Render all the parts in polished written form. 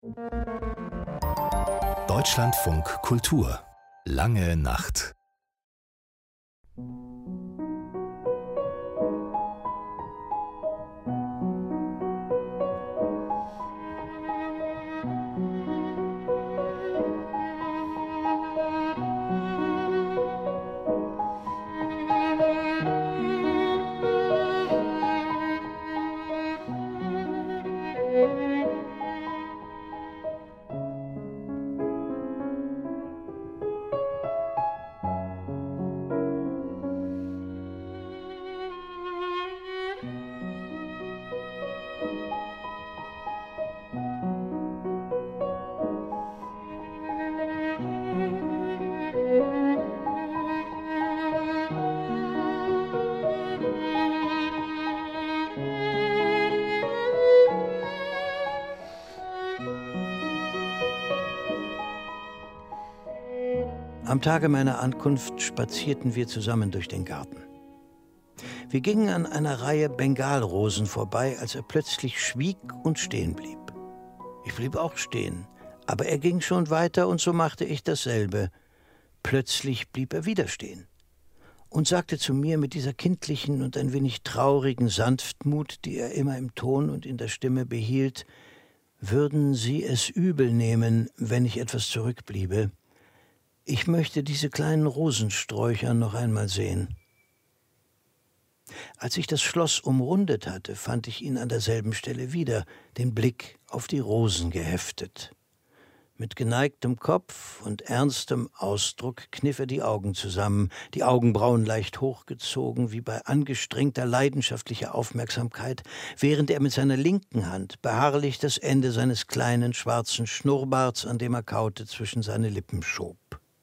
Deutschlandfunk Kultur. Lange Nacht. Am Tage meiner Ankunft spazierten wir zusammen durch den Garten. Wir gingen an einer Reihe Bengalrosen vorbei, als er plötzlich schwieg und stehen blieb. Ich blieb auch stehen, aber er ging schon weiter und so machte ich dasselbe. Plötzlich blieb er wieder stehen und sagte zu mir mit dieser kindlichen und ein wenig traurigen Sanftmut, die er immer im Ton und in der Stimme behielt: Würden Sie es übel nehmen, wenn ich etwas zurückbliebe? Ich möchte diese kleinen Rosensträucher noch einmal sehen. Als ich das Schloss umrundet hatte, fand ich ihn an derselben Stelle wieder, den Blick auf die Rosen geheftet. Mit geneigtem Kopf und ernstem Ausdruck kniff er die Augen zusammen, die Augenbrauen leicht hochgezogen, wie bei angestrengter, leidenschaftlicher Aufmerksamkeit, während er mit seiner linken Hand beharrlich das Ende seines kleinen, schwarzen Schnurrbarts, an dem er kaute, zwischen seine Lippen schob.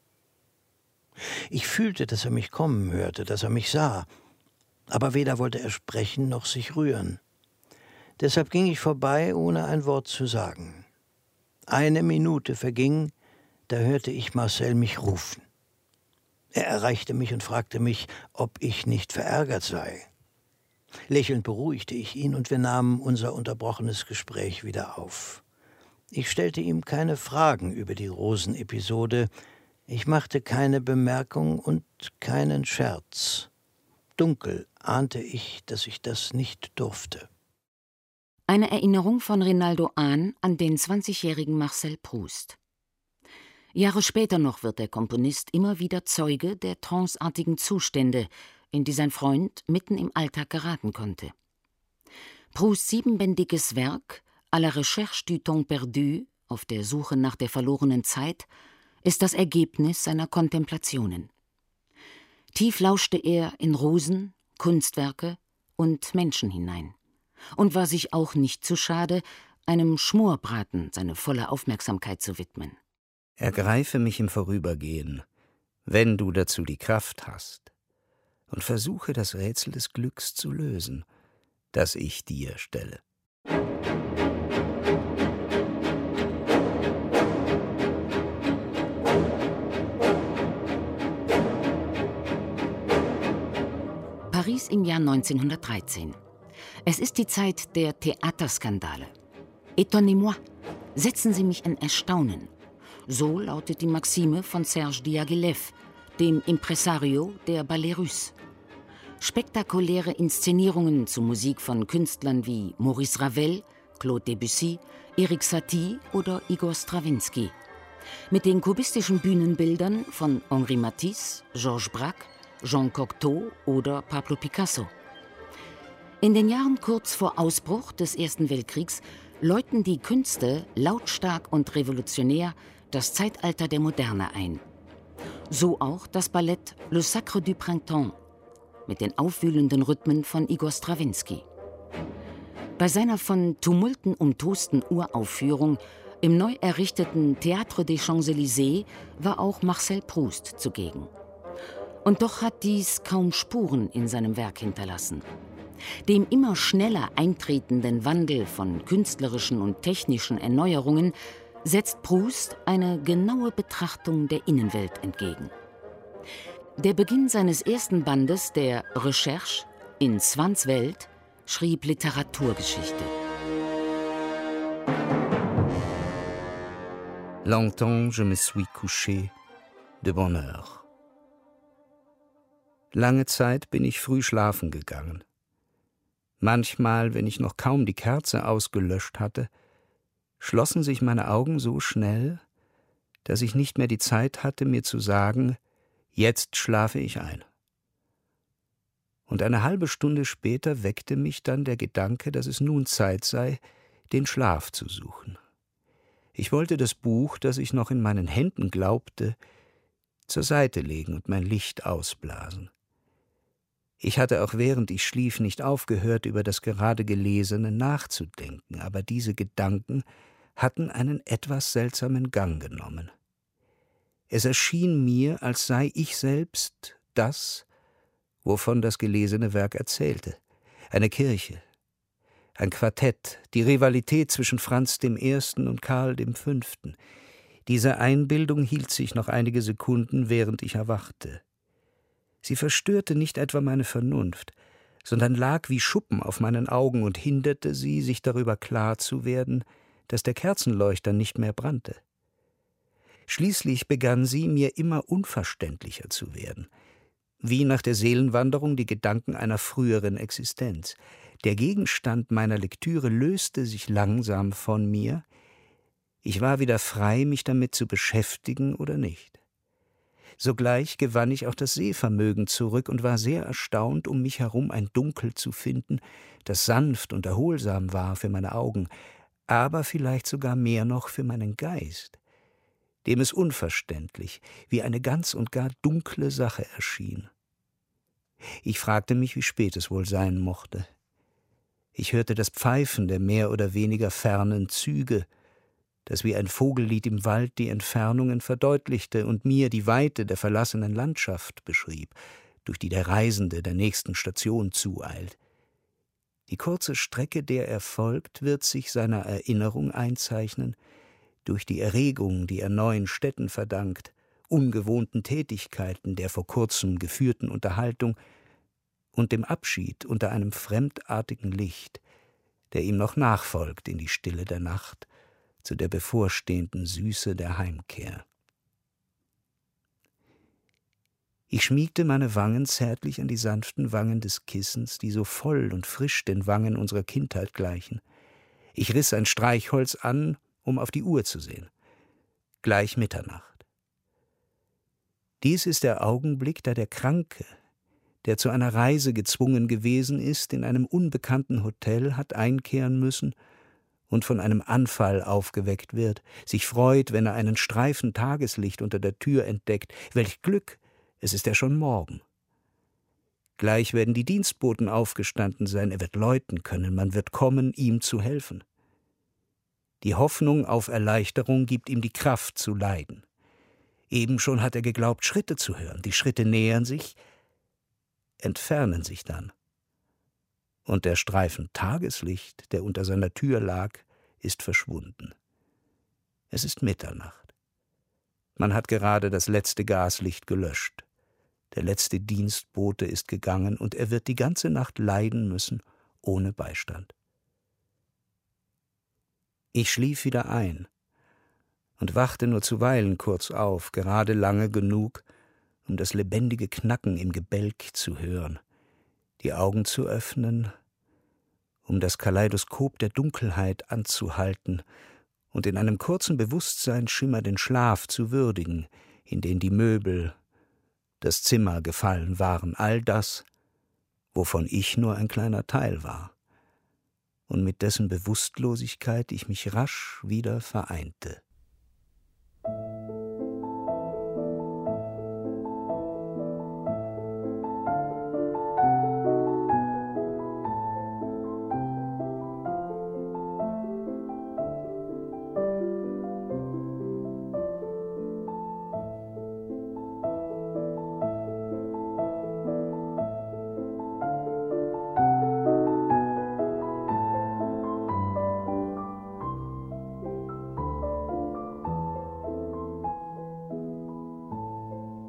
Ich fühlte, dass er mich kommen hörte, dass er mich sah, aber weder wollte er sprechen noch sich rühren. Deshalb ging ich vorbei, ohne ein Wort zu sagen. 1 Minute verging, da hörte ich Marcel mich rufen. Er erreichte mich und fragte mich, ob ich nicht verärgert sei. Lächelnd beruhigte ich ihn und wir nahmen unser unterbrochenes Gespräch wieder auf. Ich stellte ihm keine Fragen über die Rosenepisode. Ich machte keine Bemerkung und keinen Scherz. Dunkel ahnte ich, dass ich das nicht durfte. Eine Erinnerung von Rinaldo Hahn an den 20-jährigen Marcel Proust. Jahre später noch wird der Komponist immer wieder Zeuge der tranceartigen Zustände, in die sein Freund mitten im Alltag geraten konnte. Prousts 7-bändiges Werk À la recherche du temps perdu, auf der Suche nach der verlorenen Zeit, ist das Ergebnis seiner Kontemplationen. Tief lauschte er in Rosen, Kunstwerke und Menschen hinein und war sich auch nicht zu schade, einem Schmorbraten seine volle Aufmerksamkeit zu widmen. Ergreife mich im Vorübergehen, wenn du dazu die Kraft hast, und versuche das Rätsel des Glücks zu lösen, das ich dir stelle. Paris im Jahr 1913. Es ist die Zeit der Theaterskandale. Étonnez-moi, setzen Sie mich in Erstaunen. So lautet die Maxime von Serge Diaghilev, dem Impresario der Ballets Russes. Spektakuläre Inszenierungen zu Musik von Künstlern wie Maurice Ravel, Claude Debussy, Erik Satie oder Igor Strawinsky. Mit den kubistischen Bühnenbildern von Henri Matisse, Georges Braque, Jean Cocteau oder Pablo Picasso. In den Jahren kurz vor Ausbruch des Ersten Weltkriegs läuten die Künste lautstark und revolutionär das Zeitalter der Moderne ein. So auch das Ballett Le Sacre du Printemps mit den aufwühlenden Rhythmen von Igor Strawinsky. Bei seiner von Tumulten umtosten Uraufführung im neu errichteten Théâtre des Champs-Élysées war auch Marcel Proust zugegen. Und doch hat dies kaum Spuren in seinem Werk hinterlassen. Dem immer schneller eintretenden Wandel von künstlerischen und technischen Erneuerungen setzt Proust eine genaue Betrachtung der Innenwelt entgegen. Der Beginn seines ersten Bandes, der Recherche in Swans Welt, schrieb Literaturgeschichte. Longtemps je me suis couché de bonne heure. Lange Zeit bin ich früh schlafen gegangen. Manchmal, wenn ich noch kaum die Kerze ausgelöscht hatte, schlossen sich meine Augen so schnell, dass ich nicht mehr die Zeit hatte, mir zu sagen, jetzt schlafe ich ein. Und eine halbe Stunde später weckte mich dann der Gedanke, dass es nun Zeit sei, den Schlaf zu suchen. Ich wollte das Buch, das ich noch in meinen Händen glaubte, zur Seite legen und mein Licht ausblasen. Ich hatte auch während ich schlief nicht aufgehört, über das gerade Gelesene nachzudenken, aber diese Gedanken hatten einen etwas seltsamen Gang genommen. Es erschien mir, als sei ich selbst das, wovon das gelesene Werk erzählte. Eine Kirche, ein Quartett, die Rivalität zwischen Franz I. und Karl V. Diese Einbildung hielt sich noch einige Sekunden, während ich erwachte. Sie verstörte nicht etwa meine Vernunft, sondern lag wie Schuppen auf meinen Augen und hinderte sie, sich darüber klar zu werden, dass der Kerzenleuchter nicht mehr brannte. Schließlich begann sie, mir immer unverständlicher zu werden, wie nach der Seelenwanderung die Gedanken einer früheren Existenz. Der Gegenstand meiner Lektüre löste sich langsam von mir. Ich war wieder frei, mich damit zu beschäftigen oder nicht. Sogleich gewann ich auch das Sehvermögen zurück und war sehr erstaunt, um mich herum ein Dunkel zu finden, das sanft und erholsam war für meine Augen, aber vielleicht sogar mehr noch für meinen Geist, dem es unverständlich, wie eine ganz und gar dunkle Sache erschien. Ich fragte mich, wie spät es wohl sein mochte. Ich hörte das Pfeifen der mehr oder weniger fernen Züge, das wie ein Vogellied im Wald die Entfernungen verdeutlichte und mir die Weite der verlassenen Landschaft beschrieb, durch die der Reisende der nächsten Station zueilt. Die kurze Strecke, der er folgt, wird sich seiner Erinnerung einzeichnen, durch die Erregung, die er neuen Städten verdankt, ungewohnten Tätigkeiten, der vor kurzem geführten Unterhaltung und dem Abschied unter einem fremdartigen Licht, der ihm noch nachfolgt in die Stille der Nacht, zu der bevorstehenden Süße der Heimkehr. Ich schmiegte meine Wangen zärtlich an die sanften Wangen des Kissens, die so voll und frisch den Wangen unserer Kindheit gleichen. Ich riss ein Streichholz an, um auf die Uhr zu sehen. Gleich Mitternacht. Dies ist der Augenblick, da der Kranke, der zu einer Reise gezwungen gewesen ist, in einem unbekannten Hotel hat einkehren müssen und von einem Anfall aufgeweckt wird, sich freut, wenn er einen Streifen Tageslicht unter der Tür entdeckt. Welch Glück, es ist ja schon Morgen. Gleich werden die Dienstboten aufgestanden sein, er wird läuten können, man wird kommen, ihm zu helfen. Die Hoffnung auf Erleichterung gibt ihm die Kraft zu leiden. Eben schon hat er geglaubt, Schritte zu hören. Die Schritte nähern sich, entfernen sich dann. Und der Streifen Tageslicht, der unter seiner Tür lag, ist verschwunden. Es ist Mitternacht. Man hat gerade das letzte Gaslicht gelöscht. Der letzte Dienstbote ist gegangen und er wird die ganze Nacht leiden müssen, ohne Beistand. Ich schlief wieder ein und wachte nur zuweilen kurz auf, gerade lange genug, um das lebendige Knacken im Gebälk zu hören, die Augen zu öffnen, um das Kaleidoskop der Dunkelheit anzuhalten und in einem kurzen Bewusstseinsschimmer den Schlaf zu würdigen, in den die Möbel, das Zimmer gefallen waren, all das, wovon ich nur ein kleiner Teil war und mit dessen Bewusstlosigkeit ich mich rasch wieder vereinte.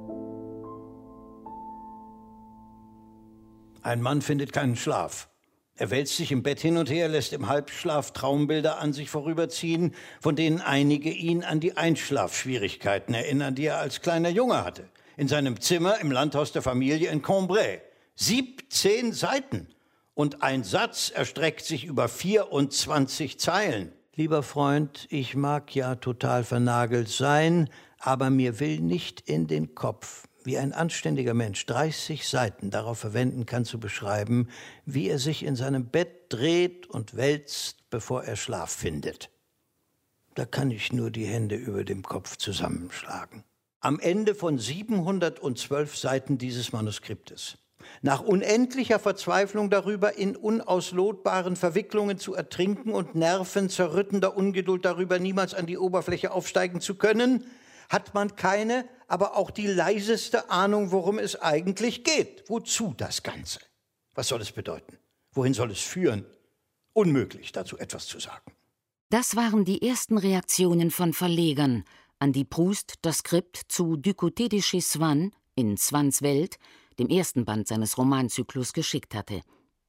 Ein Mann findet keinen Schlaf. Er wälzt sich im Bett hin und her, lässt im Halbschlaf Traumbilder an sich vorüberziehen, von denen einige ihn an die Einschlafschwierigkeiten erinnern, die er als kleiner Junge hatte. In seinem Zimmer im Landhaus der Familie in Cambrai. 17 Seiten. Und ein Satz erstreckt sich über 24 Zeilen. Lieber Freund, ich mag ja total vernagelt sein, aber mir will nicht in den Kopf, wie ein anständiger Mensch 30 Seiten darauf verwenden kann, zu beschreiben, wie er sich in seinem Bett dreht und wälzt, bevor er Schlaf findet. Da kann ich nur die Hände über dem Kopf zusammenschlagen. Am Ende von 712 Seiten dieses Manuskriptes, nach unendlicher Verzweiflung darüber, in unauslotbaren Verwicklungen zu ertrinken und nervenzerrüttender Ungeduld darüber, niemals an die Oberfläche aufsteigen zu können, hat man keine, aber auch die leiseste Ahnung, worum es eigentlich geht. Wozu das Ganze? Was soll es bedeuten? Wohin soll es führen? Unmöglich, dazu etwas zu sagen. Das waren die ersten Reaktionen von Verlegern, an die Proust das Skript zu Du côté de chez Swann in Swanns Welt, dem ersten Band seines Romanzyklus, geschickt hatte.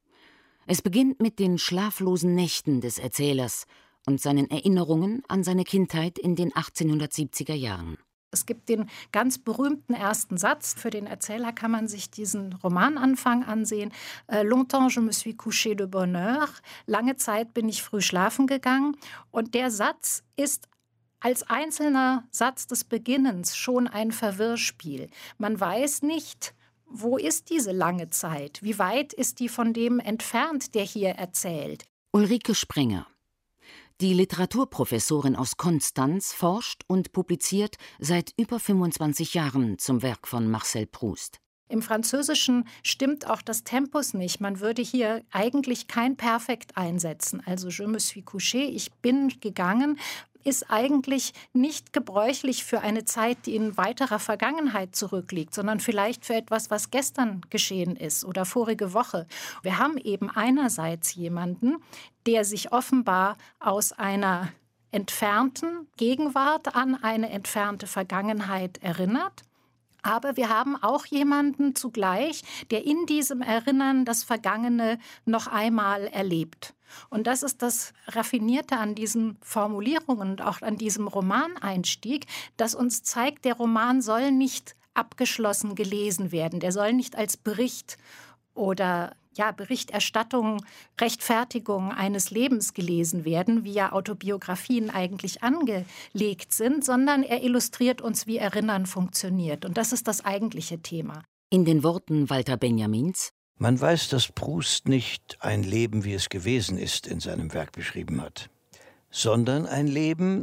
Es beginnt mit den schlaflosen Nächten des Erzählers und seinen Erinnerungen an seine Kindheit in den 1870er Jahren. Es gibt den ganz berühmten ersten Satz. Für den Erzähler kann man sich diesen Romananfang ansehen. Longtemps je me suis couché de bonne heure. Lange Zeit bin ich früh schlafen gegangen. Und der Satz ist als einzelner Satz des Beginnens schon ein Verwirrspiel. Man weiß nicht, wo ist diese lange Zeit? Wie weit ist die von dem entfernt, der hier erzählt? Ulrike Sprenger. Die Literaturprofessorin aus Konstanz forscht und publiziert seit über 25 Jahren zum Werk von Marcel Proust. Im Französischen stimmt auch das Tempus nicht. Man würde hier eigentlich kein Perfekt einsetzen. Also je me suis couché, ich bin gegangen, ist eigentlich nicht gebräuchlich für eine Zeit, die in weiterer Vergangenheit zurückliegt, sondern vielleicht für etwas, was gestern geschehen ist oder vorige Woche. Wir haben eben einerseits jemanden, der sich offenbar aus einer entfernten Gegenwart an eine entfernte Vergangenheit erinnert. Aber wir haben auch jemanden zugleich, der in diesem Erinnern das Vergangene noch einmal erlebt. Und das ist das Raffinierte an diesen Formulierungen und auch an diesem Romaneinstieg, das uns zeigt, der Roman soll nicht abgeschlossen gelesen werden. Der soll nicht als Bericht oder Berichterstattung, Rechtfertigung eines Lebens gelesen werden, wie ja Autobiografien eigentlich angelegt sind, sondern er illustriert uns, wie Erinnern funktioniert. Und das ist das eigentliche Thema. In den Worten Walter Benjamins: Man weiß, dass Proust nicht ein Leben, wie es gewesen ist, in seinem Werk beschrieben hat, sondern ein Leben,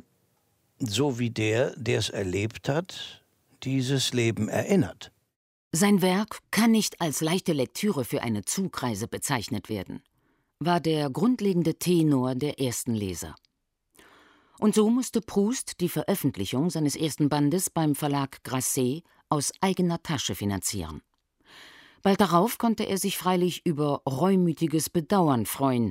so wie der es erlebt hat, dieses Leben erinnert. Sein Werk kann nicht als leichte Lektüre für eine Zugreise bezeichnet werden, war der grundlegende Tenor der ersten Leser. Und so musste Proust die Veröffentlichung seines ersten Bandes beim Verlag Grasset aus eigener Tasche finanzieren. Bald darauf konnte er sich freilich über reumütiges Bedauern freuen.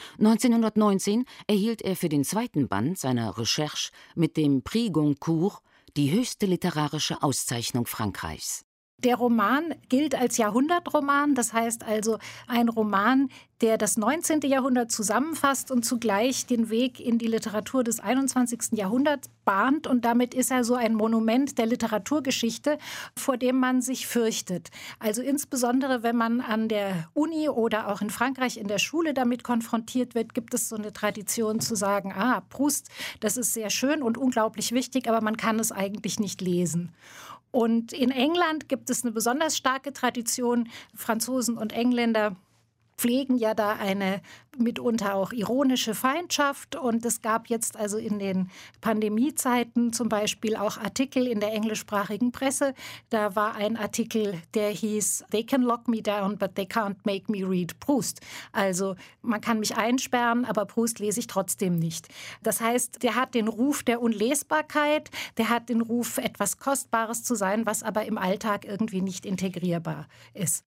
1919 erhielt er für den zweiten Band seiner Recherche mit dem Prix Goncourt die höchste literarische Auszeichnung Frankreichs. Der Roman gilt als Jahrhundertroman, das heißt also ein Roman, der das 19. Jahrhundert zusammenfasst und zugleich den Weg in die Literatur des 21. Jahrhunderts bahnt. Und damit ist er so ein Monument der Literaturgeschichte, vor dem man sich fürchtet. Also insbesondere, wenn man an der Uni oder auch in Frankreich in der Schule damit konfrontiert wird, gibt es so eine Tradition zu sagen, Proust, das ist sehr schön und unglaublich wichtig, aber man kann es eigentlich nicht lesen. Und in England gibt es eine besonders starke Tradition. Franzosen und Engländer pflegen ja da eine mitunter auch ironische Feindschaft. Und es gab jetzt also in den Pandemiezeiten zum Beispiel auch Artikel in der englischsprachigen Presse. Da war ein Artikel, der hieß "They can lock me down, but they can't make me read Proust." Also man kann mich einsperren, aber Proust lese ich trotzdem nicht. Das heißt, der hat den Ruf der Unlesbarkeit, der hat den Ruf, etwas Kostbares zu sein, was aber im Alltag irgendwie nicht integrierbar ist.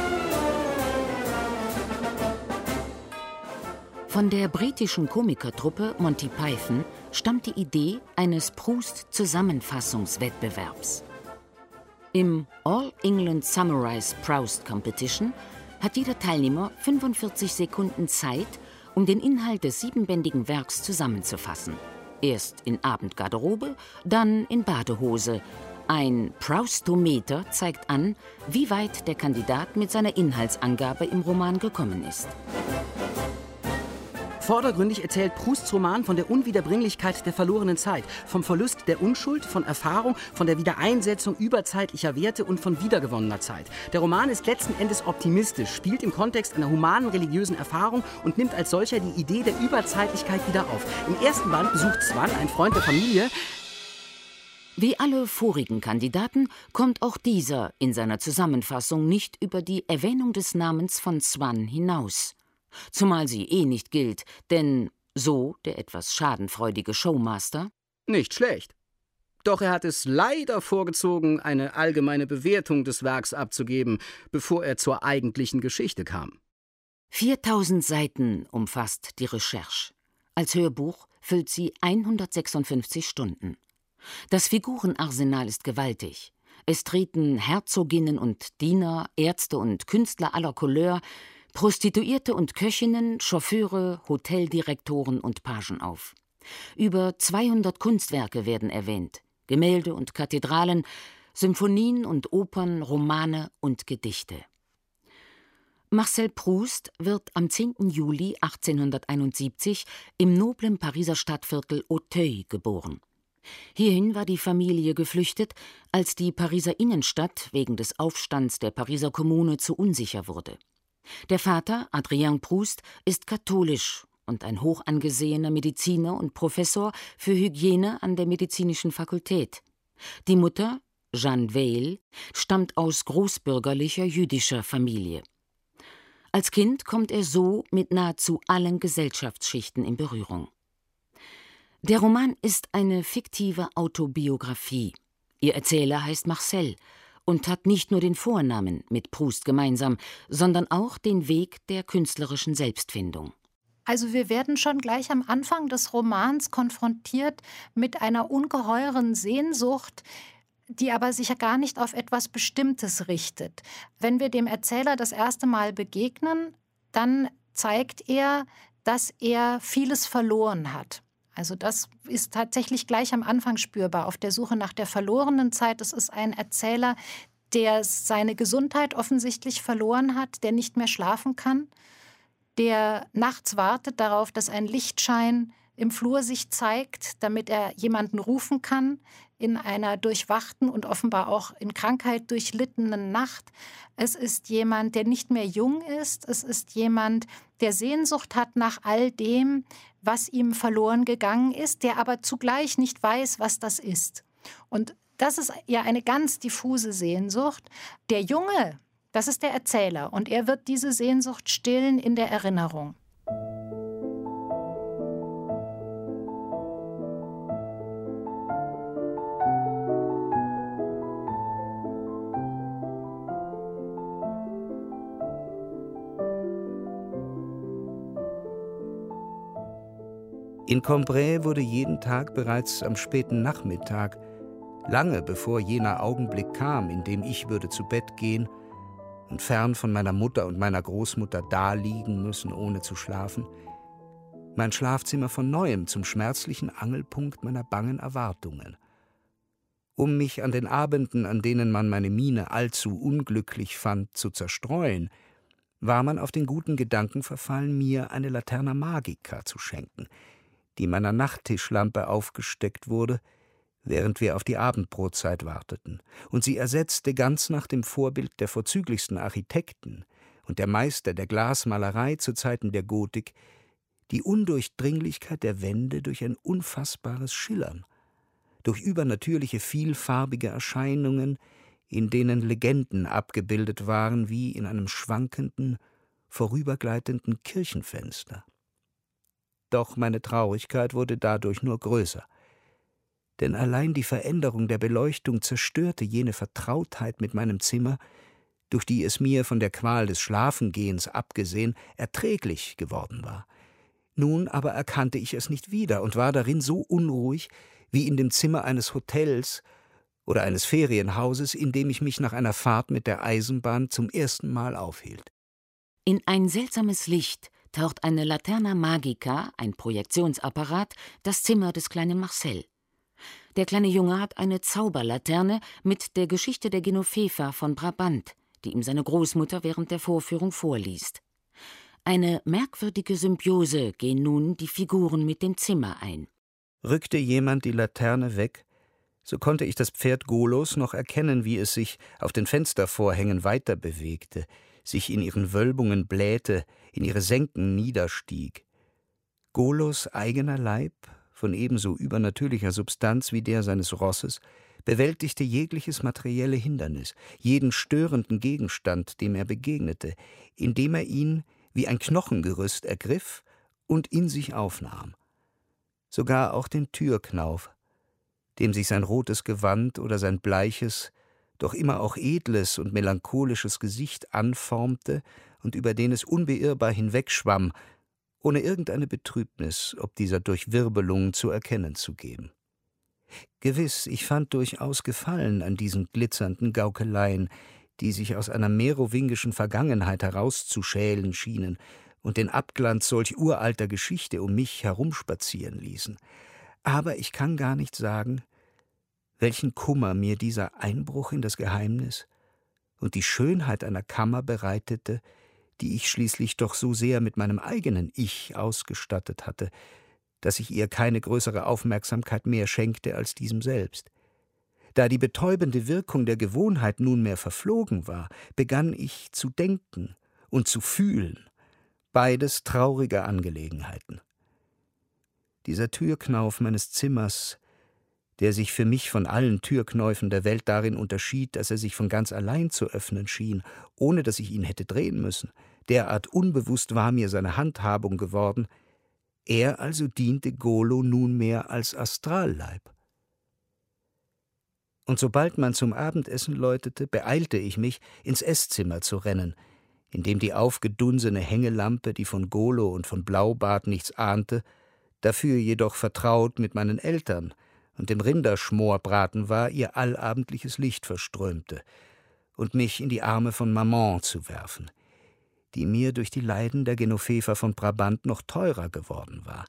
Von der britischen Komikertruppe Monty Python stammt die Idee eines Proust-Zusammenfassungswettbewerbs. Im All England Summarize Proust Competition hat jeder Teilnehmer 45 Sekunden Zeit, um den Inhalt des 7-bändigen Werks zusammenzufassen. Erst in Abendgarderobe, dann in Badehose. Ein Proustometer zeigt an, wie weit der Kandidat mit seiner Inhaltsangabe im Roman gekommen ist. Vordergründig erzählt Prousts Roman von der Unwiederbringlichkeit der verlorenen Zeit, vom Verlust der Unschuld, von Erfahrung, von der Wiedereinsetzung überzeitlicher Werte und von wiedergewonnener Zeit. Der Roman ist letzten Endes optimistisch, spielt im Kontext einer humanen religiösen Erfahrung und nimmt als solcher die Idee der Überzeitlichkeit wieder auf. Im ersten Band besucht Swan, ein Freund der Familie. Wie alle vorigen Kandidaten kommt auch dieser in seiner Zusammenfassung nicht über die Erwähnung des Namens von Swan hinaus. Zumal sie nicht gilt, denn, so der etwas schadenfreudige Showmaster, Nicht schlecht. Doch er hat es leider vorgezogen, eine allgemeine Bewertung des Werks abzugeben, bevor er zur eigentlichen Geschichte kam. 4000 Seiten umfasst die Recherche. Als Hörbuch füllt sie 156 Stunden. Das Figurenarsenal ist gewaltig. Es treten Herzoginnen und Diener, Ärzte und Künstler aller Couleur, Prostituierte und Köchinnen, Chauffeure, Hoteldirektoren und Pagen auf. Über 200 Kunstwerke werden erwähnt, Gemälde und Kathedralen, Symphonien und Opern, Romane und Gedichte. Marcel Proust wird am 10. Juli 1871 im noblen Pariser Stadtviertel Auteuil geboren. Hierhin war die Familie geflüchtet, als die Pariser Innenstadt wegen des Aufstands der Pariser Kommune zu unsicher wurde. Der Vater, Adrien Proust, ist katholisch und ein hoch angesehener Mediziner und Professor für Hygiene an der medizinischen Fakultät. Die Mutter, Jeanne Weil, stammt aus großbürgerlicher jüdischer Familie. Als Kind kommt er so mit nahezu allen Gesellschaftsschichten in Berührung. Der Roman ist eine fiktive Autobiografie. Ihr Erzähler heißt Marcel und hat nicht nur den Vornamen mit Proust gemeinsam, sondern auch den Weg der künstlerischen Selbstfindung. Also wir werden schon gleich am Anfang des Romans konfrontiert mit einer ungeheuren Sehnsucht, die aber sich ja gar nicht auf etwas Bestimmtes richtet. Wenn wir dem Erzähler das erste Mal begegnen, dann zeigt er, dass er vieles verloren hat. Also das ist tatsächlich gleich am Anfang spürbar, auf der Suche nach der verlorenen Zeit. Es ist ein Erzähler, der seine Gesundheit offensichtlich verloren hat, der nicht mehr schlafen kann, der nachts wartet darauf, dass ein Lichtschein im Flur sich zeigt, damit er jemanden rufen kann, in einer durchwachten und offenbar auch in Krankheit durchlittenen Nacht. Es ist jemand, der nicht mehr jung ist. Es ist jemand, der Sehnsucht hat nach all dem, was ihm verloren gegangen ist, der aber zugleich nicht weiß, was das ist. Und das ist ja eine ganz diffuse Sehnsucht. Der Junge, das ist der Erzähler, und er wird diese Sehnsucht stillen in der Erinnerung. In Cambrai wurde jeden Tag bereits am späten Nachmittag, lange bevor jener Augenblick kam, in dem ich würde zu Bett gehen und fern von meiner Mutter und meiner Großmutter daliegen müssen, ohne zu schlafen, mein Schlafzimmer von Neuem zum schmerzlichen Angelpunkt meiner bangen Erwartungen. Um mich an den Abenden, an denen man meine Miene allzu unglücklich fand, zu zerstreuen, war man auf den guten Gedanken verfallen, mir eine Laterna Magica zu schenken, die meiner Nachttischlampe aufgesteckt wurde, während wir auf die Abendbrotzeit warteten, und sie ersetzte ganz nach dem Vorbild der vorzüglichsten Architekten und der Meister der Glasmalerei zu Zeiten der Gotik die Undurchdringlichkeit der Wände durch ein unfassbares Schillern, durch übernatürliche vielfarbige Erscheinungen, in denen Legenden abgebildet waren wie in einem schwankenden, vorübergleitenden Kirchenfenster. Doch meine Traurigkeit wurde dadurch nur größer. Denn allein die Veränderung der Beleuchtung zerstörte jene Vertrautheit mit meinem Zimmer, durch die es mir von der Qual des Schlafengehens abgesehen erträglich geworden war. Nun aber erkannte ich es nicht wieder und war darin so unruhig wie in dem Zimmer eines Hotels oder eines Ferienhauses, in dem ich mich nach einer Fahrt mit der Eisenbahn zum ersten Mal aufhielt. In ein seltsames Licht taucht eine Laterna Magica, ein Projektionsapparat, das Zimmer des kleinen Marcel. Der kleine Junge hat eine Zauberlaterne mit der Geschichte der Genoveva von Brabant, die ihm seine Großmutter während der Vorführung vorliest. Eine merkwürdige Symbiose gehen nun die Figuren mit dem Zimmer ein. Rückte jemand die Laterne weg, so konnte ich das Pferd Golos noch erkennen, wie es sich auf den Fenstervorhängen weiter bewegte, sich in ihren Wölbungen blähte, in ihre Senken niederstieg. Golos eigener Leib, von ebenso übernatürlicher Substanz wie der seines Rosses, bewältigte jegliches materielle Hindernis, jeden störenden Gegenstand, dem er begegnete, indem er ihn wie ein Knochengerüst ergriff und in sich aufnahm. Sogar auch den Türknauf, dem sich sein rotes Gewand oder sein bleiches, doch immer auch edles und melancholisches Gesicht anformte und über den es unbeirrbar hinwegschwamm, ohne irgendeine Betrübnis ob dieser Durchwirbelung zu erkennen zu geben. Gewiss, ich fand durchaus Gefallen an diesen glitzernden Gaukeleien, die sich aus einer merowingischen Vergangenheit herauszuschälen schienen und den Abglanz solch uralter Geschichte um mich herumspazieren ließen. Aber ich kann gar nicht sagen, welchen Kummer mir dieser Einbruch in das Geheimnis und die Schönheit einer Kammer bereitete, die ich schließlich doch so sehr mit meinem eigenen Ich ausgestattet hatte, dass ich ihr keine größere Aufmerksamkeit mehr schenkte als diesem selbst. Da die betäubende Wirkung der Gewohnheit nunmehr verflogen war, begann ich zu denken und zu fühlen, beides traurige Angelegenheiten. Dieser Türknauf meines Zimmers, der sich für mich von allen Türknäufen der Welt darin unterschied, dass er sich von ganz allein zu öffnen schien, ohne dass ich ihn hätte drehen müssen, derart unbewusst war mir seine Handhabung geworden, er also diente Golo nunmehr als Astralleib. Und sobald man zum Abendessen läutete, beeilte ich mich, ins Esszimmer zu rennen, in dem die aufgedunsene Hängelampe, die von Golo und von Blaubart nichts ahnte, dafür jedoch vertraut mit meinen Eltern und dem Rinderschmorbraten war, ihr allabendliches Licht verströmte, und mich in die Arme von Maman zu werfen, die mir durch die Leiden der Genoveva von Brabant noch teurer geworden war,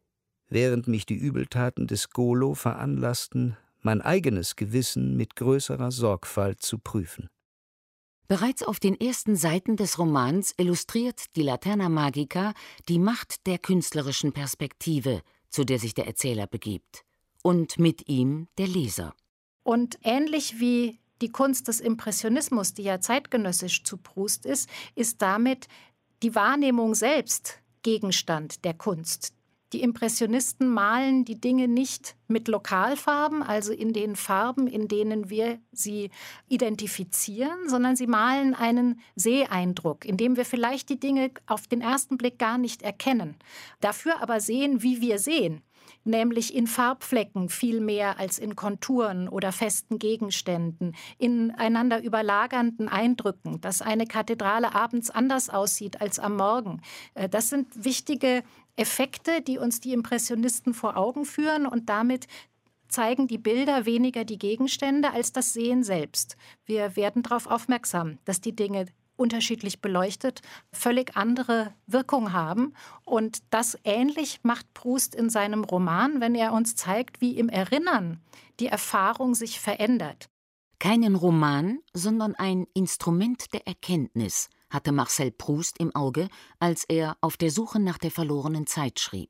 während mich die Übeltaten des Golo veranlassten, mein eigenes Gewissen mit größerer Sorgfalt zu prüfen. Bereits auf den ersten Seiten des Romans illustriert die Laterna Magica die Macht der künstlerischen Perspektive, zu der sich der Erzähler begibt, und mit ihm der Leser. Und ähnlich wie die Kunst des Impressionismus, die ja zeitgenössisch zu Proust ist damit die Wahrnehmung selbst Gegenstand der Kunst. Die Impressionisten malen die Dinge nicht mit Lokalfarben, also in den Farben, in denen wir sie identifizieren, sondern sie malen einen Seheindruck, in dem wir vielleicht die Dinge auf den ersten Blick gar nicht erkennen. Dafür aber sehen, wie wir sehen, nämlich in Farbflecken viel mehr als in Konturen oder festen Gegenständen, in einander überlagernden Eindrücken, dass eine Kathedrale abends anders aussieht als am Morgen. Das sind wichtige Effekte, die uns die Impressionisten vor Augen führen, und damit zeigen die Bilder weniger die Gegenstände als das Sehen selbst. Wir werden darauf aufmerksam, dass die Dinge unterschiedlich beleuchtet völlig andere Wirkung haben. Und das ähnlich macht Proust in seinem Roman, wenn er uns zeigt, wie im Erinnern die Erfahrung sich verändert. Keinen Roman, sondern ein Instrument der Erkenntnis hatte Marcel Proust im Auge, als er auf der Suche nach der verlorenen Zeit schrieb.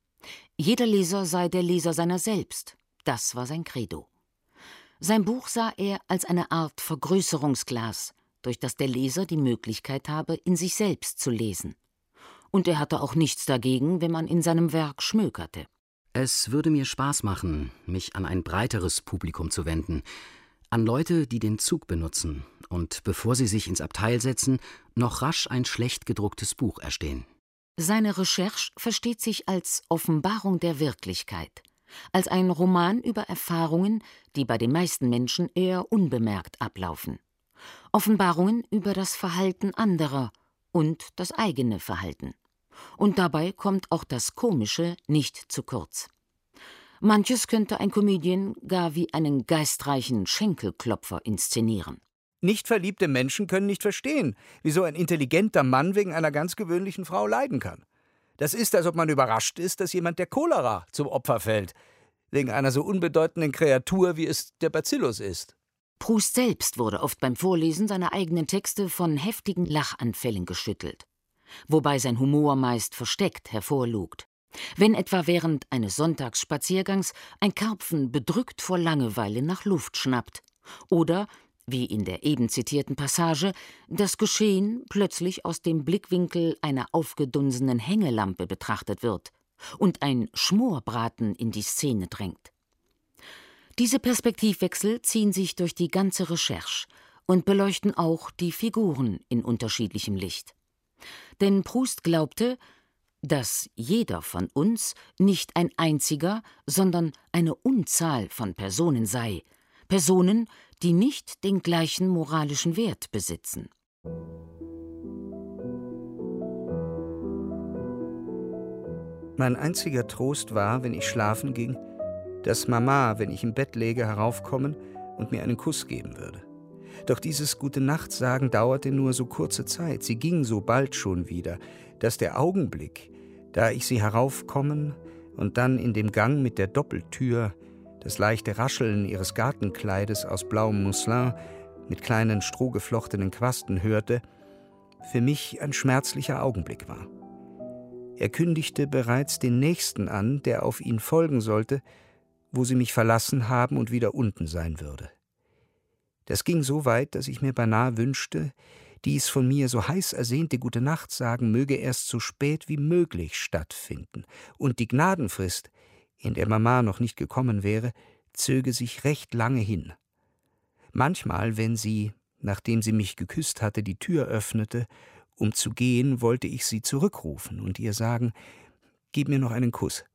Jeder Leser sei der Leser seiner selbst, das war sein Credo. Sein Buch sah er als eine Art Vergrößerungsglas, durch das der Leser die Möglichkeit habe, in sich selbst zu lesen. Und er hatte auch nichts dagegen, wenn man in seinem Werk schmökerte. Es würde mir Spaß machen, mich an ein breiteres Publikum zu wenden, an Leute, die den Zug benutzen und, bevor sie sich ins Abteil setzen, noch rasch ein schlecht gedrucktes Buch erstehen. Seine Recherche versteht sich als Offenbarung der Wirklichkeit, als ein Roman über Erfahrungen, die bei den meisten Menschen eher unbemerkt ablaufen. Offenbarungen über das Verhalten anderer und das eigene Verhalten. Und dabei kommt auch das Komische nicht zu kurz. Manches könnte ein Comedian gar wie einen geistreichen Schenkelklopfer inszenieren. Nicht verliebte Menschen können nicht verstehen, wieso ein intelligenter Mann wegen einer ganz gewöhnlichen Frau leiden kann. Das ist, als ob man überrascht ist, dass jemand der Cholera zum Opfer fällt, wegen einer so unbedeutenden Kreatur, wie es der Bacillus ist. Proust selbst wurde oft beim Vorlesen seiner eigenen Texte von heftigen Lachanfällen geschüttelt, wobei sein Humor meist versteckt hervorlugt. Wenn etwa während eines Sonntagsspaziergangs ein Karpfen bedrückt vor Langeweile nach Luft schnappt oder, wie in der eben zitierten Passage, das Geschehen plötzlich aus dem Blickwinkel einer aufgedunsenen Hängelampe betrachtet wird und ein Schmorbraten in die Szene drängt. Diese Perspektivwechsel ziehen sich durch die ganze Recherche und beleuchten auch die Figuren in unterschiedlichem Licht. Denn Proust glaubte, dass jeder von uns nicht ein einziger, sondern eine Unzahl von Personen sei, Personen, die nicht den gleichen moralischen Wert besitzen. Mein einziger Trost war, wenn ich schlafen ging, dass Mama, wenn ich im Bett läge, heraufkommen und mir einen Kuss geben würde. Doch dieses Gute-Nacht-Sagen dauerte nur so kurze Zeit, sie ging so bald schon wieder, dass der Augenblick, da ich sie heraufkommen und dann in dem Gang mit der Doppeltür das leichte Rascheln ihres Gartenkleides aus blauem Mousselin mit kleinen strohgeflochtenen Quasten hörte, für mich ein schmerzlicher Augenblick war. Er kündigte bereits den nächsten an, der auf ihn folgen sollte, wo sie mich verlassen haben und wieder unten sein würde. Das ging so weit, dass ich mir beinahe wünschte, dies von mir so heiß ersehnte Gute-Nacht-Sagen möge erst so spät wie möglich stattfinden, und die Gnadenfrist, in der Mama noch nicht gekommen wäre, zöge sich recht lange hin. Manchmal, wenn sie, nachdem sie mich geküsst hatte, die Tür öffnete, um zu gehen, wollte ich sie zurückrufen und ihr sagen, »Gib mir noch einen Kuss.«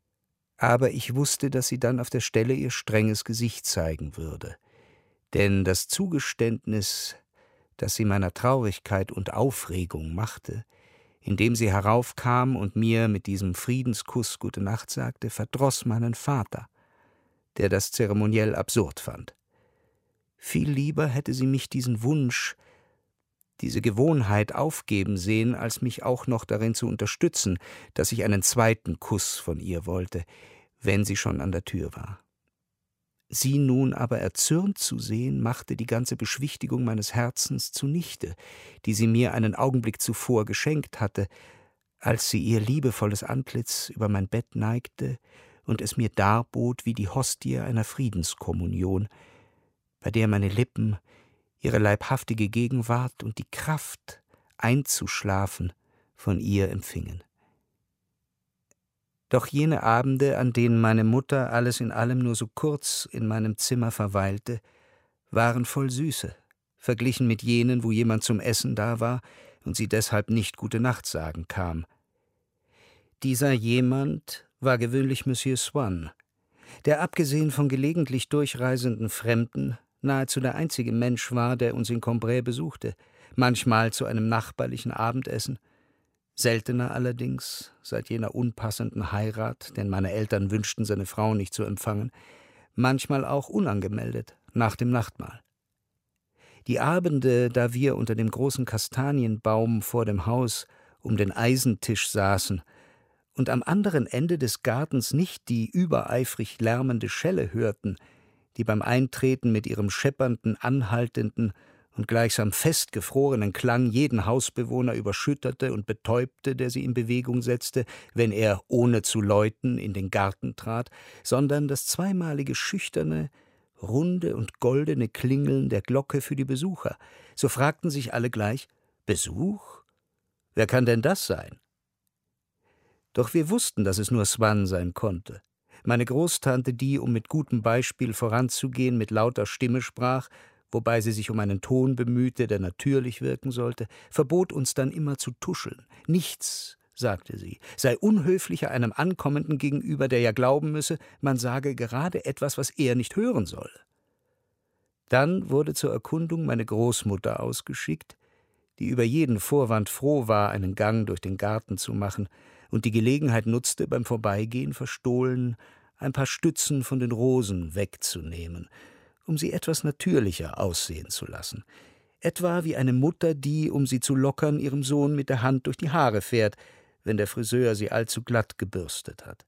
Aber ich wusste, dass sie dann auf der Stelle ihr strenges Gesicht zeigen würde. Denn das Zugeständnis, das sie meiner Traurigkeit und Aufregung machte, indem sie heraufkam und mir mit diesem Friedenskuss Gute Nacht sagte, verdross meinen Vater, der das zeremoniell absurd fand. Viel lieber hätte sie mich diesen Wunsch, diese Gewohnheit aufgeben sehen, als mich auch noch darin zu unterstützen, dass ich einen zweiten Kuss von ihr wollte, wenn sie schon an der Tür war. Sie nun aber erzürnt zu sehen, machte die ganze Beschwichtigung meines Herzens zunichte, die sie mir einen Augenblick zuvor geschenkt hatte, als sie ihr liebevolles Antlitz über mein Bett neigte und es mir darbot wie die Hostie einer Friedenskommunion, bei der meine Lippen ihre leibhaftige Gegenwart und die Kraft, einzuschlafen, von ihr empfingen. Doch jene Abende, an denen meine Mutter alles in allem nur so kurz in meinem Zimmer verweilte, waren voll Süße, verglichen mit jenen, wo jemand zum Essen da war und sie deshalb nicht Gute Nacht sagen kam. Dieser jemand war gewöhnlich Monsieur Swann, der abgesehen von gelegentlich durchreisenden Fremden nahezu der einzige Mensch war, der uns in Combray besuchte, manchmal zu einem nachbarlichen Abendessen, seltener allerdings, seit jener unpassenden Heirat, denn meine Eltern wünschten, seine Frau nicht zu empfangen, manchmal auch unangemeldet, nach dem Nachtmahl. Die Abende, da wir unter dem großen Kastanienbaum vor dem Haus um den Eisentisch saßen und am anderen Ende des Gartens nicht die übereifrig lärmende Schelle hörten, die beim Eintreten mit ihrem scheppernden, anhaltenden und gleichsam festgefrorenen Klang jeden Hausbewohner überschütterte und betäubte, der sie in Bewegung setzte, wenn er, ohne zu läuten, in den Garten trat, sondern das zweimalige schüchterne, runde und goldene Klingeln der Glocke für die Besucher. So fragten sich alle gleich, »Besuch? Wer kann denn das sein?« Doch wir wussten, dass es nur Swann sein konnte. Meine Großtante, die, um mit gutem Beispiel voranzugehen, mit lauter Stimme sprach, wobei sie sich um einen Ton bemühte, der natürlich wirken sollte, verbot uns dann immer zu tuscheln. Nichts, sagte sie, sei unhöflicher einem Ankommenden gegenüber, der ja glauben müsse, man sage gerade etwas, was er nicht hören soll. Dann wurde zur Erkundung meine Großmutter ausgeschickt, die über jeden Vorwand froh war, einen Gang durch den Garten zu machen und die Gelegenheit nutzte, beim Vorbeigehen verstohlen ein paar Stützen von den Rosen wegzunehmen, um sie etwas natürlicher aussehen zu lassen. Etwa wie eine Mutter, die, um sie zu lockern, ihrem Sohn mit der Hand durch die Haare fährt, wenn der Friseur sie allzu glatt gebürstet hat.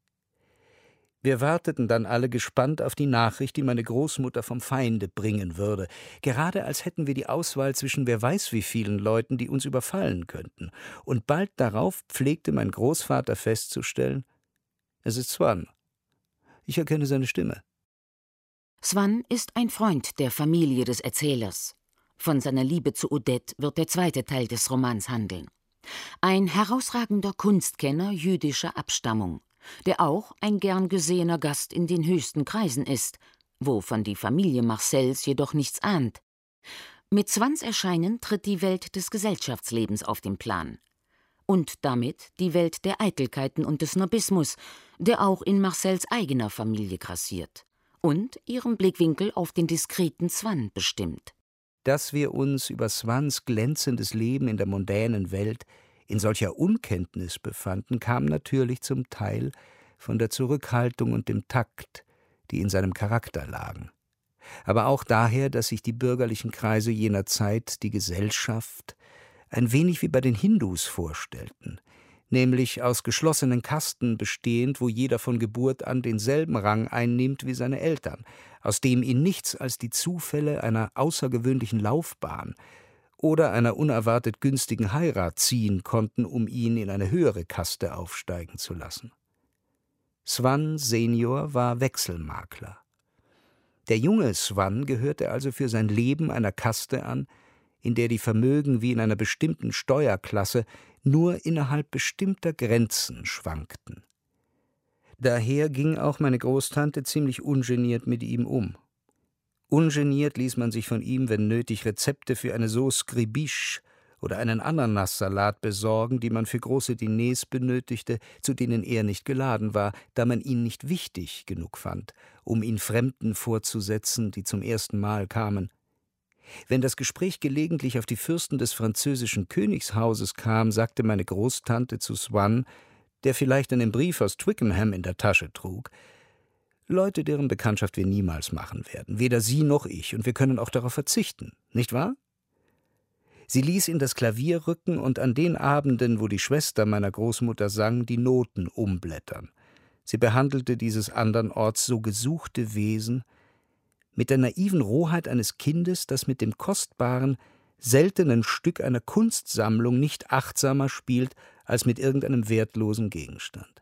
Wir warteten dann alle gespannt auf die Nachricht, die meine Großmutter vom Feinde bringen würde, gerade als hätten wir die Auswahl zwischen wer weiß wie vielen Leuten, die uns überfallen könnten. Und bald darauf pflegte mein Großvater festzustellen: Es ist Swan. Ich erkenne seine Stimme. Swan ist ein Freund der Familie des Erzählers. Von seiner Liebe zu Odette wird der zweite Teil des Romans handeln. Ein herausragender Kunstkenner jüdischer Abstammung, der auch ein gern gesehener Gast in den höchsten Kreisen ist, wovon die Familie Marcels jedoch nichts ahnt. Mit Swans Erscheinen tritt die Welt des Gesellschaftslebens auf den Plan. Und damit die Welt der Eitelkeiten und des Snobismus, der auch in Marcels eigener Familie grassiert und ihren Blickwinkel auf den diskreten Swan bestimmt. Dass wir uns über Swans glänzendes Leben in der mondänen Welt in solcher Unkenntnis befanden, kam natürlich zum Teil von der Zurückhaltung und dem Takt, die in seinem Charakter lagen. Aber auch daher, dass sich die bürgerlichen Kreise jener Zeit die Gesellschaft ein wenig wie bei den Hindus vorstellten, nämlich aus geschlossenen Kasten bestehend, wo jeder von Geburt an denselben Rang einnimmt wie seine Eltern, aus dem ihn nichts als die Zufälle einer außergewöhnlichen Laufbahn oder einer unerwartet günstigen Heirat ziehen konnten, um ihn in eine höhere Kaste aufsteigen zu lassen. Swan Senior war Wechselmakler. Der junge Swan gehörte also für sein Leben einer Kaste an, in der die Vermögen wie in einer bestimmten Steuerklasse nur innerhalb bestimmter Grenzen schwankten. Daher ging auch meine Großtante ziemlich ungeniert mit ihm um. Ungeniert ließ man sich von ihm, wenn nötig, Rezepte für eine Sauce Gribiche oder einen Ananassalat besorgen, die man für große Diners benötigte, zu denen er nicht geladen war, da man ihn nicht wichtig genug fand, um ihn Fremden vorzusetzen, die zum ersten Mal kamen. Wenn das Gespräch gelegentlich auf die Fürsten des französischen Königshauses kam, sagte meine Großtante zu Swan, der vielleicht einen Brief aus Twickenham in der Tasche trug: Leute, deren Bekanntschaft wir niemals machen werden, weder Sie noch ich, und wir können auch darauf verzichten, nicht wahr? Sie ließ in das Klavier rücken und an den Abenden, wo die Schwester meiner Großmutter sang, die Noten umblättern. Sie behandelte dieses andernorts so gesuchte Wesen mit der naiven Rohheit eines Kindes, das mit dem kostbaren, seltenen Stück einer Kunstsammlung nicht achtsamer spielt als mit irgendeinem wertlosen Gegenstand.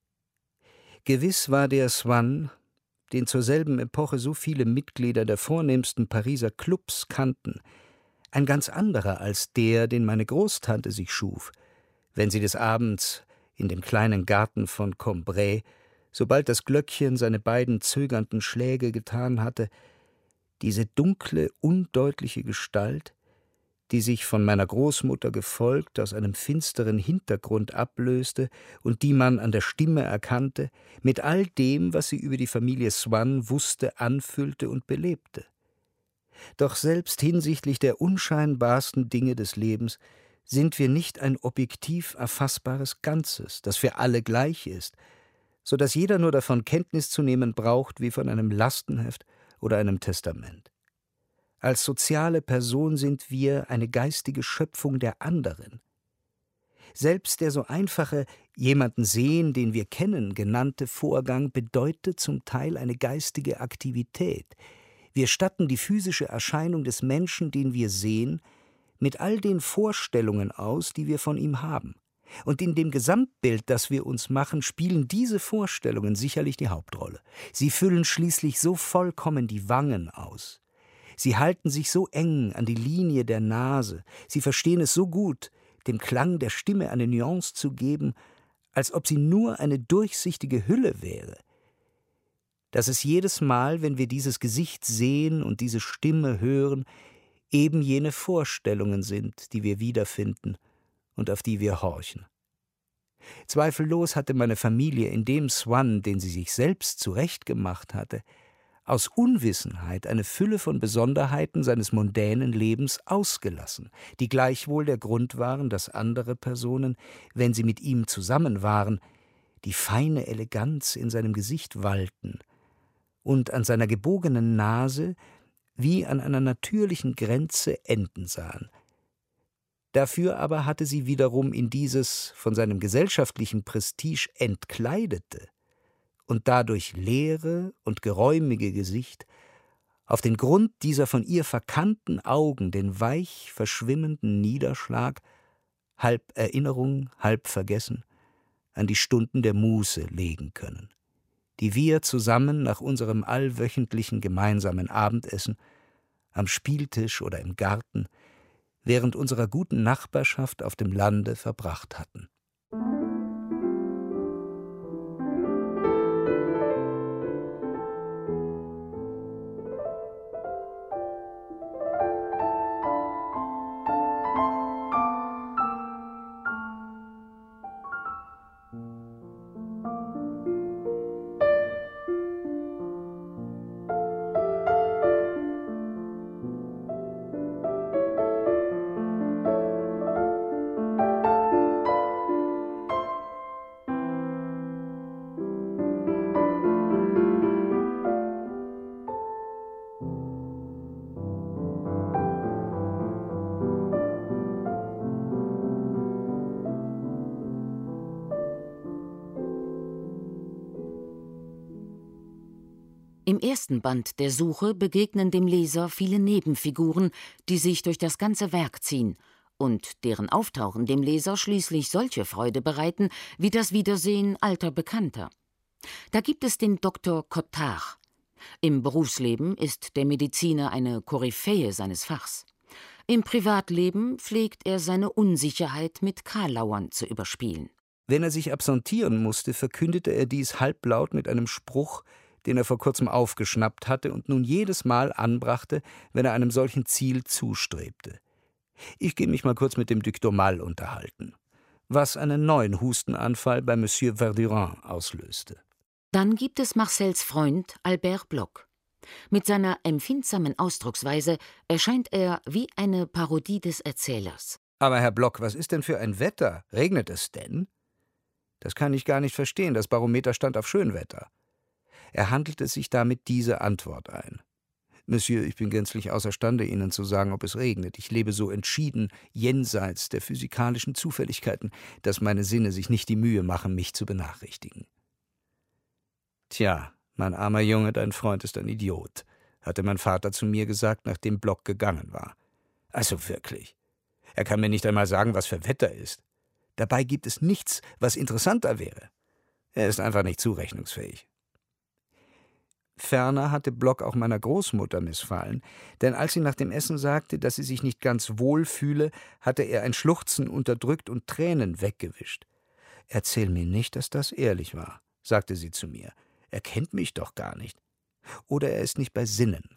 Gewiss war der Swan, den zur selben Epoche so viele Mitglieder der vornehmsten Pariser Clubs kannten, ein ganz anderer als der, den meine Großtante sich schuf, wenn sie des Abends in dem kleinen Garten von Combray, sobald das Glöckchen seine beiden zögernden Schläge getan hatte, diese dunkle, undeutliche Gestalt, die sich von meiner Großmutter gefolgt aus einem finsteren Hintergrund ablöste und die man an der Stimme erkannte, mit all dem, was sie über die Familie Swan wusste, anfüllte und belebte. Doch selbst hinsichtlich der unscheinbarsten Dinge des Lebens sind wir nicht ein objektiv erfassbares Ganzes, das für alle gleich ist, so dass jeder nur davon Kenntnis zu nehmen braucht wie von einem Lastenheft oder einem Testament. Als soziale Person sind wir eine geistige Schöpfung der anderen. Selbst der so einfache jemanden sehen, den wir kennen, genannte Vorgang bedeutet zum Teil eine geistige Aktivität. Wir statten die physische Erscheinung des Menschen, den wir sehen, mit all den Vorstellungen aus, die wir von ihm haben. Und in dem Gesamtbild, das wir uns machen, spielen diese Vorstellungen sicherlich die Hauptrolle. Sie füllen schließlich so vollkommen die Wangen aus. Sie halten sich so eng an die Linie der Nase, sie verstehen es so gut, dem Klang der Stimme eine Nuance zu geben, als ob sie nur eine durchsichtige Hülle wäre, dass es jedes Mal, wenn wir dieses Gesicht sehen und diese Stimme hören, eben jene Vorstellungen sind, die wir wiederfinden und auf die wir horchen. Zweifellos hatte meine Familie in dem Swan, den sie sich selbst zurechtgemacht hatte, aus Unwissenheit eine Fülle von Besonderheiten seines mondänen Lebens ausgelassen, die gleichwohl der Grund waren, dass andere Personen, wenn sie mit ihm zusammen waren, die feine Eleganz in seinem Gesicht walten und an seiner gebogenen Nase wie an einer natürlichen Grenze enden sahen. Dafür aber hatte sie wiederum in dieses von seinem gesellschaftlichen Prestige entkleidete und dadurch leere und geräumige Gesicht auf den Grund dieser von ihr verkannten Augen den weich verschwimmenden Niederschlag, halb Erinnerung, halb Vergessen, an die Stunden der Muße legen können, die wir zusammen nach unserem allwöchentlichen gemeinsamen Abendessen am Spieltisch oder im Garten während unserer guten Nachbarschaft auf dem Lande verbracht hatten. Im ersten Band der Suche begegnen dem Leser viele Nebenfiguren, die sich durch das ganze Werk ziehen und deren Auftauchen dem Leser schließlich solche Freude bereiten wie das Wiedersehen alter Bekannter. Da gibt es den Dr. Cottard. Im Berufsleben ist der Mediziner eine Koryphäe seines Fachs. Im Privatleben pflegt er seine Unsicherheit mit Karlauern zu überspielen. Wenn er sich absentieren musste, verkündete er dies halblaut mit einem Spruch, den er vor kurzem aufgeschnappt hatte und nun jedes Mal anbrachte, wenn er einem solchen Ziel zustrebte. Ich gehe mich mal kurz mit dem Duc d'Aumale unterhalten, was einen neuen Hustenanfall bei Monsieur Verdurin auslöste. Dann gibt es Marcels Freund Albert Bloch. Mit seiner empfindsamen Ausdrucksweise erscheint er wie eine Parodie des Erzählers. Aber Herr Bloch, was ist denn für ein Wetter? Regnet es denn? Das kann ich gar nicht verstehen, das Barometer stand auf Schönwetter. Er handelte sich damit diese Antwort ein. Monsieur, ich bin gänzlich außerstande, Ihnen zu sagen, ob es regnet. Ich lebe so entschieden jenseits der physikalischen Zufälligkeiten, dass meine Sinne sich nicht die Mühe machen, mich zu benachrichtigen. Tja, mein armer Junge, dein Freund ist ein Idiot, hatte mein Vater zu mir gesagt, nachdem Bloch gegangen war. Also wirklich. Er kann mir nicht einmal sagen, was für Wetter ist. Dabei gibt es nichts, was interessanter wäre. Er ist einfach nicht zurechnungsfähig. Ferner hatte Bloch auch meiner Großmutter missfallen, denn als sie nach dem Essen sagte, dass sie sich nicht ganz wohl fühle, hatte er ein Schluchzen unterdrückt und Tränen weggewischt. »Erzähl mir nicht, dass das ehrlich war«, sagte sie zu mir. »Er kennt mich doch gar nicht. Oder er ist nicht bei Sinnen.«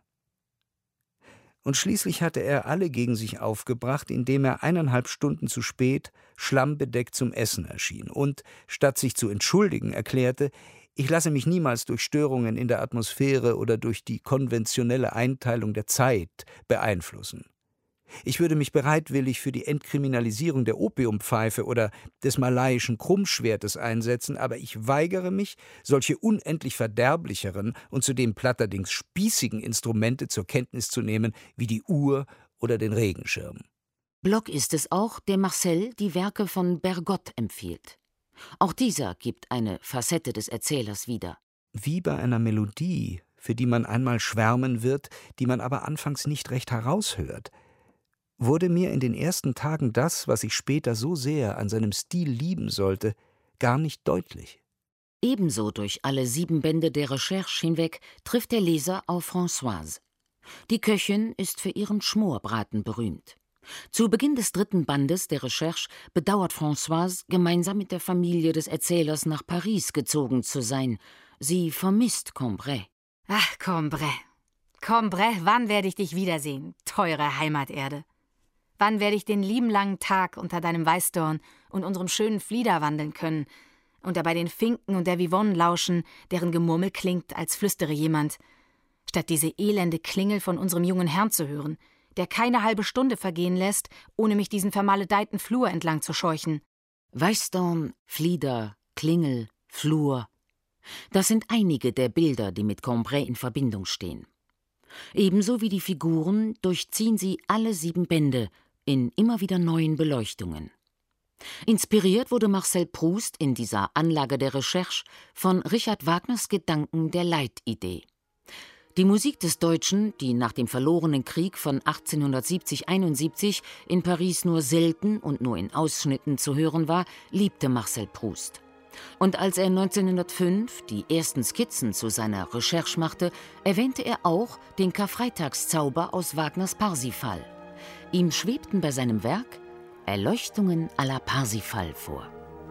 Und schließlich hatte er alle gegen sich aufgebracht, indem er 1,5 Stunden zu spät, schlammbedeckt zum Essen erschien und, statt sich zu entschuldigen, erklärte, ich lasse mich niemals durch Störungen in der Atmosphäre oder durch die konventionelle Einteilung der Zeit beeinflussen. Ich würde mich bereitwillig für die Entkriminalisierung der Opiumpfeife oder des malaiischen Krummschwertes einsetzen, aber ich weigere mich, solche unendlich verderblicheren und zudem platterdings spießigen Instrumente zur Kenntnis zu nehmen, wie die Uhr oder den Regenschirm. Bloch ist es auch, der Marcel die Werke von Bergotte empfiehlt. Auch dieser gibt eine Facette des Erzählers wieder. Wie bei einer Melodie, für die man einmal schwärmen wird, die man aber anfangs nicht recht heraushört, wurde mir in den ersten Tagen das, was ich später so sehr an seinem Stil lieben sollte, gar nicht deutlich. Ebenso durch alle 7 Bände der Recherche hinweg trifft der Leser auf Françoise. Die Köchin ist für ihren Schmorbraten berühmt. Zu Beginn des 3. Bandes der Recherche bedauert Françoise, gemeinsam mit der Familie des Erzählers nach Paris gezogen zu sein. Sie vermisst Cambrai. Ach, Cambrai. Cambrai, wann werde ich dich wiedersehen, teure Heimaterde? Wann werde ich den lieben langen Tag unter deinem Weißdorn und unserem schönen Flieder wandeln können und dabei den Finken und der Vivonne lauschen, deren Gemurmel klingt, als flüstere jemand, statt diese elende Klingel von unserem jungen Herrn zu hören, der keine halbe Stunde vergehen lässt, ohne mich diesen vermaledeiten Flur entlang zu scheuchen. Weißdorn, Flieder, Klingel, Flur. Das sind einige der Bilder, die mit Cambrai in Verbindung stehen. Ebenso wie die Figuren durchziehen sie alle 7 Bände in immer wieder neuen Beleuchtungen. Inspiriert wurde Marcel Proust in dieser Anlage der Recherche von Richard Wagners Gedanken der Leitidee. Die Musik des Deutschen, die nach dem verlorenen Krieg von 1870-71 in Paris nur selten und nur in Ausschnitten zu hören war, liebte Marcel Proust. Und als er 1905 die ersten Skizzen zu seiner Recherche machte, erwähnte er auch den Karfreitagszauber aus Wagners Parsifal. Ihm schwebten bei seinem Werk Erleuchtungen à la Parsifal vor.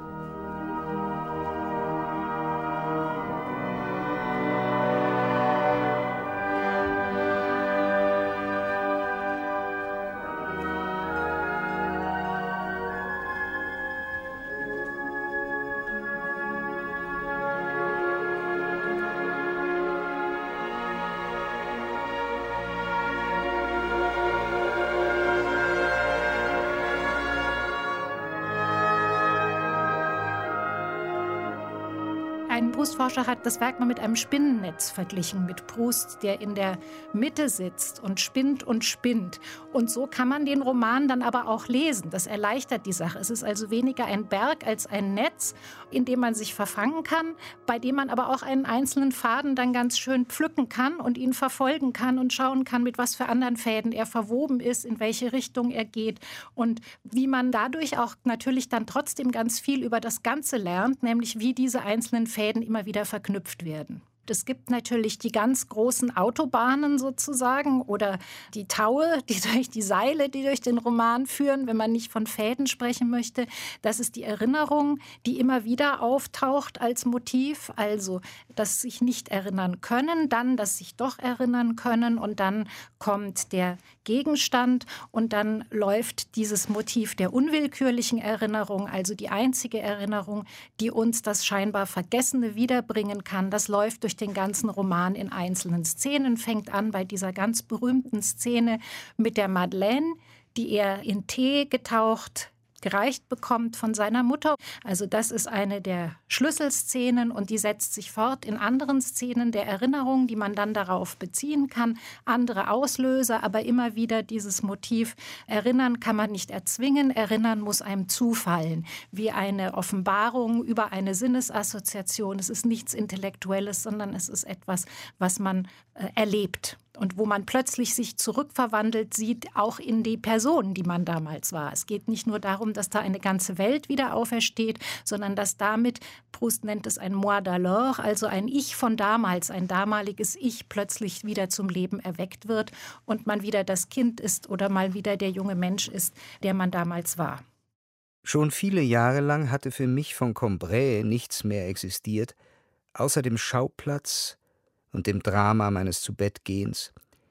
Ein Proust-Forscher hat das Werk mal mit einem Spinnennetz verglichen, mit Proust, der in der Mitte sitzt und spinnt und spinnt. Und so kann man den Roman dann aber auch lesen. Das erleichtert die Sache. Es ist also weniger ein Berg als ein Netz, in dem man sich verfangen kann, bei dem man aber auch einen einzelnen Faden dann ganz schön pflücken kann und ihn verfolgen kann und schauen kann, mit was für anderen Fäden er verwoben ist, in welche Richtung er geht und wie man dadurch auch natürlich dann trotzdem ganz viel über das Ganze lernt, nämlich wie diese einzelnen Fäden immer wieder verknüpft werden. Es gibt natürlich die ganz großen Autobahnen sozusagen oder die Taue, die Seile, die durch den Roman führen, wenn man nicht von Fäden sprechen möchte. Das ist die Erinnerung, die immer wieder auftaucht als Motiv. Also das sich nicht erinnern können, dann das sich doch erinnern können und dann kommt der Gegenstand und dann läuft dieses Motiv der unwillkürlichen Erinnerung, also die einzige Erinnerung, die uns das scheinbar Vergessene wiederbringen kann. Das läuft durch den ganzen Roman in einzelnen Szenen, fängt an bei dieser ganz berühmten Szene mit der Madeleine, die er in Tee getaucht gereicht bekommt von seiner Mutter. Also das ist eine der Schlüsselszenen und die setzt sich fort in anderen Szenen der Erinnerung, die man dann darauf beziehen kann. Andere Auslöser, aber immer wieder dieses Motiv. Erinnern kann man nicht erzwingen, erinnern muss einem zufallen. Wie eine Offenbarung über eine Sinnesassoziation. Es ist nichts Intellektuelles, sondern es ist etwas, was man erlebt. Und wo man plötzlich sich zurückverwandelt sieht, auch in die Person, die man damals war. Es geht nicht nur darum, dass da eine ganze Welt wieder aufersteht, sondern dass damit, Proust nennt es ein Moi d'alors, also ein Ich von damals, ein damaliges Ich plötzlich wieder zum Leben erweckt wird und man wieder das Kind ist oder mal wieder der junge Mensch ist, der man damals war. Schon viele Jahre lang hatte für mich von Cambrai nichts mehr existiert, außer dem Schauplatz und dem Drama meines Zubettgehens.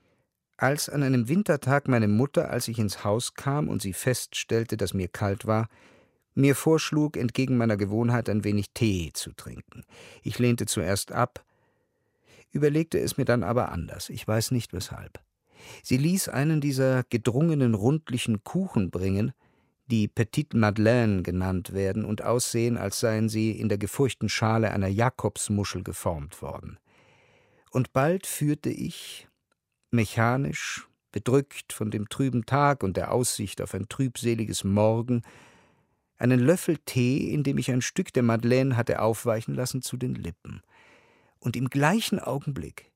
Als an einem Wintertag meine Mutter, als ich ins Haus kam und sie feststellte, dass mir kalt war, mir vorschlug, entgegen meiner Gewohnheit ein wenig Tee zu trinken. Ich lehnte zuerst ab, überlegte es mir dann aber anders, ich weiß nicht weshalb. Sie ließ einen dieser gedrungenen, rundlichen Kuchen bringen, die Petite Madeleine genannt werden und aussehen, als seien sie in der gefurchten Schale einer Jakobsmuschel geformt worden. Und bald führte ich, mechanisch, bedrückt von dem trüben Tag und der Aussicht auf ein trübseliges Morgen, einen Löffel Tee, in dem ich ein Stück der Madeleine hatte aufweichen lassen, zu den Lippen. Und im gleichen Augenblick,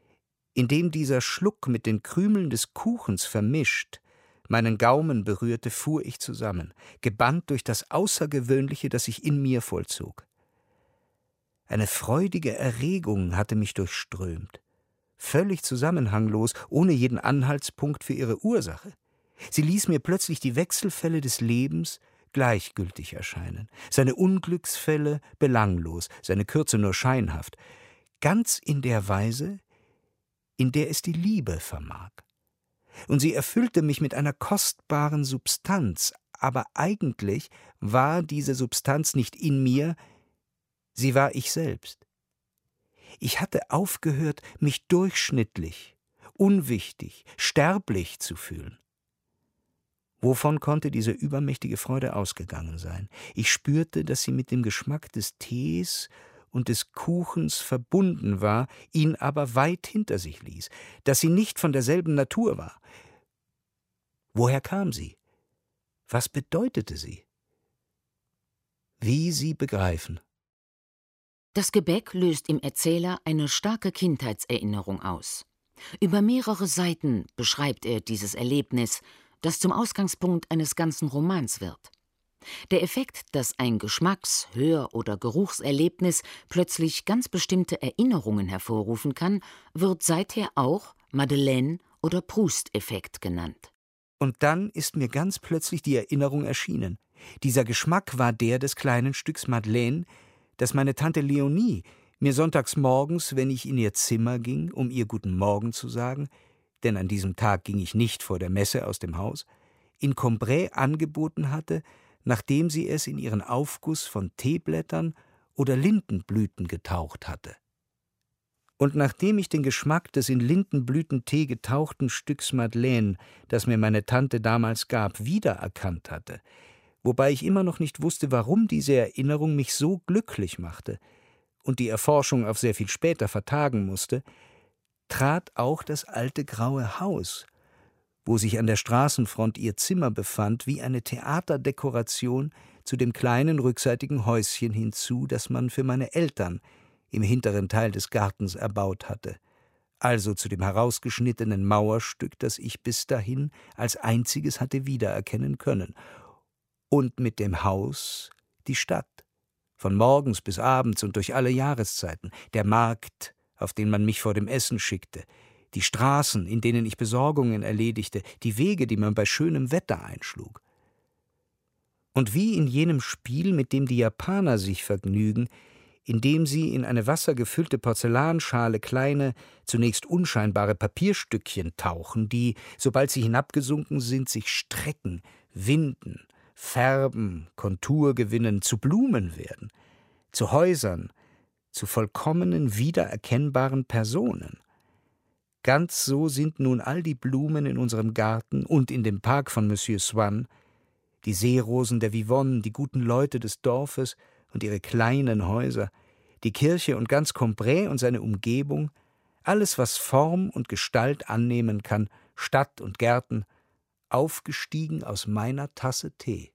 in dem dieser Schluck mit den Krümeln des Kuchens vermischt meinen Gaumen berührte, fuhr ich zusammen, gebannt durch das Außergewöhnliche, das sich in mir vollzog. Eine freudige Erregung hatte mich durchströmt, völlig zusammenhanglos, ohne jeden Anhaltspunkt für ihre Ursache. Sie ließ mir plötzlich die Wechselfälle des Lebens gleichgültig erscheinen, seine Unglücksfälle belanglos, seine Kürze nur scheinhaft, ganz in der Weise, in der es die Liebe vermag. Und sie erfüllte mich mit einer kostbaren Substanz, aber eigentlich war diese Substanz nicht in mir, sie war ich selbst. Ich hatte aufgehört, mich durchschnittlich, unwichtig, sterblich zu fühlen. Wovon konnte diese übermächtige Freude ausgegangen sein? Ich spürte, dass sie mit dem Geschmack des Tees und des Kuchens verbunden war, ihn aber weit hinter sich ließ, dass sie nicht von derselben Natur war. Woher kam sie? Was bedeutete sie? Wie Sie begreifen. Das Gebäck löst im Erzähler eine starke Kindheitserinnerung aus. Über mehrere Seiten beschreibt er dieses Erlebnis, das zum Ausgangspunkt eines ganzen Romans wird. Der Effekt, dass ein Geschmacks-, Hör- oder Geruchserlebnis plötzlich ganz bestimmte Erinnerungen hervorrufen kann, wird seither auch Madeleine- oder Proust-Effekt genannt. Und dann ist mir ganz plötzlich die Erinnerung erschienen. Dieser Geschmack war der des kleinen Stücks Madeleine, das meine Tante Leonie mir sonntags morgens, wenn ich in ihr Zimmer ging, um ihr Guten Morgen zu sagen, denn an diesem Tag ging ich nicht vor der Messe aus dem Haus, in Cambrai angeboten hatte, nachdem sie es in ihren Aufguss von Teeblättern oder Lindenblüten getaucht hatte. Und nachdem ich den Geschmack des in Lindenblütentee getauchten Stücks Madeleine, das mir meine Tante damals gab, wiedererkannt hatte, wobei ich immer noch nicht wusste, warum diese Erinnerung mich so glücklich machte und die Erforschung auf sehr viel später vertagen musste, trat auch das alte graue Haus, wo sich an der Straßenfront ihr Zimmer befand, wie eine Theaterdekoration zu dem kleinen rückseitigen Häuschen hinzu, das man für meine Eltern im hinteren Teil des Gartens erbaut hatte, also zu dem herausgeschnittenen Mauerstück, das ich bis dahin als einziges hatte wiedererkennen können, und mit dem Haus die Stadt, von morgens bis abends und durch alle Jahreszeiten, der Markt, auf den man mich vor dem Essen schickte, die Straßen, in denen ich Besorgungen erledigte, die Wege, die man bei schönem Wetter einschlug. Und wie in jenem Spiel, mit dem die Japaner sich vergnügen, indem sie in eine wassergefüllte Porzellanschale kleine, zunächst unscheinbare Papierstückchen tauchen, die, sobald sie hinabgesunken sind, sich strecken, winden, färben, Kontur gewinnen, zu Blumen werden, zu Häusern, zu vollkommenen, wiedererkennbaren Personen. Ganz so sind nun all die Blumen in unserem Garten und in dem Park von Monsieur Swann, die Seerosen der Vivonne, die guten Leute des Dorfes und ihre kleinen Häuser, die Kirche und ganz Cambrai und seine Umgebung, alles, was Form und Gestalt annehmen kann, Stadt und Gärten, aufgestiegen aus meiner Tasse Tee.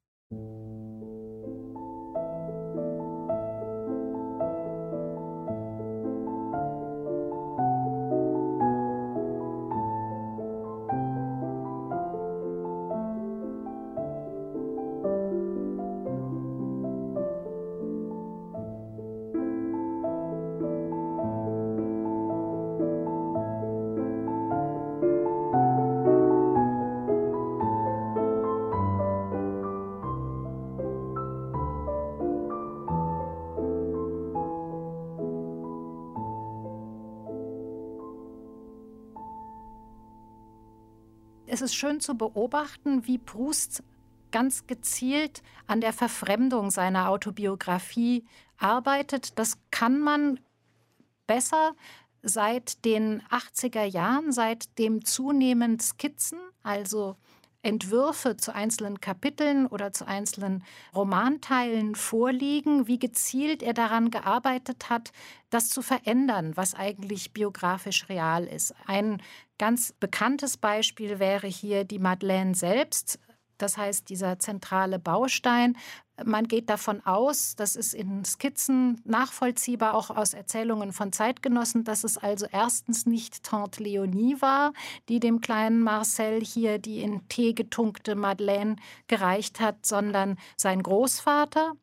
Es ist schön zu beobachten, wie Proust ganz gezielt an der Verfremdung seiner Autobiografie arbeitet. Das kann man besser seit den 80er Jahren, seit dem zunehmend Skizzen, also Entwürfe zu einzelnen Kapiteln oder zu einzelnen Romanteilen vorliegen, wie gezielt er daran gearbeitet hat, das zu verändern, was eigentlich biografisch real ist. Ein ganz bekanntes Beispiel wäre hier die Madeleine selbst, das heißt dieser zentrale Baustein. Man geht davon aus, das ist in Skizzen nachvollziehbar, auch aus Erzählungen von Zeitgenossen, dass es also erstens nicht Tante Leonie war, die dem kleinen Marcel hier die in Tee getunkte Madeleine gereicht hat, sondern sein Großvater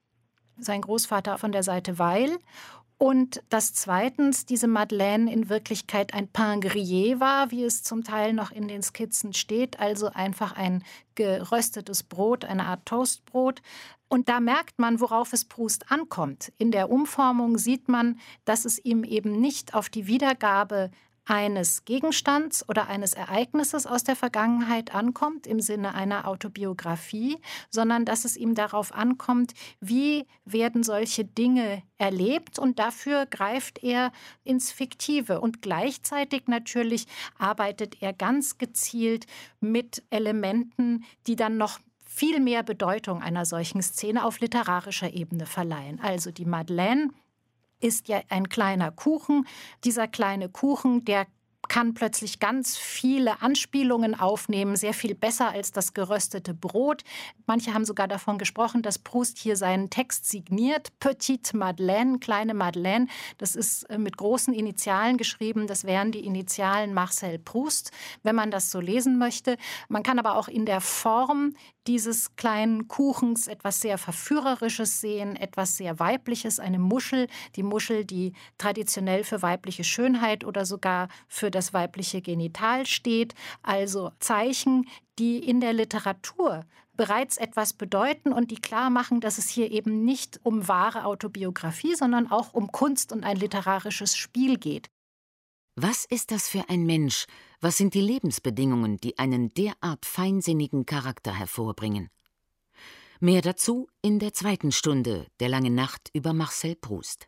von der Seite Weil. Und dass zweitens diese Madeleine in Wirklichkeit ein Pain grillé war, wie es zum Teil noch in den Skizzen steht, also einfach ein geröstetes Brot, eine Art Toastbrot. Und da merkt man, worauf es Proust ankommt. In der Umformung sieht man, dass es ihm eben nicht auf die Wiedergabe eines Gegenstands oder eines Ereignisses aus der Vergangenheit ankommt, im Sinne einer Autobiografie, sondern dass es ihm darauf ankommt, wie werden solche Dinge erlebt, und dafür greift er ins Fiktive. Und gleichzeitig natürlich arbeitet er ganz gezielt mit Elementen, die dann noch viel mehr Bedeutung einer solchen Szene auf literarischer Ebene verleihen. Also die Madeleine ist ja ein kleiner Kuchen. Dieser kleine Kuchen, der kann plötzlich ganz viele Anspielungen aufnehmen, sehr viel besser als das geröstete Brot. Manche haben sogar davon gesprochen, dass Proust hier seinen Text signiert. Petite Madeleine, kleine Madeleine. Das ist mit großen Initialen geschrieben. Das wären die Initialen Marcel Proust, wenn man das so lesen möchte. Man kann aber auch in der Form dieses kleinen Kuchens etwas sehr Verführerisches sehen, etwas sehr Weibliches, eine Muschel. Die Muschel, die traditionell für weibliche Schönheit oder sogar für das weibliche Genital steht. Also Zeichen, die in der Literatur bereits etwas bedeuten und die klar machen, dass es hier eben nicht um wahre Autobiografie, sondern auch um Kunst und ein literarisches Spiel geht. Was ist das für ein Mensch? Was sind die Lebensbedingungen, die einen derart feinsinnigen Charakter hervorbringen? Mehr dazu in der zweiten Stunde der langen Nacht über Marcel Proust.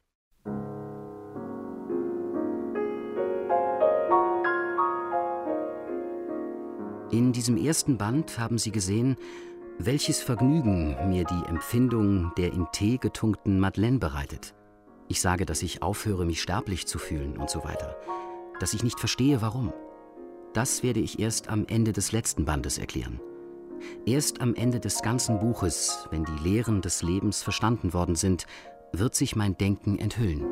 In diesem ersten Band haben Sie gesehen, welches Vergnügen mir die Empfindung der in Tee getunkten Madeleine bereitet. Ich sage, dass ich aufhöre, mich sterblich zu fühlen und so weiter. Dass ich nicht verstehe, warum. Das werde ich erst am Ende des letzten Bandes erklären. Erst am Ende des ganzen Buches, wenn die Lehren des Lebens verstanden worden sind, wird sich mein Denken enthüllen.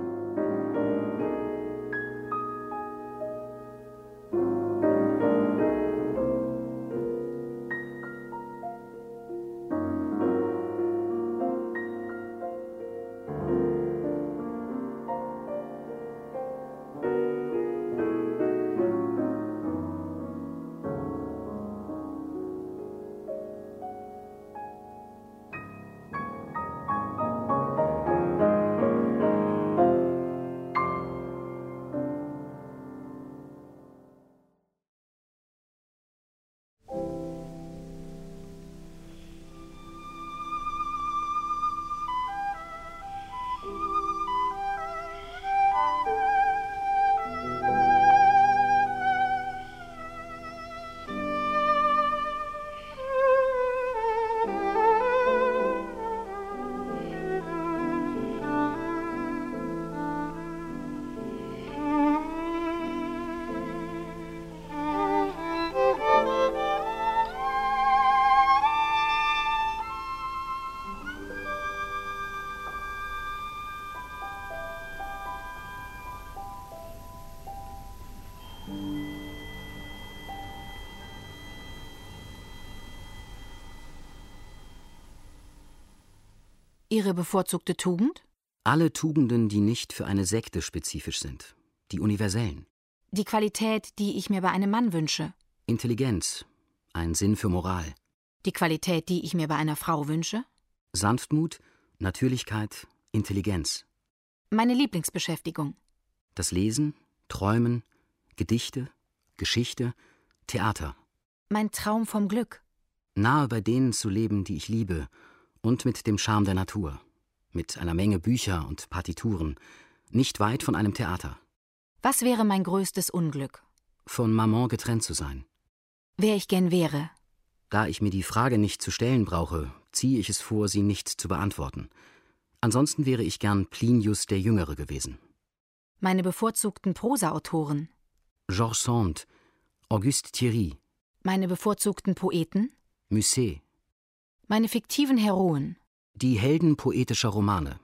Ihre bevorzugte Tugend? Alle Tugenden, die nicht für eine Sekte spezifisch sind. Die universellen. Die Qualität, die ich mir bei einem Mann wünsche. Intelligenz. Ein Sinn für Moral. Die Qualität, die ich mir bei einer Frau wünsche. Sanftmut, Natürlichkeit, Intelligenz. Meine Lieblingsbeschäftigung. Das Lesen, Träumen, Gedichte, Geschichte, Theater. Mein Traum vom Glück. Nahe bei denen zu leben, die ich liebe, und mit dem Charme der Natur. Mit einer Menge Bücher und Partituren, nicht weit von einem Theater. Was wäre mein größtes Unglück? Von Maman getrennt zu sein. Wer ich gern wäre. Da ich mir die Frage nicht zu stellen brauche, ziehe ich es vor, sie nicht zu beantworten. Ansonsten wäre ich gern Plinius der Jüngere gewesen. Meine bevorzugten Prosaautoren. Georges Sand, Auguste Thierry. Meine bevorzugten Poeten. Musset. Meine fiktiven Heroen. Die Helden poetischer Romane.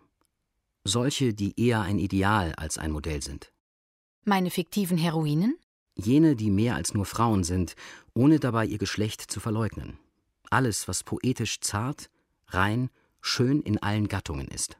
Solche, die eher ein Ideal als ein Modell sind. Meine fiktiven Heroinen. Jene, die mehr als nur Frauen sind, ohne dabei ihr Geschlecht zu verleugnen. Alles, was poetisch zart, rein, schön in allen Gattungen ist.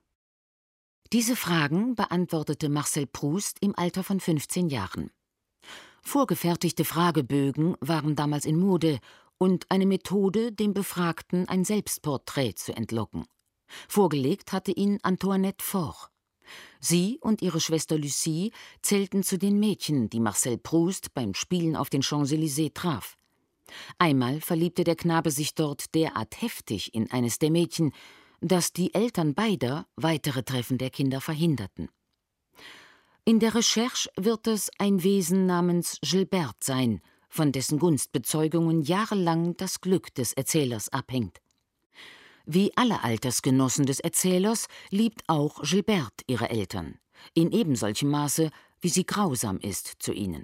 Diese Fragen beantwortete Marcel Proust im Alter von 15 Jahren. Vorgefertigte Fragebögen waren damals in Mode und eine Methode, dem Befragten ein Selbstporträt zu entlocken. Vorgelegt hatte ihn Antoinette Faure. Sie und ihre Schwester Lucie zählten zu den Mädchen, die Marcel Proust beim Spielen auf den Champs-Élysées traf. Einmal verliebte der Knabe sich dort derart heftig in eines der Mädchen, dass die Eltern beider weitere Treffen der Kinder verhinderten. In der Recherche wird es ein Wesen namens Gilberte sein, von dessen Gunstbezeugungen jahrelang das Glück des Erzählers abhängt. Wie alle Altersgenossen des Erzählers liebt auch Gilberte ihre Eltern. in ebensolchem Maße, wie sie grausam ist zu ihnen.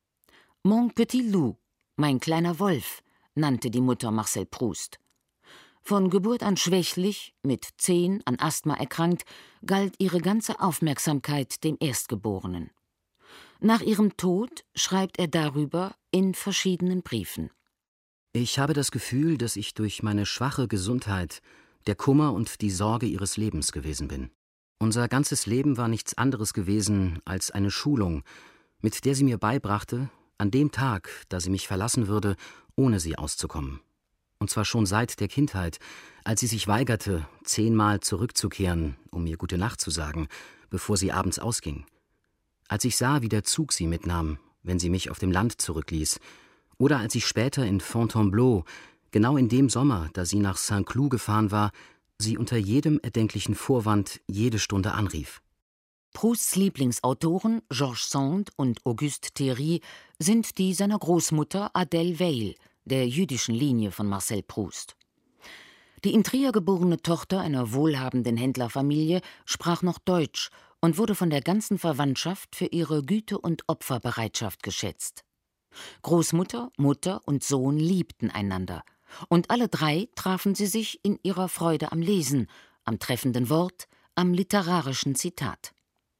Mon petit loup, mein kleiner Wolf, nannte die Mutter Marcel Proust. Von Geburt an schwächlich, mit 10 an Asthma erkrankt, galt ihre ganze Aufmerksamkeit dem Erstgeborenen. Nach ihrem Tod schreibt er darüber in verschiedenen Briefen. Ich habe das Gefühl, dass ich durch meine schwache Gesundheit der Kummer und die Sorge ihres Lebens gewesen bin. Unser ganzes Leben war nichts anderes gewesen als eine Schulung, mit der sie mir beibrachte, an dem Tag, da sie mich verlassen würde, ohne sie auszukommen. Und zwar schon seit der Kindheit, als sie sich weigerte, 10-mal zurückzukehren, um mir gute Nacht zu sagen, bevor sie abends ausging. Als ich sah, wie der Zug sie mitnahm, wenn sie mich auf dem Land zurückließ, oder als ich später in Fontainebleau, genau in dem Sommer, da sie nach Saint-Cloud gefahren war, sie unter jedem erdenklichen Vorwand jede Stunde anrief. Prousts Lieblingsautoren George Sand und Auguste Thierry sind die seiner Großmutter Adèle Weil, der jüdischen Linie von Marcel Proust. Die in Trier geborene Tochter einer wohlhabenden Händlerfamilie sprach noch Deutsch und wurde von der ganzen Verwandtschaft für ihre Güte und Opferbereitschaft geschätzt. Großmutter, Mutter und Sohn liebten einander, und alle 3 trafen sie sich in ihrer Freude am Lesen, am treffenden Wort, am literarischen Zitat.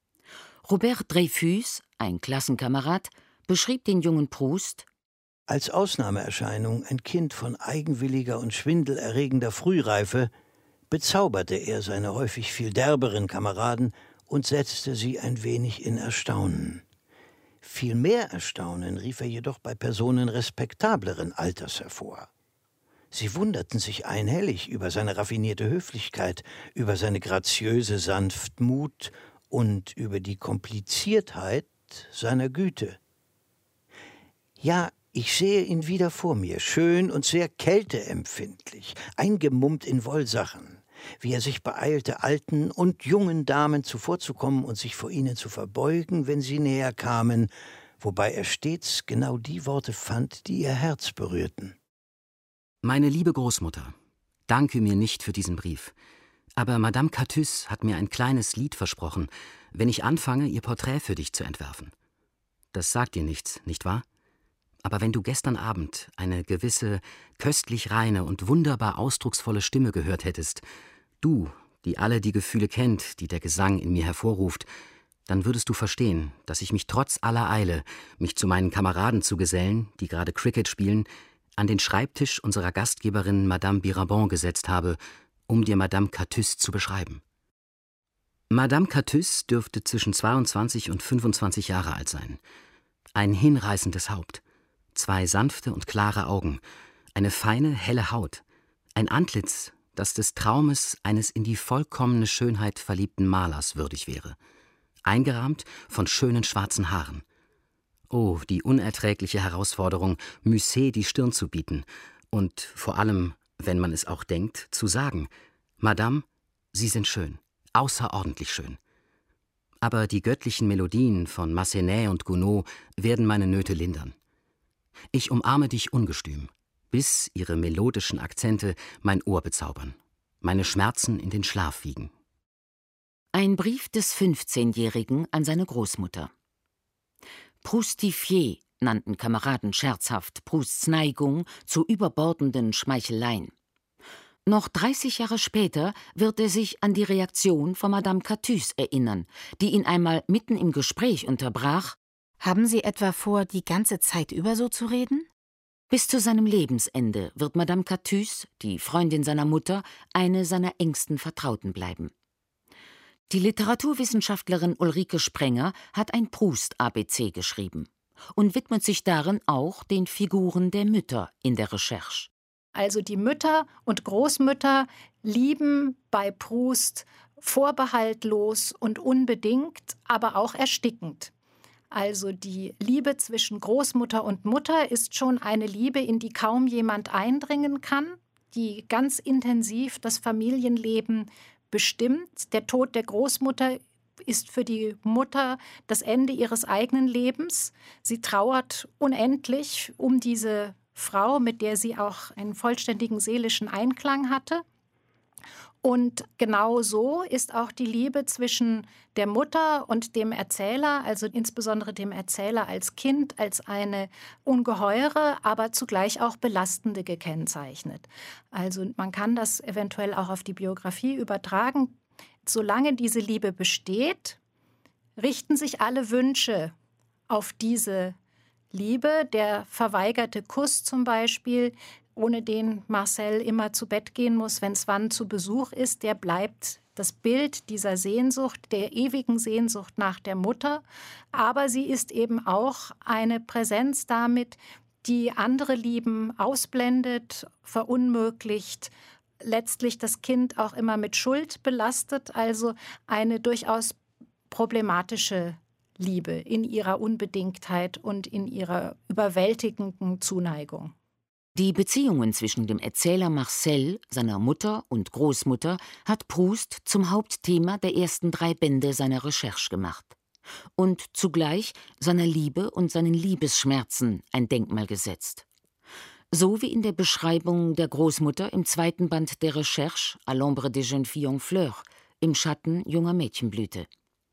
Robert Dreyfus, ein Klassenkamerad, beschrieb den jungen Proust als Ausnahmeerscheinung, ein Kind von eigenwilliger und schwindelerregender Frühreife, bezauberte er seine häufig viel derberen Kameraden und setzte sie ein wenig in Erstaunen. Viel mehr Erstaunen rief er jedoch bei Personen respektableren Alters hervor. Sie wunderten sich einhellig über seine raffinierte Höflichkeit, über seine graziöse Sanftmut und über die Kompliziertheit seiner Güte. Ja, ich sehe ihn wieder vor mir, schön und sehr kälteempfindlich, eingemummt in Wollsachen, wie er sich beeilte, alten und jungen Damen zuvorzukommen und sich vor ihnen zu verbeugen, wenn sie näher kamen, wobei er stets genau die Worte fand, die ihr Herz berührten. Meine liebe Großmutter, danke mir nicht für diesen Brief, aber Madame Catus hat mir ein kleines Lied versprochen, wenn ich anfange, ihr Porträt für dich zu entwerfen. Das sagt dir nichts, nicht wahr? Aber wenn du gestern Abend eine gewisse, köstlich reine und wunderbar ausdrucksvolle Stimme gehört hättest, du, die alle die Gefühle kennt, die der Gesang in mir hervorruft, dann würdest du verstehen, dass ich mich trotz aller Eile, mich zu meinen Kameraden zu gesellen, die gerade Cricket spielen, an den Schreibtisch unserer Gastgeberin Madame Biraban gesetzt habe, um dir Madame Catus zu beschreiben. Madame Catus dürfte zwischen 22 und 25 Jahre alt sein. Ein hinreißendes Haupt, 2 sanfte und klare Augen, eine feine, helle Haut, ein Antlitz, das des Traumes eines in die vollkommene Schönheit verliebten Malers würdig wäre, eingerahmt von schönen schwarzen Haaren. Oh, die unerträgliche Herausforderung, Musset die Stirn zu bieten und vor allem, wenn man es auch denkt, zu sagen: Madame, Sie sind schön, außerordentlich schön. Aber die göttlichen Melodien von Massenet und Gounod werden meine Nöte lindern. Ich umarme dich ungestüm, bis ihre melodischen Akzente mein Ohr bezaubern, meine Schmerzen in den Schlaf wiegen. Ein Brief des 15-Jährigen an seine Großmutter. Proustifier nannten Kameraden scherzhaft Prousts Neigung zu überbordenden Schmeicheleien. Noch 30 Jahre später wird er sich an die Reaktion von Madame Catus erinnern, die ihn einmal mitten im Gespräch unterbrach: Haben Sie etwa vor, die ganze Zeit über so zu reden? Bis zu seinem Lebensende wird Madame Catus, die Freundin seiner Mutter, eine seiner engsten Vertrauten bleiben. Die Literaturwissenschaftlerin Ulrike Sprenger hat ein Proust-ABC geschrieben und widmet sich darin auch den Figuren der Mütter in der Recherche. Also die Mütter und Großmütter lieben bei Proust vorbehaltlos und unbedingt, aber auch erstickend. Also die Liebe zwischen Großmutter und Mutter ist schon eine Liebe, in die kaum jemand eindringen kann, die ganz intensiv das Familienleben bestimmt. Der Tod der Großmutter ist für die Mutter das Ende ihres eigenen Lebens. Sie trauert unendlich um diese Frau, mit der sie auch einen vollständigen seelischen Einklang hatte. Und genau so ist auch die Liebe zwischen der Mutter und dem Erzähler, also insbesondere dem Erzähler als Kind, als eine ungeheure, aber zugleich auch belastende gekennzeichnet. Also man kann das eventuell auch auf die Biografie übertragen. Solange diese Liebe besteht, richten sich alle Wünsche auf diese Liebe. Der verweigerte Kuss zum Beispiel, ohne den Marcel immer zu Bett gehen muss, wenn Swann zu Besuch ist, der bleibt das Bild dieser Sehnsucht, der ewigen Sehnsucht nach der Mutter. Aber sie ist eben auch eine Präsenz damit, die andere Lieben ausblendet, verunmöglicht, letztlich das Kind auch immer mit Schuld belastet, also eine durchaus problematische Liebe in ihrer Unbedingtheit und in ihrer überwältigenden Zuneigung. Die Beziehungen zwischen dem Erzähler Marcel, seiner Mutter und Großmutter hat Proust zum Hauptthema der ersten 3 Bände seiner Recherche gemacht und zugleich seiner Liebe und seinen Liebesschmerzen ein Denkmal gesetzt. So wie in der Beschreibung der Großmutter im 2. Band der Recherche À l'ombre des jeunes filles en fleurs, im Schatten junger Mädchenblüte.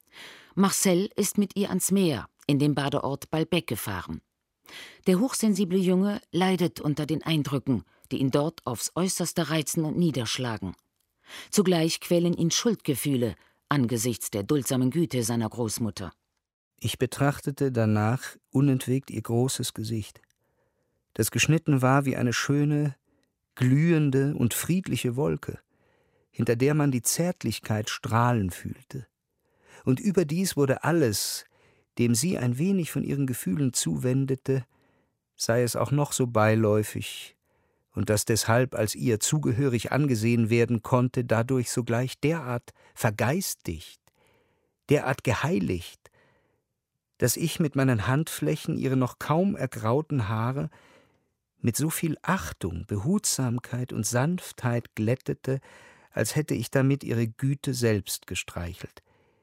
Marcel ist mit ihr ans Meer, in den Badeort Balbec gefahren. Der hochsensible Junge leidet unter den Eindrücken, die ihn dort aufs Äußerste reizen und niederschlagen. Zugleich quälen ihn Schuldgefühle angesichts der duldsamen Güte seiner Großmutter. Ich betrachtete danach unentwegt ihr großes Gesicht, das geschnitten war wie eine schöne, glühende und friedliche Wolke, hinter der man die Zärtlichkeit strahlen fühlte. Und überdies wurde alles, dem sie ein wenig von ihren Gefühlen zuwendete, sei es auch noch so beiläufig, und das deshalb als ihr zugehörig angesehen werden konnte, dadurch sogleich derart vergeistigt, derart geheiligt, dass ich mit meinen Handflächen ihre noch kaum ergrauten Haare mit so viel Achtung, Behutsamkeit und Sanftheit glättete, als hätte ich damit ihre Güte selbst gestreichelt.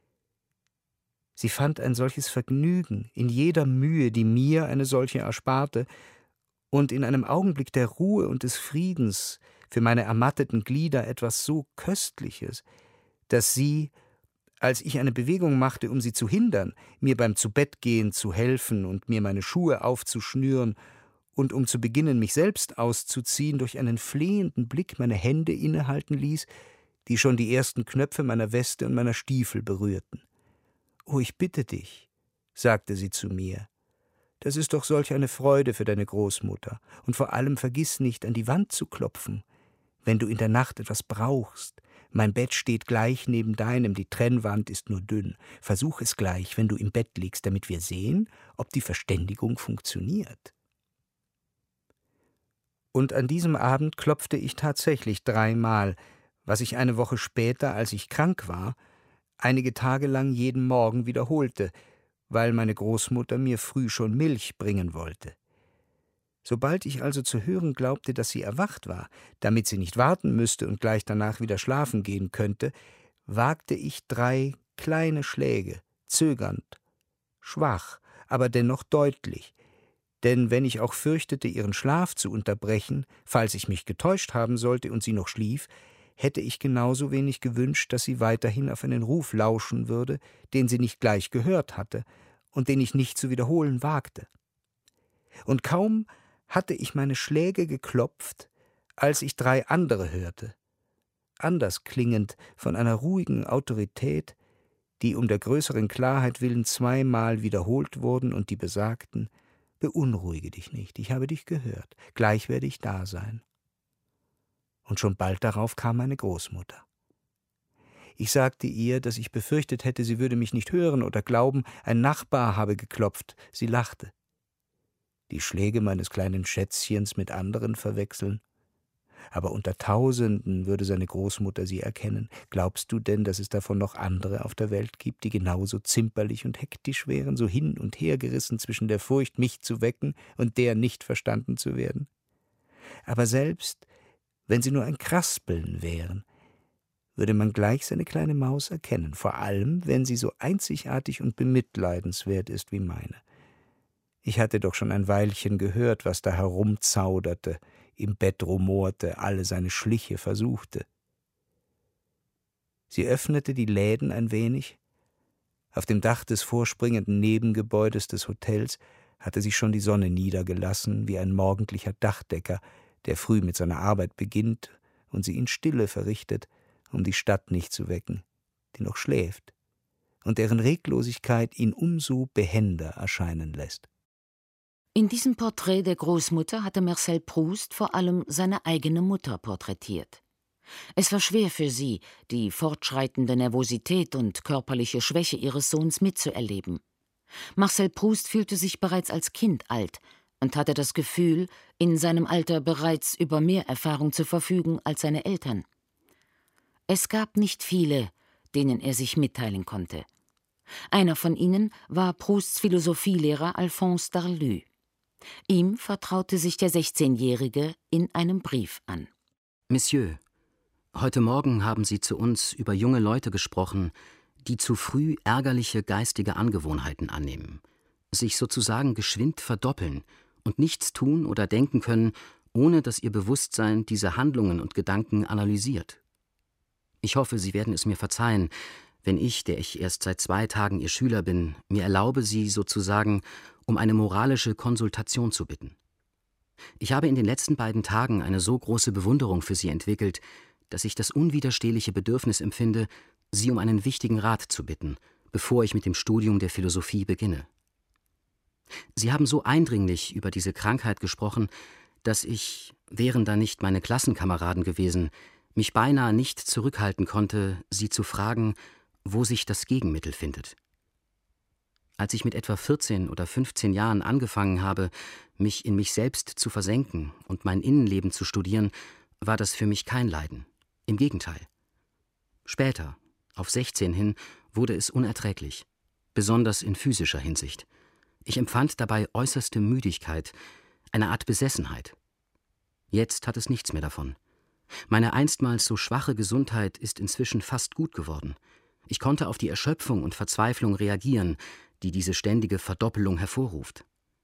Sie fand ein solches Vergnügen in jeder Mühe, die mir eine solche ersparte, und in einem Augenblick der Ruhe und des Friedens für meine ermatteten Glieder etwas so Köstliches, dass sie, als ich eine Bewegung machte, um sie zu hindern, mir beim Zubettgehen zu helfen und mir meine Schuhe aufzuschnüren und um zu beginnen, mich selbst auszuziehen, durch einen flehenden Blick meine Hände innehalten ließ, die schon die ersten Knöpfe meiner Weste und meiner Stiefel berührten. »Oh, ich bitte dich«, sagte sie zu mir, »das ist doch solch eine Freude für deine Großmutter, und vor allem vergiss nicht, an die Wand zu klopfen, wenn du in der Nacht etwas brauchst. Mein Bett steht gleich neben deinem, die Trennwand ist nur dünn. Versuch es gleich, wenn du im Bett liegst, damit wir sehen, ob die Verständigung funktioniert.« Und an diesem Abend klopfte ich tatsächlich 3-mal, was ich eine Woche später, als ich krank war, einige Tage lang jeden Morgen wiederholte, weil meine Großmutter mir früh schon Milch bringen wollte. Sobald ich also zu hören glaubte, dass sie erwacht war, damit sie nicht warten müsste und gleich danach wieder schlafen gehen könnte, wagte ich 3 kleine Schläge, zögernd, schwach, aber dennoch deutlich, denn wenn ich auch fürchtete, ihren Schlaf zu unterbrechen, falls ich mich getäuscht haben sollte und sie noch schlief, hätte ich genauso wenig gewünscht, dass sie weiterhin auf einen Ruf lauschen würde, den sie nicht gleich gehört hatte und den ich nicht zu wiederholen wagte. Und kaum hatte ich meine Schläge geklopft, als ich 3 andere hörte, anders klingend, von einer ruhigen Autorität, die um der größeren Klarheit willen 2-mal wiederholt wurden und die besagten: »Beunruhige dich nicht, ich habe dich gehört, gleich werde ich da sein.« Und schon bald darauf kam meine Großmutter. Ich sagte ihr, dass ich befürchtet hätte, sie würde mich nicht hören oder glauben, ein Nachbar habe geklopft. Sie lachte. Die Schläge meines kleinen Schätzchens mit anderen verwechseln? Aber unter Tausenden würde seine Großmutter sie erkennen. Glaubst du denn, dass es davon noch andere auf der Welt gibt, die genauso zimperlich und hektisch wären, so hin und her gerissen zwischen der Furcht, mich zu wecken und der, nicht verstanden zu werden? Aber selbst wenn sie nur ein Kraspeln wären, würde man gleich seine kleine Maus erkennen, vor allem, wenn sie so einzigartig und bemitleidenswert ist wie meine. Ich hatte doch schon ein Weilchen gehört, was da herumzauderte, im Bett rumorte, alle seine Schliche versuchte. Sie öffnete die Läden ein wenig. Auf dem Dach des vorspringenden Nebengebäudes des Hotels hatte sich schon die Sonne niedergelassen, wie ein morgendlicher Dachdecker, der früh mit seiner Arbeit beginnt und sie in Stille verrichtet, um die Stadt nicht zu wecken, die noch schläft und deren Reglosigkeit ihn umso behender erscheinen lässt. In diesem Porträt der Großmutter hatte Marcel Proust vor allem seine eigene Mutter porträtiert. Es war schwer für sie, die fortschreitende Nervosität und körperliche Schwäche ihres Sohns mitzuerleben. Marcel Proust fühlte sich bereits als Kind alt und hatte das Gefühl, in seinem Alter bereits über mehr Erfahrung zu verfügen als seine Eltern. Es gab nicht viele, denen er sich mitteilen konnte. Einer von ihnen war Prousts Philosophielehrer Alphonse Darlus. Ihm vertraute sich der 16-Jährige in einem Brief an. Monsieur, heute Morgen haben Sie zu uns über junge Leute gesprochen, die zu früh ärgerliche geistige Angewohnheiten annehmen, sich sozusagen geschwind verdoppeln und nichts tun oder denken können, ohne dass ihr Bewusstsein diese Handlungen und Gedanken analysiert. Ich hoffe, Sie werden es mir verzeihen, wenn ich, der ich erst seit 2 Tagen Ihr Schüler bin, mir erlaube, Sie sozusagen um eine moralische Konsultation zu bitten. Ich habe in den letzten 2 Tagen eine so große Bewunderung für Sie entwickelt, dass ich das unwiderstehliche Bedürfnis empfinde, Sie um einen wichtigen Rat zu bitten, bevor ich mit dem Studium der Philosophie beginne. Sie haben so eindringlich über diese Krankheit gesprochen, dass ich, wären da nicht meine Klassenkameraden gewesen, mich beinahe nicht zurückhalten konnte, Sie zu fragen, wo sich das Gegenmittel findet. Als ich mit etwa 14 oder 15 Jahren angefangen habe, mich in mich selbst zu versenken und mein Innenleben zu studieren, war das für mich kein Leiden. Im Gegenteil. Später, auf 16 hin, wurde es unerträglich, besonders in physischer Hinsicht. Ich empfand dabei äußerste Müdigkeit, eine Art Besessenheit. Jetzt hat es nichts mehr davon. Meine einstmals so schwache Gesundheit ist inzwischen fast gut geworden. Ich konnte auf die Erschöpfung und Verzweiflung reagieren, die diese ständige Verdoppelung hervorruft.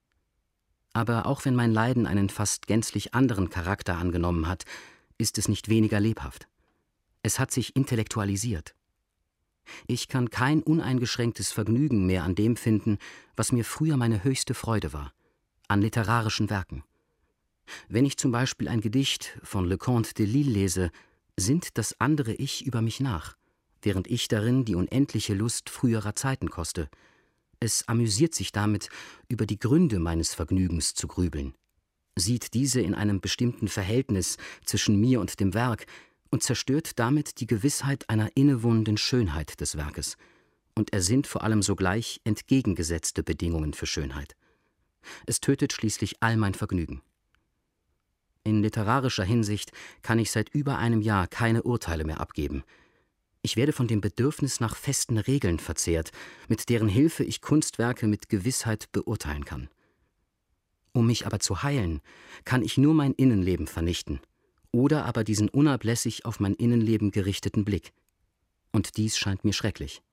Aber auch wenn mein Leiden einen fast gänzlich anderen Charakter angenommen hat, ist es nicht weniger lebhaft. Es hat sich intellektualisiert. Ich kann kein uneingeschränktes Vergnügen mehr an dem finden, was mir früher meine höchste Freude war, an literarischen Werken. Wenn ich zum Beispiel ein Gedicht von Le Comte de Lille lese, sinnt das andere Ich über mich nach, während ich darin die unendliche Lust früherer Zeiten koste. Es amüsiert sich damit, über die Gründe meines Vergnügens zu grübeln, sieht diese in einem bestimmten Verhältnis zwischen mir und dem Werk und zerstört damit die Gewissheit einer innewohnenden Schönheit des Werkes und ersinnt vor allem sogleich entgegengesetzte Bedingungen für Schönheit. Es tötet schließlich all mein Vergnügen. In literarischer Hinsicht kann ich seit über einem Jahr keine Urteile mehr abgeben. Ich werde von dem Bedürfnis nach festen Regeln verzehrt, mit deren Hilfe ich Kunstwerke mit Gewissheit beurteilen kann. Um mich aber zu heilen, kann ich nur mein Innenleben vernichten, oder aber diesen unablässig auf mein Innenleben gerichteten Blick. Und dies scheint mir schrecklich.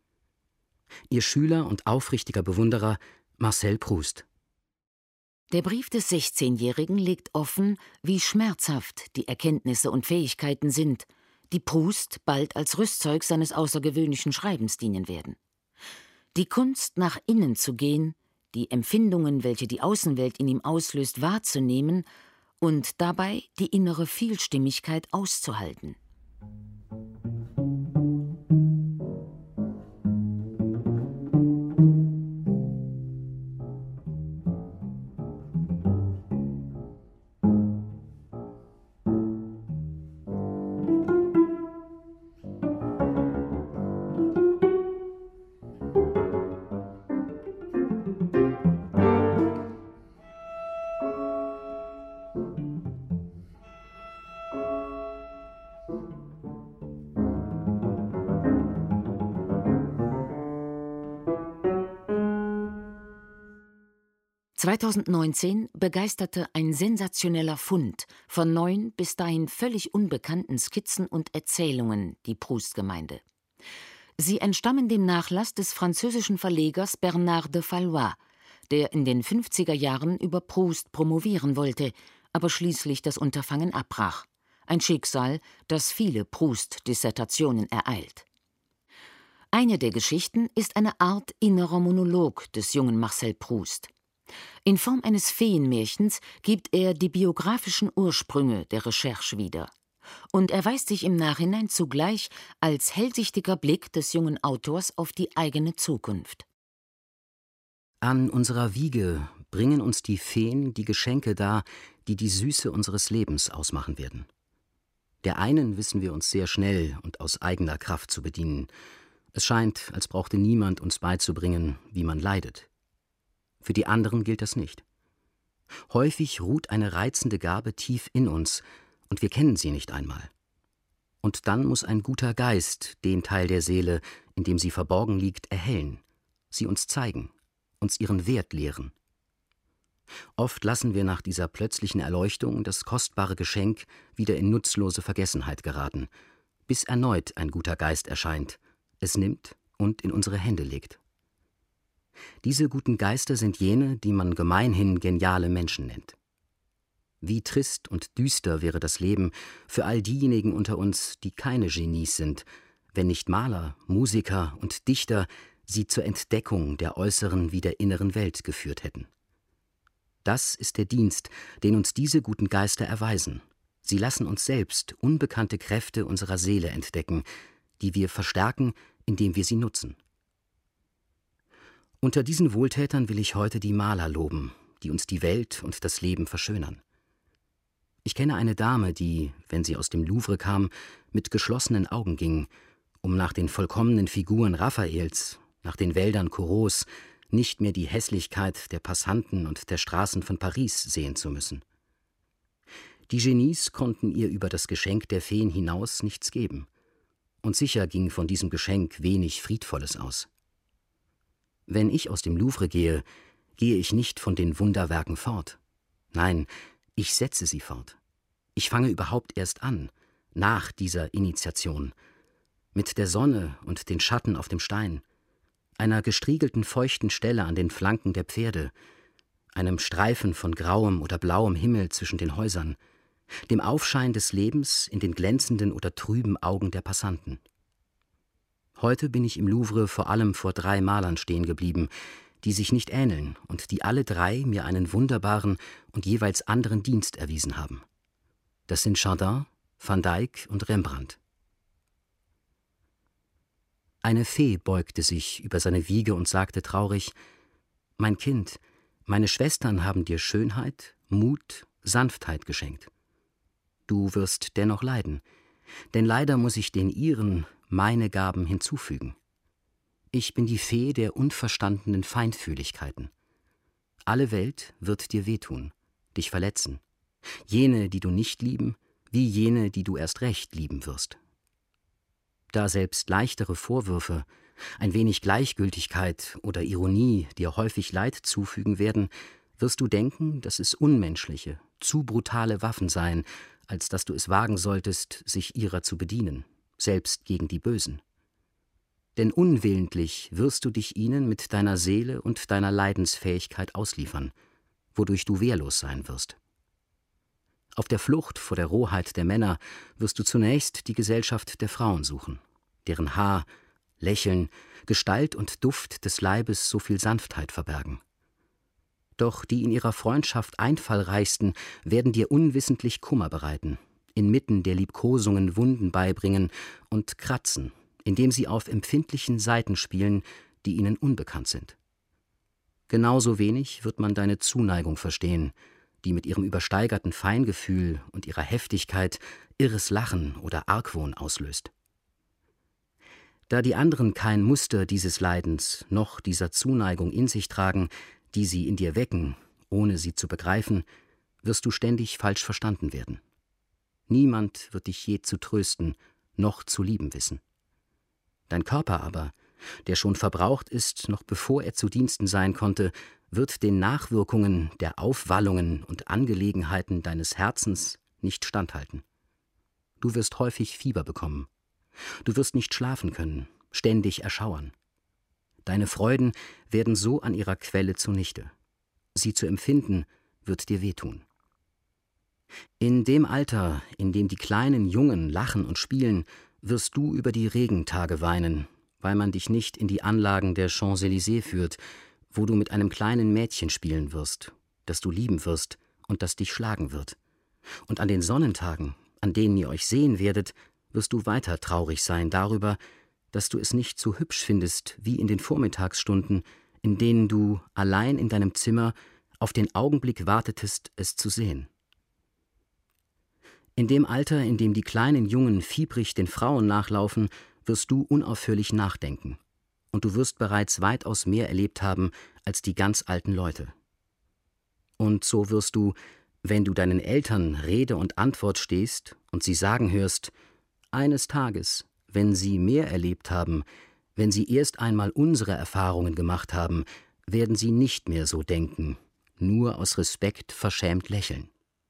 Ihr Schüler und aufrichtiger Bewunderer Marcel Proust. Der Brief des 16-Jährigen legt offen, wie schmerzhaft die Erkenntnisse und Fähigkeiten sind, die Proust bald als Rüstzeug seines außergewöhnlichen Schreibens dienen werden. Die Kunst, nach innen zu gehen, die Empfindungen, welche die Außenwelt in ihm auslöst, wahrzunehmen und dabei die innere Vielstimmigkeit auszuhalten. (2019) begeisterte ein sensationeller Fund von 9 bis dahin völlig unbekannten Skizzen und Erzählungen die Proust-Gemeinde. Sie entstammen dem Nachlass des französischen Verlegers Bernard de Fallois, der in den 50er Jahren über Proust promovieren wollte, aber schließlich das Unterfangen abbrach, ein Schicksal, das viele Proust-Dissertationen ereilt. Eine der Geschichten ist eine Art innerer Monolog des jungen Marcel Proust. In Form eines Feenmärchens gibt er die biografischen Ursprünge der Recherche wieder und erweist sich im Nachhinein zugleich als hellsichtiger Blick des jungen Autors auf die eigene Zukunft. An unserer Wiege bringen uns die Feen die Geschenke dar, die die Süße unseres Lebens ausmachen werden. Der einen wissen wir uns sehr schnell und aus eigener Kraft zu bedienen. Es scheint, als brauchte niemand uns beizubringen, wie man leidet. Für die anderen gilt das nicht. Häufig ruht eine reizende Gabe tief in uns, und wir kennen sie nicht einmal. Und dann muss ein guter Geist den Teil der Seele, in dem sie verborgen liegt, erhellen, sie uns zeigen, uns ihren Wert lehren. Oft lassen wir nach dieser plötzlichen Erleuchtung das kostbare Geschenk wieder in nutzlose Vergessenheit geraten, bis erneut ein guter Geist erscheint, es nimmt und in unsere Hände legt. Diese guten Geister sind jene, die man gemeinhin geniale Menschen nennt. Wie trist und düster wäre das Leben für all diejenigen unter uns, die keine Genies sind, wenn nicht Maler, Musiker und Dichter sie zur Entdeckung der äußeren wie der inneren Welt geführt hätten. Das ist der Dienst, den uns diese guten Geister erweisen. Sie lassen uns selbst unbekannte Kräfte unserer Seele entdecken, die wir verstärken, indem wir sie nutzen. Unter diesen Wohltätern will ich heute die Maler loben, die uns die Welt und das Leben verschönern. Ich kenne eine Dame, die, wenn sie aus dem Louvre kam, mit geschlossenen Augen ging, um nach den vollkommenen Figuren Raffaels, nach den Wäldern Corot, nicht mehr die Hässlichkeit der Passanten und der Straßen von Paris sehen zu müssen. Die Genies konnten ihr über das Geschenk der Feen hinaus nichts geben. Und sicher ging von diesem Geschenk wenig Friedvolles aus. Wenn ich aus dem Louvre gehe, gehe ich nicht von den Wunderwerken fort. Nein, ich setze sie fort. Ich fange überhaupt erst an, nach dieser Initiation, mit der Sonne und den Schatten auf dem Stein, einer gestriegelten feuchten Stelle an den Flanken der Pferde, einem Streifen von grauem oder blauem Himmel zwischen den Häusern, dem Aufschein des Lebens in den glänzenden oder trüben Augen der Passanten. Heute bin ich im Louvre vor allem vor 3 Malern stehen geblieben, die sich nicht ähneln und die alle 3 mir einen wunderbaren und jeweils anderen Dienst erwiesen haben. Das sind Chardin, Van Dyck und Rembrandt. Eine Fee beugte sich über seine Wiege und sagte traurig: »Mein Kind, meine Schwestern haben dir Schönheit, Mut, Sanftheit geschenkt. Du wirst dennoch leiden, denn leider muss ich den ihren meine Gaben hinzufügen. Ich bin die Fee der unverstandenen Feinfühligkeiten. Alle Welt wird dir wehtun, dich verletzen, jene, die du nicht lieben, wie jene, die du erst recht lieben wirst. Da selbst leichtere Vorwürfe, ein wenig Gleichgültigkeit oder Ironie dir häufig Leid zufügen werden, wirst du denken, dass es unmenschliche, zu brutale Waffen seien, als dass du es wagen solltest, sich ihrer zu bedienen, selbst gegen die Bösen. Denn unwillentlich wirst du dich ihnen mit deiner Seele und deiner Leidensfähigkeit ausliefern, wodurch du wehrlos sein wirst. Auf der Flucht vor der Rohheit der Männer wirst du zunächst die Gesellschaft der Frauen suchen, deren Haar, Lächeln, Gestalt und Duft des Leibes so viel Sanftheit verbergen. Doch die in ihrer Freundschaft einfallreichsten werden dir unwissentlich Kummer bereiten, inmitten der Liebkosungen Wunden beibringen und kratzen, indem sie auf empfindlichen Saiten spielen, die ihnen unbekannt sind. Genauso wenig wird man deine Zuneigung verstehen, die mit ihrem übersteigerten Feingefühl und ihrer Heftigkeit irres Lachen oder Argwohn auslöst. Da die anderen kein Muster dieses Leidens noch dieser Zuneigung in sich tragen, die sie in dir wecken, ohne sie zu begreifen, wirst du ständig falsch verstanden werden. Niemand wird dich je zu trösten, noch zu lieben wissen. Dein Körper aber, der schon verbraucht ist, noch bevor er zu Diensten sein konnte, wird den Nachwirkungen der Aufwallungen und Angelegenheiten deines Herzens nicht standhalten. Du wirst häufig Fieber bekommen. Du wirst nicht schlafen können, ständig erschauern. Deine Freuden werden so an ihrer Quelle zunichte. Sie zu empfinden, wird dir wehtun. In dem Alter, in dem die kleinen Jungen lachen und spielen, wirst du über die Regentage weinen, weil man dich nicht in die Anlagen der Champs-Élysées führt, wo du mit einem kleinen Mädchen spielen wirst, das du lieben wirst und das dich schlagen wird. Und an den Sonnentagen, an denen ihr euch sehen werdet, wirst du weiter traurig sein darüber, dass du es nicht so hübsch findest wie in den Vormittagsstunden, in denen du allein in deinem Zimmer auf den Augenblick wartetest, es zu sehen. In dem Alter, in dem die kleinen Jungen fiebrig den Frauen nachlaufen, wirst du unaufhörlich nachdenken. Und du wirst bereits weitaus mehr erlebt haben als die ganz alten Leute. Und so wirst du, wenn du deinen Eltern Rede und Antwort stehst und sie sagen hörst, eines Tages, wenn sie mehr erlebt haben, wenn sie erst einmal unsere Erfahrungen gemacht haben, werden sie nicht mehr so denken, nur aus Respekt verschämt lächeln.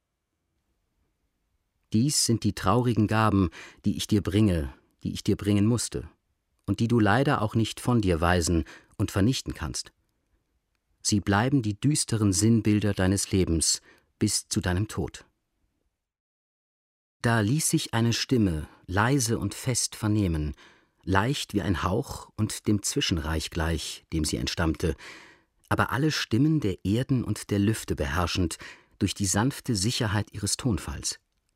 Dies sind die traurigen Gaben, die ich dir bringe, die ich dir bringen musste, und die du leider auch nicht von dir weisen und vernichten kannst. Sie bleiben die düsteren Sinnbilder deines Lebens bis zu deinem Tod. Da ließ sich eine Stimme leise und fest vernehmen, leicht wie ein Hauch und dem Zwischenreich gleich, dem sie entstammte, aber alle Stimmen der Erden und der Lüfte beherrschend durch die sanfte Sicherheit ihres Tonfalls.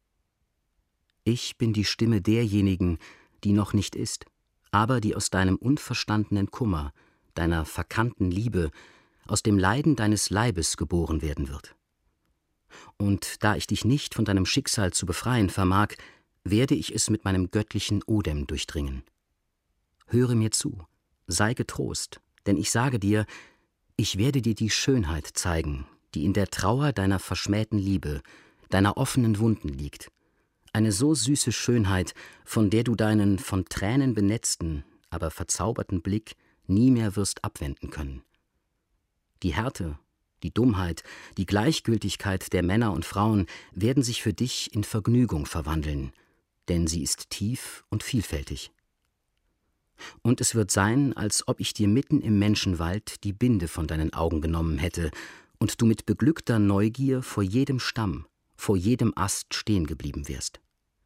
Ich bin die Stimme derjenigen, die noch nicht ist, aber die aus deinem unverstandenen Kummer, deiner verkannten Liebe, aus dem Leiden deines Leibes geboren werden wird. Und da ich dich nicht von deinem Schicksal zu befreien vermag, werde ich es mit meinem göttlichen Odem durchdringen. Höre mir zu, sei getrost, denn ich sage dir, ich werde dir die Schönheit zeigen, die in der Trauer deiner verschmähten Liebe, deiner offenen Wunden liegt. Eine so süße Schönheit, von der du deinen von Tränen benetzten, aber verzauberten Blick nie mehr wirst abwenden können. Die Härte, die Dummheit, die Gleichgültigkeit der Männer und Frauen werden sich für dich in Vergnügung verwandeln, denn sie ist tief und vielfältig. Und es wird sein, als ob ich dir mitten im Menschenwald die Binde von deinen Augen genommen hätte und du mit beglückter Neugier vor jedem Stamm, vor jedem Ast stehen geblieben wärst.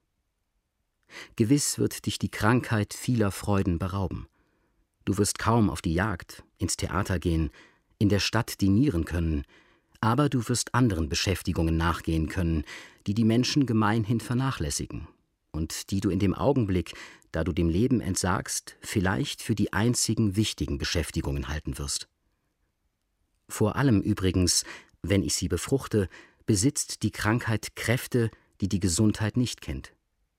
Gewiss wird dich die Krankheit vieler Freuden berauben. Du wirst kaum auf die Jagd, ins Theater gehen, in der Stadt dinieren können, aber du wirst anderen Beschäftigungen nachgehen können, die die Menschen gemeinhin vernachlässigen und die du in dem Augenblick, da du dem Leben entsagst, vielleicht für die einzigen wichtigen Beschäftigungen halten wirst. Vor allem übrigens, wenn ich sie befruchte, besitzt die Krankheit Kräfte, die die Gesundheit nicht kennt.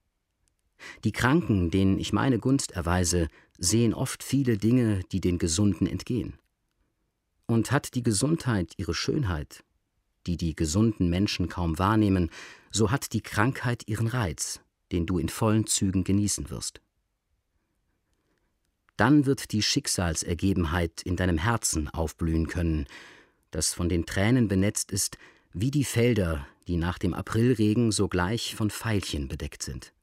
Die Kranken, denen ich meine Gunst erweise, sehen oft viele Dinge, die den Gesunden entgehen. Und hat die Gesundheit ihre Schönheit, die die gesunden Menschen kaum wahrnehmen, so hat die Krankheit ihren Reiz, den du in vollen Zügen genießen wirst. Dann wird die Schicksalsergebenheit in deinem Herzen aufblühen können, das von den Tränen benetzt ist, wie die Felder, die nach dem Aprilregen sogleich von Veilchen bedeckt sind.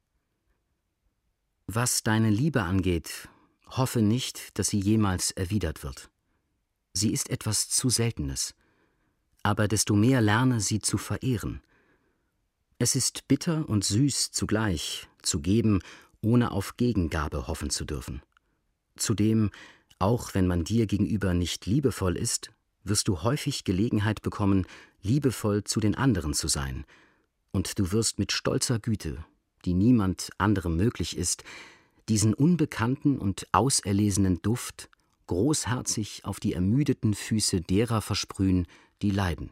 Was deine Liebe angeht, hoffe nicht, dass sie jemals erwidert wird. Sie ist etwas zu Seltenes, aber desto mehr lerne sie zu verehren. Es ist bitter und süß zugleich, zu geben, ohne auf Gegengabe hoffen zu dürfen. Zudem, auch wenn man dir gegenüber nicht liebevoll ist, wirst du häufig Gelegenheit bekommen, liebevoll zu den anderen zu sein, und du wirst mit stolzer Güte, die niemand anderem möglich ist, diesen unbekannten und auserlesenen Duft großherzig auf die ermüdeten Füße derer versprühen, die leiden.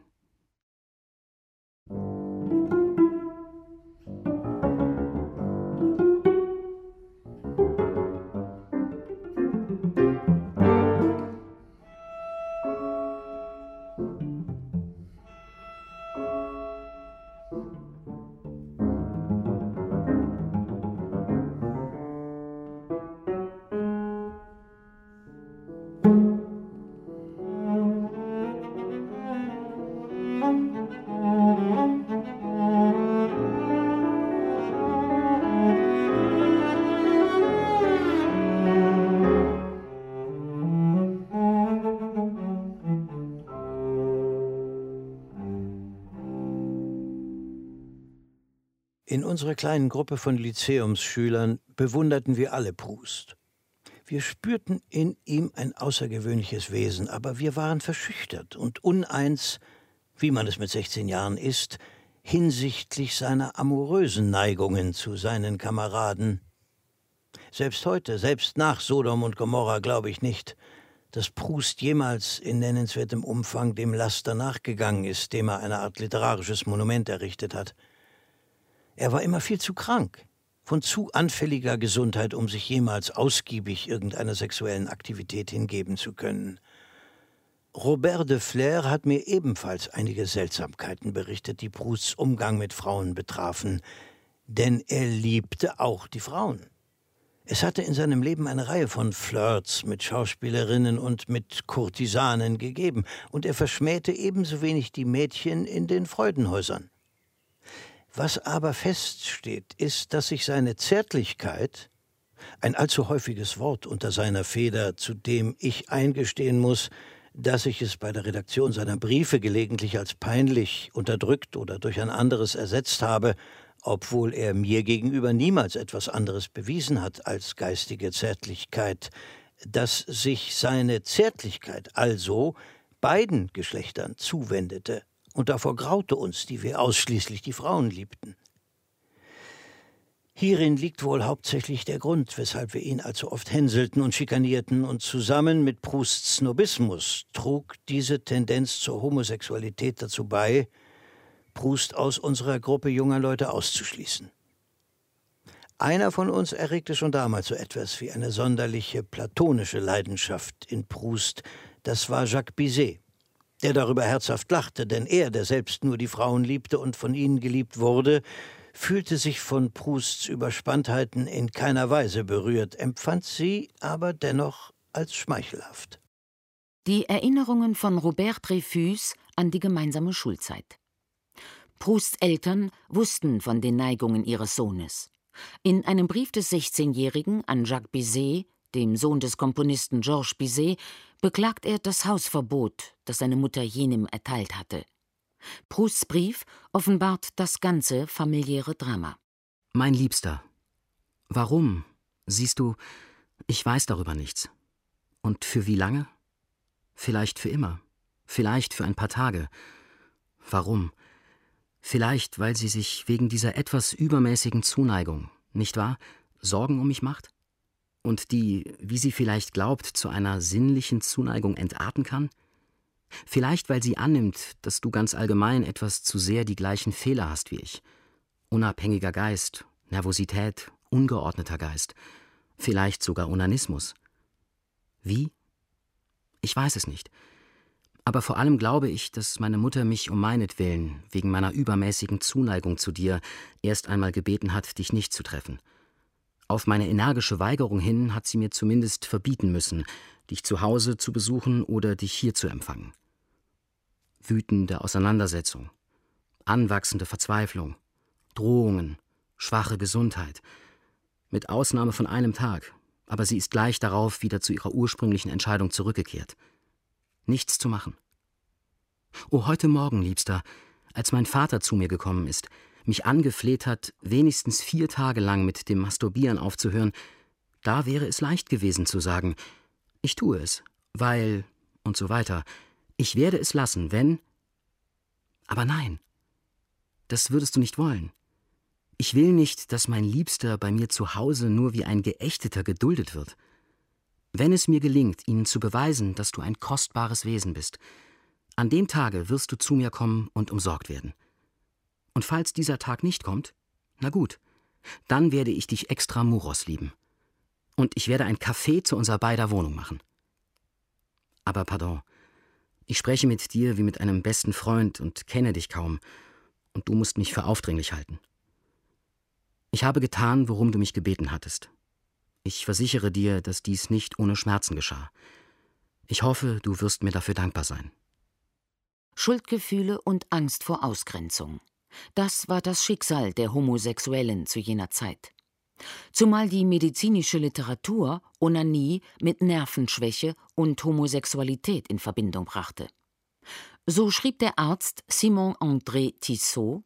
In unserer kleinen Gruppe von Lyzeumsschülern bewunderten wir alle Proust. Wir spürten in ihm ein außergewöhnliches Wesen, aber wir waren verschüchtert und uneins, wie man es mit 16 Jahren ist, hinsichtlich seiner amorösen Neigungen zu seinen Kameraden. Selbst heute, selbst nach Sodom und Gomorra, glaube ich nicht, dass Proust jemals in nennenswertem Umfang dem Laster nachgegangen ist, dem er eine Art literarisches Monument errichtet hat. Er war immer viel zu krank, von zu anfälliger Gesundheit, um sich jemals ausgiebig irgendeiner sexuellen Aktivität hingeben zu können. Robert de Flers hat mir ebenfalls einige Seltsamkeiten berichtet, die Prousts Umgang mit Frauen betrafen, denn er liebte auch die Frauen. Es hatte in seinem Leben eine Reihe von Flirts mit Schauspielerinnen und mit Kurtisanen gegeben, und er verschmähte ebenso wenig die Mädchen in den Freudenhäusern. Was aber feststeht, ist, dass sich seine Zärtlichkeit, ein allzu häufiges Wort unter seiner Feder, zu dem ich eingestehen muss, dass ich es bei der Redaktion seiner Briefe gelegentlich als peinlich, unterdrückt oder durch ein anderes ersetzt habe, obwohl er mir gegenüber niemals etwas anderes bewiesen hat als geistige Zärtlichkeit, dass sich seine Zärtlichkeit also beiden Geschlechtern zuwendete, und davor graute uns, die wir ausschließlich die Frauen liebten. Hierin liegt wohl hauptsächlich der Grund, weshalb wir ihn allzu oft hänselten und schikanierten, und zusammen mit Prousts Snobismus trug diese Tendenz zur Homosexualität dazu bei, Proust aus unserer Gruppe junger Leute auszuschließen. Einer von uns erregte schon damals so etwas wie eine sonderliche platonische Leidenschaft in Proust, das war Jacques Bizet, der darüber herzhaft lachte, denn er, der selbst nur die Frauen liebte und von ihnen geliebt wurde, fühlte sich von Prousts Überspanntheiten in keiner Weise berührt, empfand sie aber dennoch als schmeichelhaft. Die Erinnerungen von Robert Dreyfus an die gemeinsame Schulzeit. Prousts Eltern wussten von den Neigungen ihres Sohnes. In einem Brief des 16-Jährigen an Jacques Bizet, dem Sohn des Komponisten Georges Bizet, beklagt er das Hausverbot, das seine Mutter jenem erteilt hatte. Prousts Brief offenbart das ganze familiäre Drama. Mein Liebster, warum? Siehst du, ich weiß darüber nichts. Und für wie lange? Vielleicht für immer, vielleicht für ein paar Tage. Warum? Vielleicht, weil sie sich wegen dieser etwas übermäßigen Zuneigung, nicht wahr, Sorgen um mich macht? Und die, wie sie vielleicht glaubt, zu einer sinnlichen Zuneigung entarten kann? Vielleicht, weil sie annimmt, dass du ganz allgemein etwas zu sehr die gleichen Fehler hast wie ich. Unabhängiger Geist, Nervosität, ungeordneter Geist, vielleicht sogar Onanismus. Wie? Ich weiß es nicht. Aber vor allem glaube ich, dass meine Mutter mich um meinetwillen, wegen meiner übermäßigen Zuneigung zu dir, erst einmal gebeten hat, dich nicht zu treffen. Auf meine energische Weigerung hin hat sie mir zumindest verbieten müssen, dich zu Hause zu besuchen oder dich hier zu empfangen. Wütende Auseinandersetzung, anwachsende Verzweiflung, Drohungen, schwache Gesundheit. Mit Ausnahme von einem Tag, aber sie ist gleich darauf wieder zu ihrer ursprünglichen Entscheidung zurückgekehrt. Nichts zu machen. Oh, heute Morgen, Liebster, als mein Vater zu mir gekommen ist, mich angefleht hat, wenigstens 4 Tage lang mit dem Masturbieren aufzuhören, da wäre es leicht gewesen zu sagen, ich tue es, weil und so weiter. Ich werde es lassen, wenn... Aber nein, das würdest du nicht wollen. Ich will nicht, dass mein Liebster bei mir zu Hause nur wie ein Geächteter geduldet wird. Wenn es mir gelingt, ihnen zu beweisen, dass du ein kostbares Wesen bist, an dem Tage wirst du zu mir kommen und umsorgt werden. Und falls dieser Tag nicht kommt, na gut, dann werde ich dich extramuros lieben. Und ich werde ein Café zu unserer beider Wohnung machen. Aber pardon, ich spreche mit dir wie mit einem besten Freund und kenne dich kaum, und du musst mich für aufdringlich halten. Ich habe getan, worum du mich gebeten hattest. Ich versichere dir, dass dies nicht ohne Schmerzen geschah. Ich hoffe, du wirst mir dafür dankbar sein. Schuldgefühle und Angst vor Ausgrenzung. Das war das Schicksal der Homosexuellen zu jener Zeit. Zumal die medizinische Literatur Onanie mit Nervenschwäche und Homosexualität in Verbindung brachte. So schrieb der Arzt Simon-André Tissot: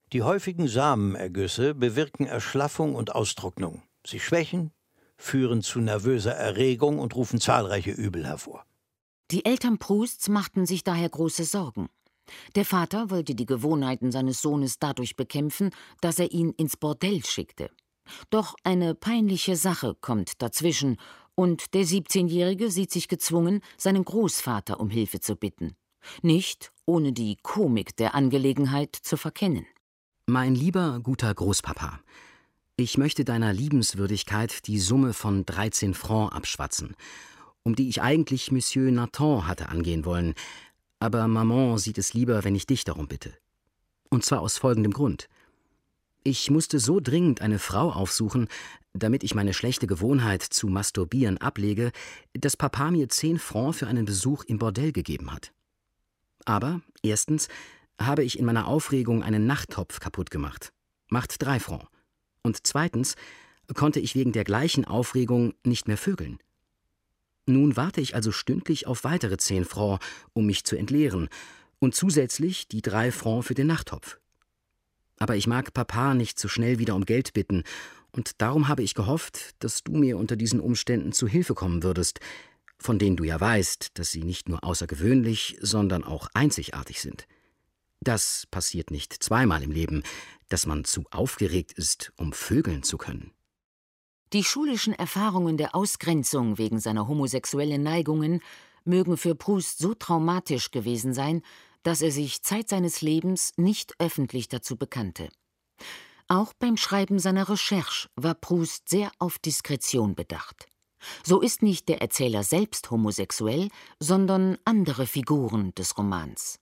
Die häufigen Samenergüsse bewirken Erschlaffung und Austrocknung. Sie schwächen, führen zu nervöser Erregung und rufen zahlreiche Übel hervor. Die Eltern Prousts machten sich daher große Sorgen. Der Vater wollte die Gewohnheiten seines Sohnes dadurch bekämpfen, dass er ihn ins Bordell schickte. Doch eine peinliche Sache kommt dazwischen, und der 17-Jährige sieht sich gezwungen, seinen Großvater um Hilfe zu bitten. Nicht ohne die Komik der Angelegenheit zu verkennen. Mein lieber, guter Großpapa, ich möchte deiner Liebenswürdigkeit die Summe von 13 Francs abschwatzen, um die ich eigentlich Monsieur Nathan hatte angehen wollen, aber Maman sieht es lieber, wenn ich dich darum bitte. Und zwar aus folgendem Grund. Ich musste so dringend eine Frau aufsuchen, damit ich meine schlechte Gewohnheit zu masturbieren ablege, dass Papa mir 10 Francs für einen Besuch im Bordell gegeben hat. Aber erstens habe ich in meiner Aufregung einen Nachttopf kaputt gemacht. Macht 3 Francs. Und zweitens konnte ich wegen der gleichen Aufregung nicht mehr vögeln. Nun warte ich also stündlich auf weitere 10 Francs, um mich zu entleeren, und zusätzlich die 3 Francs für den Nachttopf. Aber ich mag Papa nicht so schnell wieder um Geld bitten, und darum habe ich gehofft, dass du mir unter diesen Umständen zu Hilfe kommen würdest, von denen du ja weißt, dass sie nicht nur außergewöhnlich, sondern auch einzigartig sind. Das passiert nicht zweimal im Leben, dass man zu aufgeregt ist, um vögeln zu können. Die schulischen Erfahrungen der Ausgrenzung wegen seiner homosexuellen Neigungen mögen für Proust so traumatisch gewesen sein, dass er sich Zeit seines Lebens nicht öffentlich dazu bekannte. Auch beim Schreiben seiner Recherche war Proust sehr auf Diskretion bedacht. So ist nicht der Erzähler selbst homosexuell, sondern andere Figuren des Romans.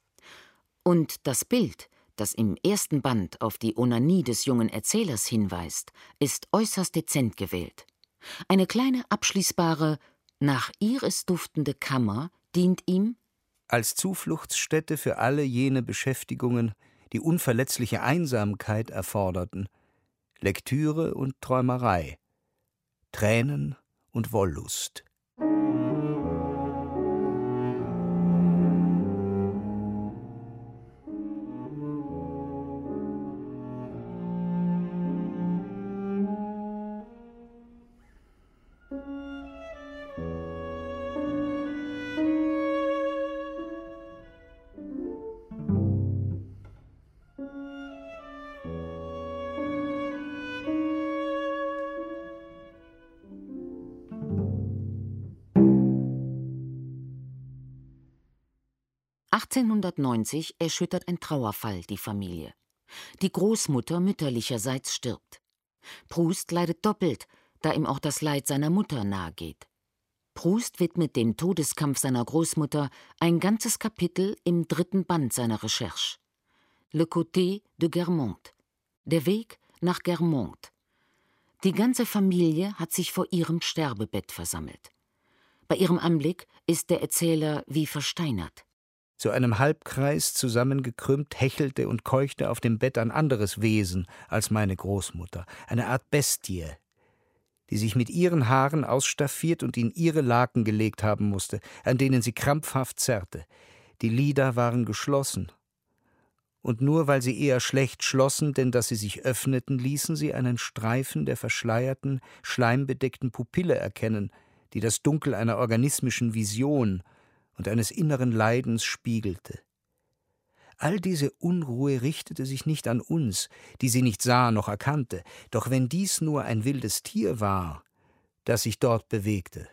Und das Bild, das im ersten Band auf die Onanie des jungen Erzählers hinweist, ist äußerst dezent gewählt. Eine kleine abschließbare, nach Iris duftende Kammer dient ihm als Zufluchtsstätte für alle jene Beschäftigungen, die unverletzliche Einsamkeit erforderten, Lektüre und Träumerei, Tränen und Wollust. (1890) erschüttert ein Trauerfall die Familie. Die Großmutter mütterlicherseits stirbt. Proust leidet doppelt, da ihm auch das Leid seiner Mutter nahegeht. Proust widmet dem Todeskampf seiner Großmutter ein ganzes Kapitel im 3. Band seiner Recherche. Le côté de Guermantes, der Weg nach Guermantes. Die ganze Familie hat sich vor ihrem Sterbebett versammelt. Bei ihrem Anblick ist der Erzähler wie versteinert. Zu einem Halbkreis zusammengekrümmt hechelte und keuchte auf dem Bett ein anderes Wesen als meine Großmutter, eine Art Bestie, die sich mit ihren Haaren ausstaffiert und in ihre Laken gelegt haben musste, an denen sie krampfhaft zerrte. Die Lider waren geschlossen. Und nur weil sie eher schlecht schlossen, denn dass sie sich öffneten, ließen sie einen Streifen der verschleierten, schleimbedeckten Pupille erkennen, die das Dunkel einer organismischen Vision und eines inneren Leidens spiegelte. All diese Unruhe richtete sich nicht an uns, die sie nicht sah noch erkannte, doch wenn dies nur ein wildes Tier war, das sich dort bewegte,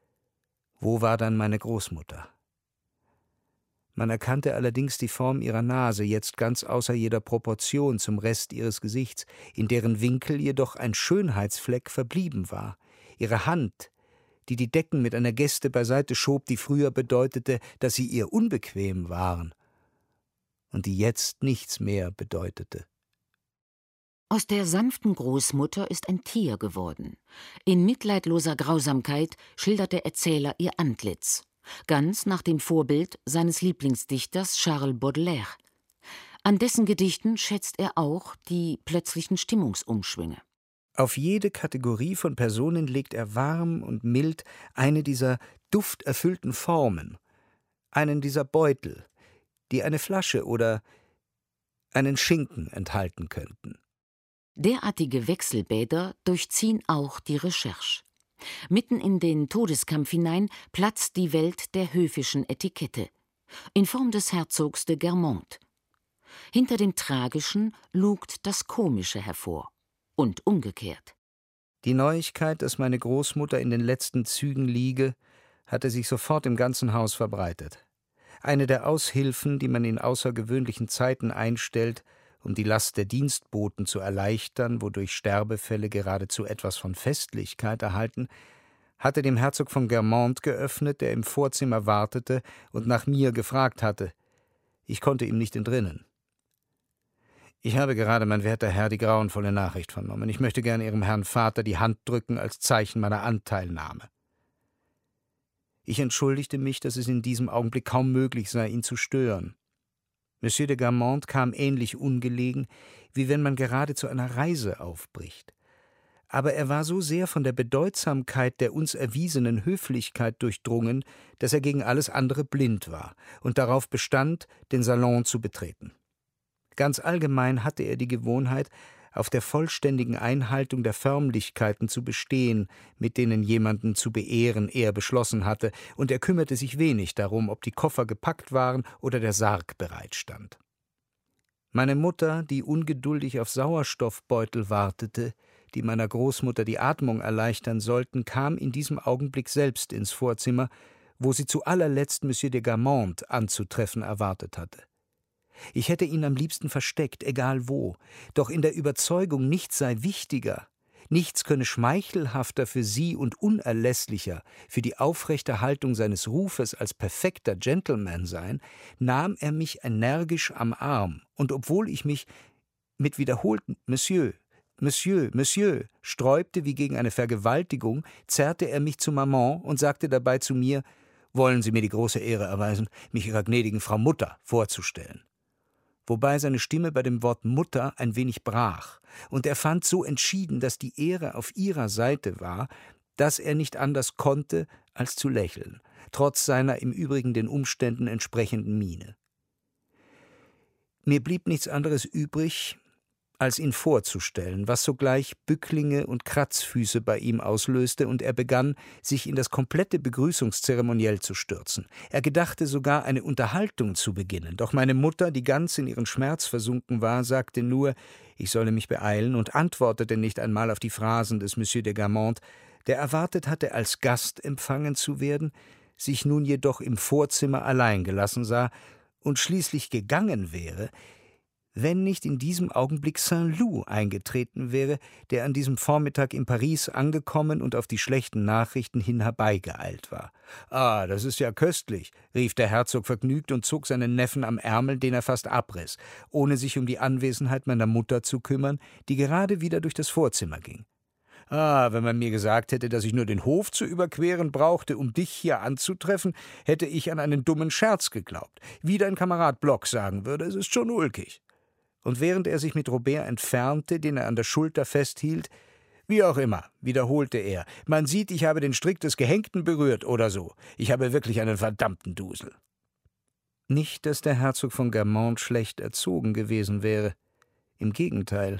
wo war dann meine Großmutter? Man erkannte allerdings die Form ihrer Nase, jetzt ganz außer jeder Proportion zum Rest ihres Gesichts, in deren Winkel jedoch ein Schönheitsfleck verblieben war. Ihre Hand, die die Decken mit einer Geste beiseite schob, die früher bedeutete, dass sie ihr unbequem waren, und die jetzt nichts mehr bedeutete. Aus der sanften Großmutter ist ein Tier geworden. In mitleidloser Grausamkeit schildert der Erzähler ihr Antlitz, ganz nach dem Vorbild seines Lieblingsdichters Charles Baudelaire. An dessen Gedichten schätzt er auch die plötzlichen Stimmungsumschwünge. Auf jede Kategorie von Personen legt er warm und mild eine dieser dufterfüllten Formen, einen dieser Beutel, die eine Flasche oder einen Schinken enthalten könnten. Derartige Wechselbäder durchziehen auch die Recherche. Mitten in den Todeskampf hinein platzt die Welt der höfischen Etikette, in Form des Herzogs de Guermantes. Hinter dem Tragischen lugt das Komische hervor. Und umgekehrt. Die Neuigkeit, dass meine Großmutter in den letzten Zügen liege, hatte sich sofort im ganzen Haus verbreitet. Eine der Aushilfen, die man in außergewöhnlichen Zeiten einstellt, um die Last der Dienstboten zu erleichtern, wodurch Sterbefälle geradezu etwas von Festlichkeit erhalten, hatte dem Herzog von Guermantes geöffnet, der im Vorzimmer wartete und nach mir gefragt hatte. Ich konnte ihm nicht entrinnen. »Ich habe gerade, mein werter Herr, die grauenvolle Nachricht vernommen. Ich möchte gern Ihrem Herrn Vater die Hand drücken als Zeichen meiner Anteilnahme.« Ich entschuldigte mich, dass es in diesem Augenblick kaum möglich sei, ihn zu stören. Monsieur de Guermantes kam ähnlich ungelegen, wie wenn man gerade zu einer Reise aufbricht. Aber er war so sehr von der Bedeutsamkeit der uns erwiesenen Höflichkeit durchdrungen, dass er gegen alles andere blind war und darauf bestand, den Salon zu betreten. Ganz allgemein hatte er die Gewohnheit, auf der vollständigen Einhaltung der Förmlichkeiten zu bestehen, mit denen jemanden zu beehren er beschlossen hatte, und er kümmerte sich wenig darum, ob die Koffer gepackt waren oder der Sarg bereitstand. Meine Mutter, die ungeduldig auf Sauerstoffbeutel wartete, die meiner Großmutter die Atmung erleichtern sollten, kam in diesem Augenblick selbst ins Vorzimmer, wo sie zu allerletzt Monsieur de Guermantes anzutreffen erwartet hatte. Ich hätte ihn am liebsten versteckt, egal wo, doch in der Überzeugung, nichts sei wichtiger, nichts könne schmeichelhafter für sie und unerlässlicher für die Aufrechterhaltung seines Rufes als perfekter Gentleman sein, nahm er mich energisch am Arm, und obwohl ich mich mit wiederholten »Monsieur, Monsieur, Monsieur« sträubte wie gegen eine Vergewaltigung, zerrte er mich zu Maman und sagte dabei zu mir: »Wollen Sie mir die große Ehre erweisen, mich Ihrer gnädigen Frau Mutter vorzustellen?« Wobei seine Stimme bei dem Wort Mutter ein wenig brach, und er fand so entschieden, dass die Ehre auf ihrer Seite war, dass er nicht anders konnte, als zu lächeln, trotz seiner im Übrigen den Umständen entsprechenden Miene. Mir blieb nichts anderes übrig, als ihn vorzustellen, was sogleich Bücklinge und Kratzfüße bei ihm auslöste, und er begann, sich in das komplette Begrüßungszeremoniell zu stürzen. Er gedachte sogar, eine Unterhaltung zu beginnen, doch meine Mutter, die ganz in ihren Schmerz versunken war, sagte nur, ich solle mich beeilen, und antwortete nicht einmal auf die Phrasen des Monsieur de Guermantes, der erwartet hatte, als Gast empfangen zu werden, sich nun jedoch im Vorzimmer allein gelassen sah und schließlich gegangen wäre, wenn nicht in diesem Augenblick Saint-Loup eingetreten wäre, der an diesem Vormittag in Paris angekommen und auf die schlechten Nachrichten hin herbeigeeilt war. »Ah, das ist ja köstlich«, rief der Herzog vergnügt und zog seinen Neffen am Ärmel, den er fast abriss, ohne sich um die Anwesenheit meiner Mutter zu kümmern, die gerade wieder durch das Vorzimmer ging. »Ah, wenn man mir gesagt hätte, dass ich nur den Hof zu überqueren brauchte, um dich hier anzutreffen, hätte ich an einen dummen Scherz geglaubt. Wie dein Kamerad Block sagen würde, es ist schon ulkig.« Und während er sich mit Robert entfernte, den er an der Schulter festhielt, »Wie auch immer«, wiederholte er, »man sieht, ich habe den Strick des Gehängten berührt oder so. Ich habe wirklich einen verdammten Dusel.« Nicht, dass der Herzog von Guermantes schlecht erzogen gewesen wäre. Im Gegenteil.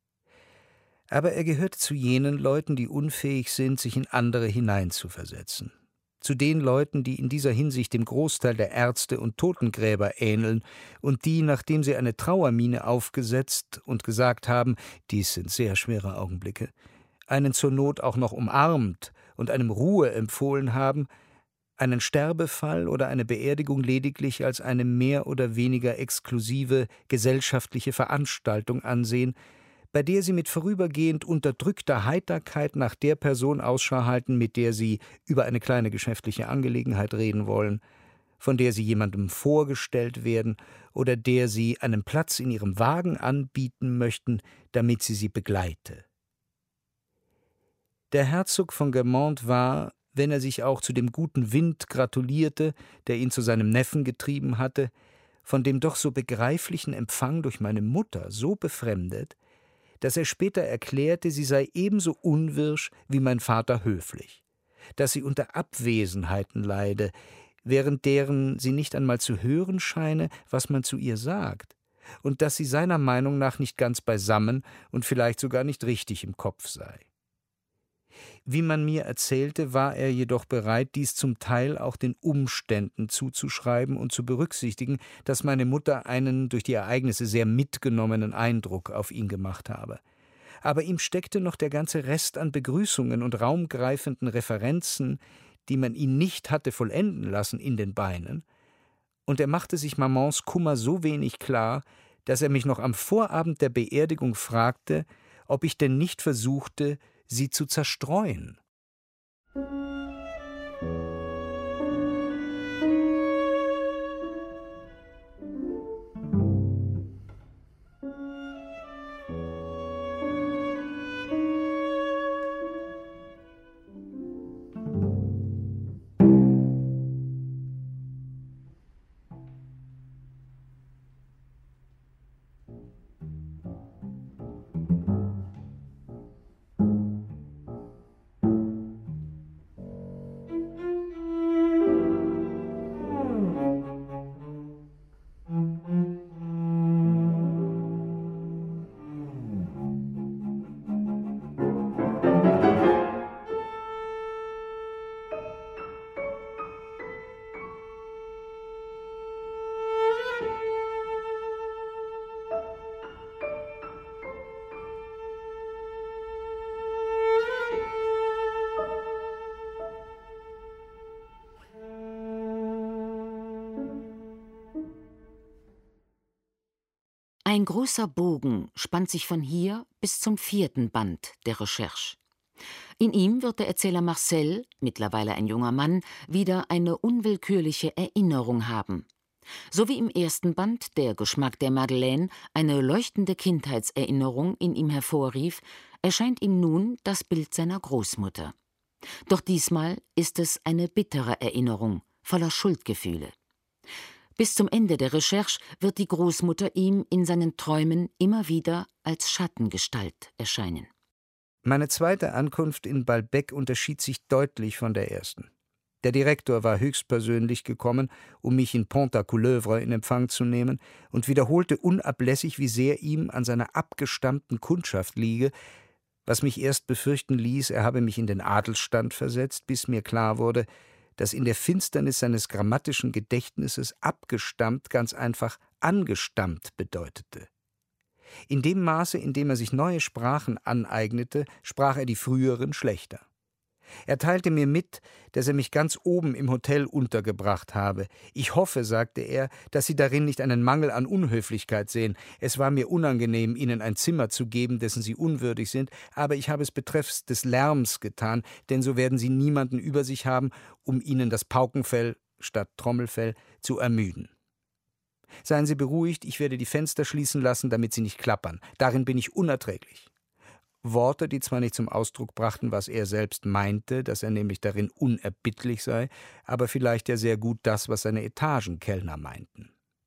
Aber er gehörte zu jenen Leuten, die unfähig sind, sich in andere hineinzuversetzen. Zu den Leuten, die in dieser Hinsicht dem Großteil der Ärzte und Totengräber ähneln und die, nachdem sie eine Trauermiene aufgesetzt und gesagt haben, dies sind sehr schwere Augenblicke, einen zur Not auch noch umarmt und einem Ruhe empfohlen haben, einen Sterbefall oder eine Beerdigung lediglich als eine mehr oder weniger exklusive gesellschaftliche Veranstaltung ansehen, bei der sie mit vorübergehend unterdrückter Heiterkeit nach der Person Ausschau halten, mit der sie über eine kleine geschäftliche Angelegenheit reden wollen, von der sie jemandem vorgestellt werden oder der sie einen Platz in ihrem Wagen anbieten möchten, damit sie begleite. Der Herzog von Guermantes war, wenn er sich auch zu dem guten Wind gratulierte, der ihn zu seinem Neffen getrieben hatte, von dem doch so begreiflichen Empfang durch meine Mutter so befremdet, dass er später erklärte, sie sei ebenso unwirsch wie mein Vater höflich, dass sie unter Abwesenheiten leide, während deren sie nicht einmal zu hören scheine, was man zu ihr sagt, und dass sie seiner Meinung nach nicht ganz beisammen und vielleicht sogar nicht richtig im Kopf sei. Wie man mir erzählte, war er jedoch bereit, dies zum Teil auch den Umständen zuzuschreiben und zu berücksichtigen, dass meine Mutter einen durch die Ereignisse sehr mitgenommenen Eindruck auf ihn gemacht habe. Aber ihm steckte noch der ganze Rest an Begrüßungen und raumgreifenden Referenzen, die man ihn nicht hatte vollenden lassen, in den Beinen, und er machte sich Mamans Kummer so wenig klar, dass er mich noch am Vorabend der Beerdigung fragte, ob ich denn nicht versuchte, sie zu zerstreuen. Ein großer Bogen spannt sich von hier bis zum 4. Band der Recherche. In ihm wird der Erzähler Marcel, mittlerweile ein junger Mann, wieder eine unwillkürliche Erinnerung haben. So wie im 1. Band Der Geschmack der Madeleine eine leuchtende Kindheitserinnerung in ihm hervorrief, erscheint ihm nun das Bild seiner Großmutter. Doch diesmal ist es eine bittere Erinnerung, voller Schuldgefühle. Bis zum Ende der Recherche wird die Großmutter ihm in seinen Träumen immer wieder als Schattengestalt erscheinen. Meine zweite Ankunft in Balbec unterschied sich deutlich von der ersten. Der Direktor war höchstpersönlich gekommen, um mich in Pont-à-Couleuvre in Empfang zu nehmen, und wiederholte unablässig, wie sehr ihm an seiner abgestammten Kundschaft liege, was mich erst befürchten ließ, er habe mich in den Adelsstand versetzt, bis mir klar wurde, dass in der Finsternis seines grammatischen Gedächtnisses abgestammt ganz einfach angestammt bedeutete. In dem Maße, in dem er sich neue Sprachen aneignete, sprach er die früheren schlechter. Er teilte mir mit, dass er mich ganz oben im Hotel untergebracht habe. Ich hoffe, sagte er, dass Sie darin nicht einen Mangel an Unhöflichkeit sehen. Es war mir unangenehm, Ihnen ein Zimmer zu geben, dessen Sie unwürdig sind, aber ich habe es betreffs des Lärms getan, denn so werden Sie niemanden über sich haben, um Ihnen das Paukenfell statt Trommelfell zu ermüden. Seien Sie beruhigt, ich werde die Fenster schließen lassen, damit sie nicht klappern. Darin bin ich unerträglich. Worte, die zwar nicht zum Ausdruck brachten, was er selbst meinte, dass er nämlich darin unerbittlich sei, aber vielleicht ja sehr gut das, was seine Etagenkellner meinten.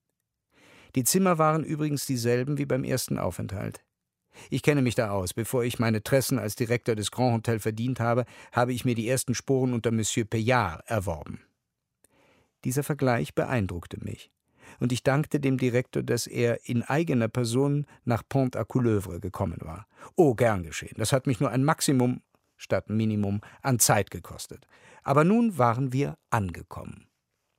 Die Zimmer waren übrigens dieselben wie beim ersten Aufenthalt. Ich kenne mich da aus. Bevor ich meine Tressen als Direktor des Grand Hotel verdient habe, habe ich mir die ersten Sporen unter Monsieur Payard erworben. Dieser Vergleich beeindruckte mich. Und ich dankte dem Direktor, dass er in eigener Person nach Pont-à-Couleuvre gekommen war. Oh, gern geschehen. Das hat mich nur ein Maximum statt Minimum an Zeit gekostet. Aber nun waren wir angekommen.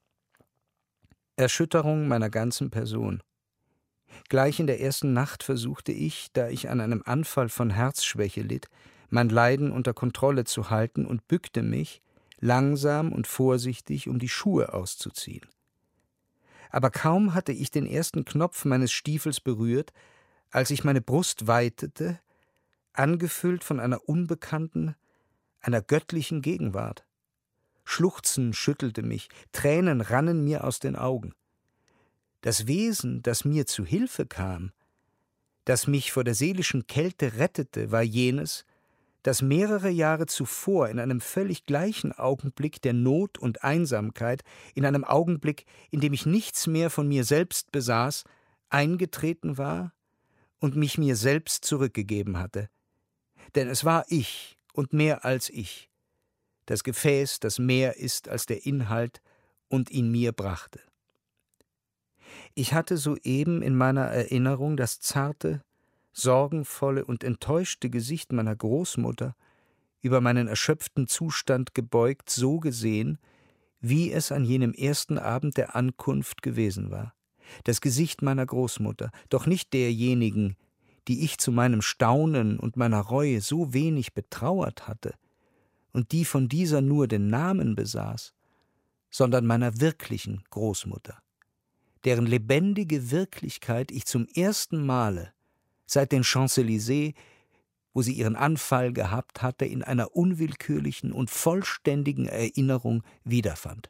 Erschütterung meiner ganzen Person. Gleich in der ersten Nacht versuchte ich, da ich an einem Anfall von Herzschwäche litt, mein Leiden unter Kontrolle zu halten und bückte mich, langsam und vorsichtig, um die Schuhe auszuziehen. Aber kaum hatte ich den ersten Knopf meines Stiefels berührt, als ich meine Brust weitete, angefüllt von einer unbekannten, einer göttlichen Gegenwart. Schluchzen schüttelte mich, Tränen rannen mir aus den Augen. Das Wesen, das mir zu Hilfe kam, das mich vor der seelischen Kälte rettete, war jenes, das mehrere Jahre zuvor in einem völlig gleichen Augenblick der Not und Einsamkeit, in einem Augenblick, in dem ich nichts mehr von mir selbst besaß, eingetreten war und mich mir selbst zurückgegeben hatte. Denn es war ich und mehr als ich, das Gefäß, das mehr ist als der Inhalt und ihn mir brachte. Ich hatte soeben in meiner Erinnerung das zarte, sorgenvolle und enttäuschte Gesicht meiner Großmutter, über meinen erschöpften Zustand gebeugt, so gesehen, wie es an jenem ersten Abend der Ankunft gewesen war. Das Gesicht meiner Großmutter, doch nicht derjenigen, die ich zu meinem Staunen und meiner Reue so wenig betrauert hatte und die von dieser nur den Namen besaß, sondern meiner wirklichen Großmutter, deren lebendige Wirklichkeit ich zum ersten Male seit den Champs-Élysées, wo sie ihren Anfall gehabt hatte, in einer unwillkürlichen und vollständigen Erinnerung wiederfand.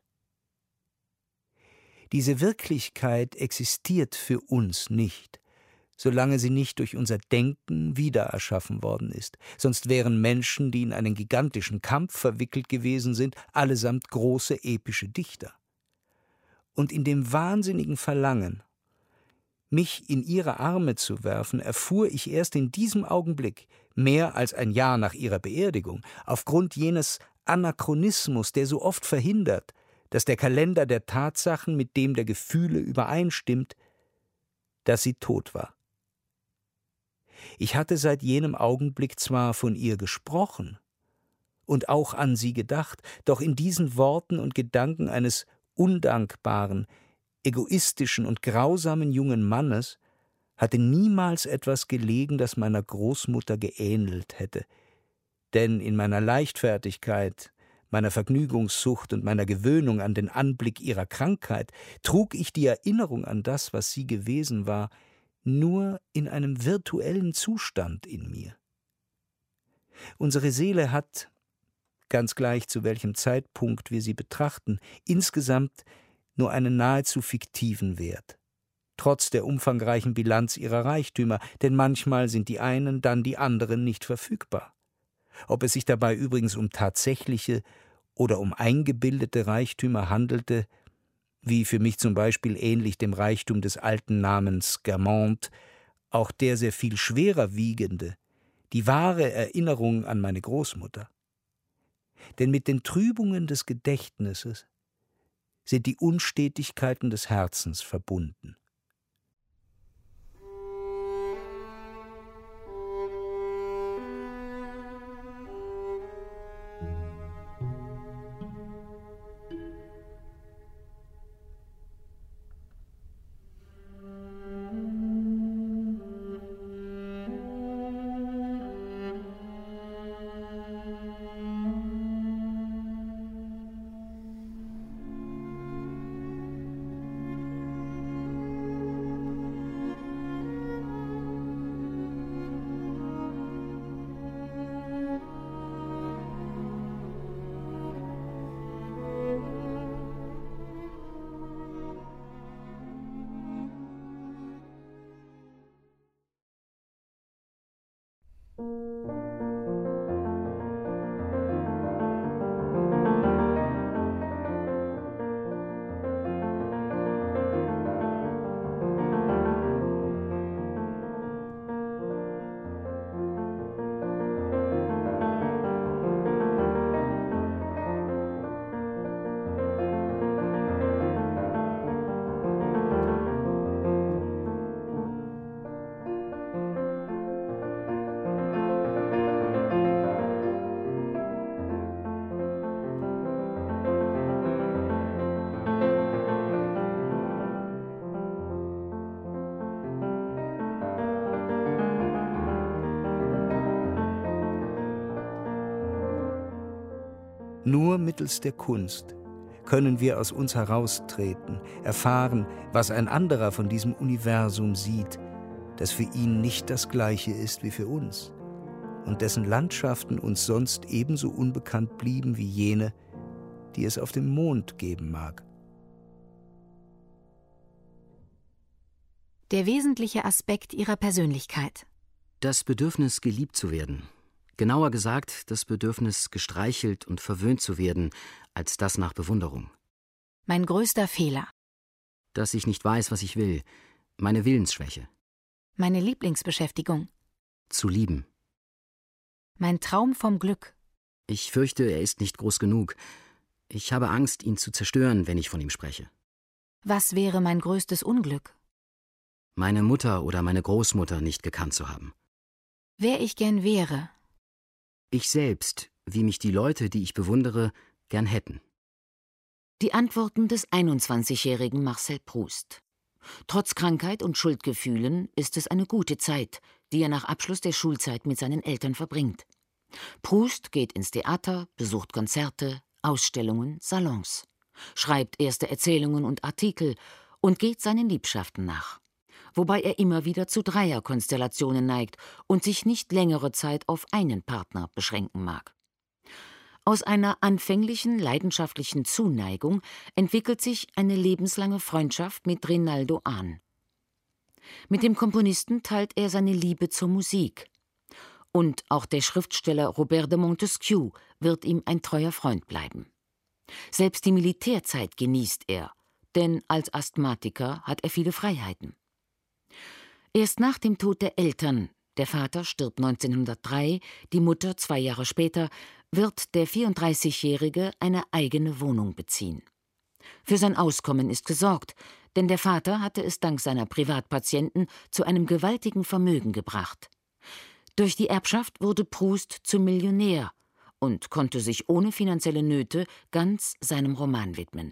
Diese Wirklichkeit existiert für uns nicht, solange sie nicht durch unser Denken wiedererschaffen worden ist. Sonst wären Menschen, die in einen gigantischen Kampf verwickelt gewesen sind, allesamt große epische Dichter. Und in dem wahnsinnigen Verlangen, mich in ihre Arme zu werfen, erfuhr ich erst in diesem Augenblick, mehr als ein Jahr nach ihrer Beerdigung, aufgrund jenes Anachronismus, der so oft verhindert, dass der Kalender der Tatsachen mit dem der Gefühle übereinstimmt, dass sie tot war. Ich hatte seit jenem Augenblick zwar von ihr gesprochen und auch an sie gedacht, doch in diesen Worten und Gedanken eines undankbaren, egoistischen und grausamen jungen Mannes hatte niemals etwas gelegen, das meiner Großmutter geähnelt hätte. Denn in meiner Leichtfertigkeit, meiner Vergnügungssucht und meiner Gewöhnung an den Anblick ihrer Krankheit trug ich die Erinnerung an das, was sie gewesen war, nur in einem virtuellen Zustand in mir. Unsere Seele hat, ganz gleich zu welchem Zeitpunkt wir sie betrachten, insgesamt nur einen nahezu fiktiven Wert, trotz der umfangreichen Bilanz ihrer Reichtümer, denn manchmal sind die einen, dann die anderen nicht verfügbar. Ob es sich dabei übrigens um tatsächliche oder um eingebildete Reichtümer handelte, wie für mich zum Beispiel ähnlich dem Reichtum des alten Namens Guermantes, auch der sehr viel schwerer wiegende, die wahre Erinnerung an meine Großmutter. Denn mit den Trübungen des Gedächtnisses sind die Unstetigkeiten des Herzens verbunden. Nur mittels der Kunst können wir aus uns heraustreten, erfahren, was ein anderer von diesem Universum sieht, das für ihn nicht das Gleiche ist wie für uns und dessen Landschaften uns sonst ebenso unbekannt blieben wie jene, die es auf dem Mond geben mag. Der wesentliche Aspekt ihrer Persönlichkeit. Das Bedürfnis, geliebt zu werden. Genauer gesagt, das Bedürfnis, gestreichelt und verwöhnt zu werden, als das nach Bewunderung. Mein größter Fehler. Dass ich nicht weiß, was ich will. Meine Willensschwäche. Meine Lieblingsbeschäftigung. Zu lieben. Mein Traum vom Glück. Ich fürchte, er ist nicht groß genug. Ich habe Angst, ihn zu zerstören, wenn ich von ihm spreche. Was wäre mein größtes Unglück? Meine Mutter oder meine Großmutter nicht gekannt zu haben. Wer ich gern wäre. Ich selbst, wie mich die Leute, die ich bewundere, gern hätten. Die Antworten des 21-jährigen Marcel Proust. Trotz Krankheit und Schuldgefühlen ist es eine gute Zeit, die er nach Abschluss der Schulzeit mit seinen Eltern verbringt. Proust geht ins Theater, besucht Konzerte, Ausstellungen, Salons, schreibt erste Erzählungen und Artikel und geht seinen Liebschaften nach. Wobei er immer wieder zu Dreierkonstellationen neigt und sich nicht längere Zeit auf einen Partner beschränken mag. Aus einer anfänglichen leidenschaftlichen Zuneigung entwickelt sich eine lebenslange Freundschaft mit Rinaldo Hahn. Mit dem Komponisten teilt er seine Liebe zur Musik. Und auch der Schriftsteller Robert de Montesquieu wird ihm ein treuer Freund bleiben. Selbst die Militärzeit genießt er, denn als Asthmatiker hat er viele Freiheiten. Erst nach dem Tod der Eltern, der Vater stirbt 1903, die Mutter 2 Jahre später, wird der 34-Jährige eine eigene Wohnung beziehen. Für sein Auskommen ist gesorgt, denn der Vater hatte es dank seiner Privatpatienten zu einem gewaltigen Vermögen gebracht. Durch die Erbschaft wurde Proust zum Millionär und konnte sich ohne finanzielle Nöte ganz seinem Roman widmen.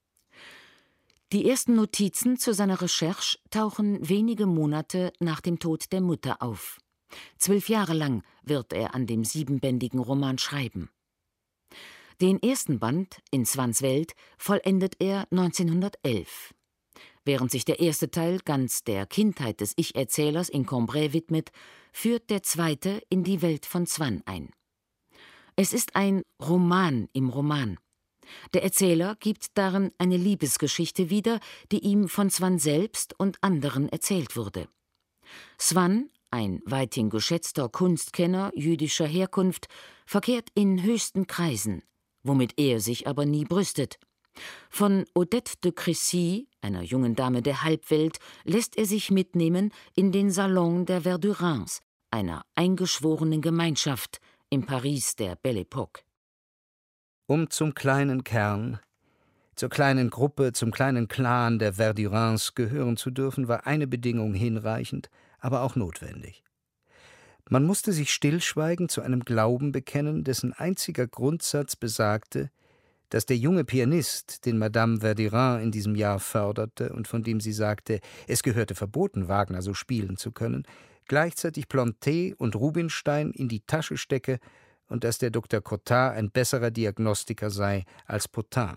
Die ersten Notizen zu seiner Recherche tauchen wenige Monate nach dem Tod der Mutter auf. 12 Jahre lang wird er an dem 7-bändigen Roman schreiben. Den ersten Band, In Swans Welt, vollendet er 1911. Während sich der erste Teil ganz der Kindheit des Ich-Erzählers in Cambrai widmet, führt der zweite in die Welt von Swann ein. Es ist ein Roman im Roman. Der Erzähler gibt darin eine Liebesgeschichte wieder, die ihm von Swann selbst und anderen erzählt wurde. Swann, ein weithin geschätzter Kunstkenner jüdischer Herkunft, verkehrt in höchsten Kreisen, womit er sich aber nie brüstet. Von Odette de Crécy, einer jungen Dame der Halbwelt, lässt er sich mitnehmen in den Salon der Verdurins, einer eingeschworenen Gemeinschaft im Paris der Belle Époque. Um zum kleinen Kern, zur kleinen Gruppe, zum kleinen Clan der Verdurins gehören zu dürfen, war eine Bedingung hinreichend, aber auch notwendig. Man musste sich stillschweigend zu einem Glauben bekennen, dessen einziger Grundsatz besagte, dass der junge Pianist, den Madame Verdurin in diesem Jahr förderte und von dem sie sagte, es gehörte verboten, Wagner so spielen zu können, gleichzeitig Plonté und Rubinstein in die Tasche stecke und dass der Dr. Cottard ein besserer Diagnostiker sei als Potin.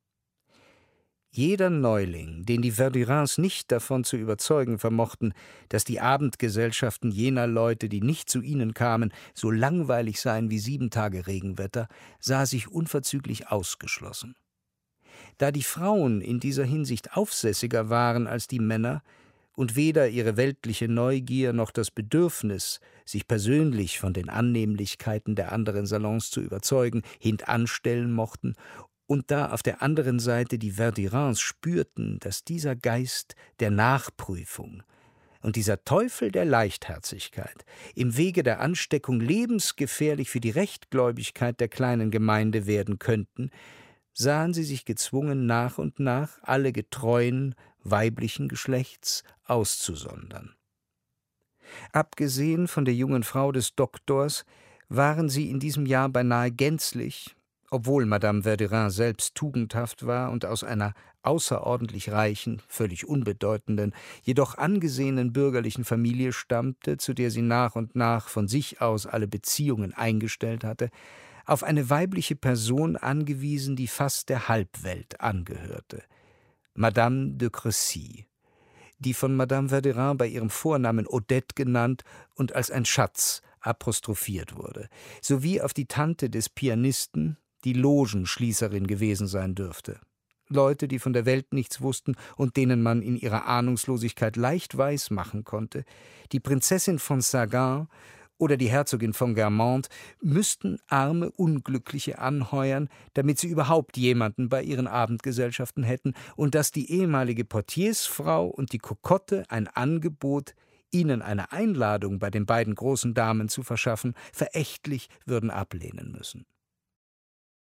Jeder Neuling, den die Verdurins nicht davon zu überzeugen vermochten, dass die Abendgesellschaften jener Leute, die nicht zu ihnen kamen, so langweilig seien wie 7 Tage Regenwetter, sah sich unverzüglich ausgeschlossen. Da die Frauen in dieser Hinsicht aufsässiger waren als die Männer und weder ihre weltliche Neugier noch das Bedürfnis, sich persönlich von den Annehmlichkeiten der anderen Salons zu überzeugen, hintanstellen mochten, und da auf der anderen Seite die Verdurins spürten, dass dieser Geist der Nachprüfung und dieser Teufel der Leichtherzigkeit im Wege der Ansteckung lebensgefährlich für die Rechtgläubigkeit der kleinen Gemeinde werden könnten, sahen sie sich gezwungen, nach und nach alle Getreuen weiblichen Geschlechts auszusondern. Abgesehen von der jungen Frau des Doktors waren sie in diesem Jahr beinahe gänzlich, obwohl Madame Verdurin selbst tugendhaft war und aus einer außerordentlich reichen, völlig unbedeutenden, jedoch angesehenen bürgerlichen Familie stammte, zu der sie nach und nach von sich aus alle Beziehungen eingestellt hatte, auf eine weibliche Person angewiesen, die fast der Halbwelt angehörte, Madame de Crécy, die von Madame Verdurin bei ihrem Vornamen Odette genannt und als ein Schatz apostrophiert wurde, sowie auf die Tante des Pianisten, die Logenschließerin gewesen sein dürfte. Leute, die von der Welt nichts wussten und denen man in ihrer Ahnungslosigkeit leicht weismachen konnte, die Prinzessin von Sagan oder die Herzogin von Guermantes müssten arme Unglückliche anheuern, damit sie überhaupt jemanden bei ihren Abendgesellschaften hätten, und dass die ehemalige Portiersfrau und die Kokotte ein Angebot, ihnen eine Einladung bei den beiden großen Damen zu verschaffen, verächtlich würden ablehnen müssen.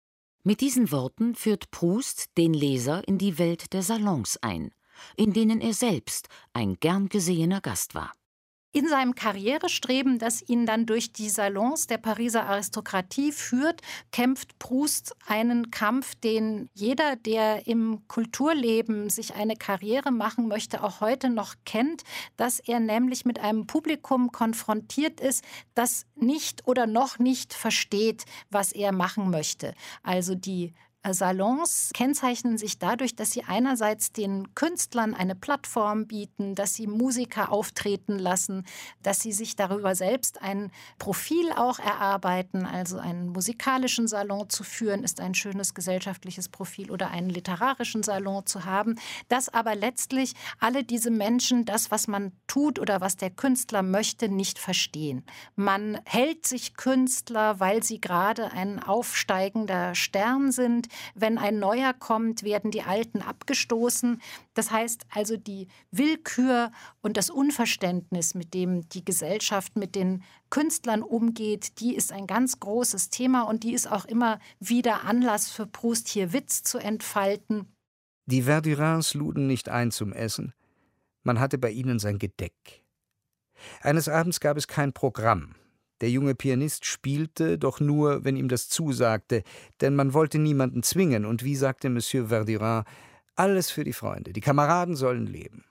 Mit diesen Worten führt Proust den Leser in die Welt der Salons ein, in denen er selbst ein gern gesehener Gast war. In seinem Karrierestreben, das ihn dann durch die Salons der Pariser Aristokratie führt, kämpft Proust einen Kampf, den jeder, der im Kulturleben sich eine Karriere machen möchte, auch heute noch kennt, dass er nämlich mit einem Publikum konfrontiert ist, das nicht oder noch nicht versteht, was er machen möchte. Also die Salons kennzeichnen sich dadurch, dass sie einerseits den Künstlern eine Plattform bieten, dass sie Musiker auftreten lassen, dass sie sich darüber selbst ein Profil auch erarbeiten. Also einen musikalischen Salon zu führen, ist ein schönes gesellschaftliches Profil, oder einen literarischen Salon zu haben. Dass aber letztlich alle diese Menschen das, was man tut oder was der Künstler möchte, nicht verstehen. Man hält sich Künstler, weil sie gerade ein aufsteigender Stern sind. Wenn ein neuer kommt, werden die Alten abgestoßen. Das heißt also, die Willkür und das Unverständnis, mit dem die Gesellschaft mit den Künstlern umgeht, die ist ein ganz großes Thema, und die ist auch immer wieder Anlass für Proust, hier Witz zu entfalten. Die Verdurins luden nicht ein zum Essen. Man hatte bei ihnen sein Gedeck. Eines Abends gab es kein Programm. Der junge Pianist spielte, doch nur, wenn ihm das zusagte, denn man wollte niemanden zwingen, und wie sagte Monsieur Verdurin, alles für die Freunde, die Kameraden sollen leben.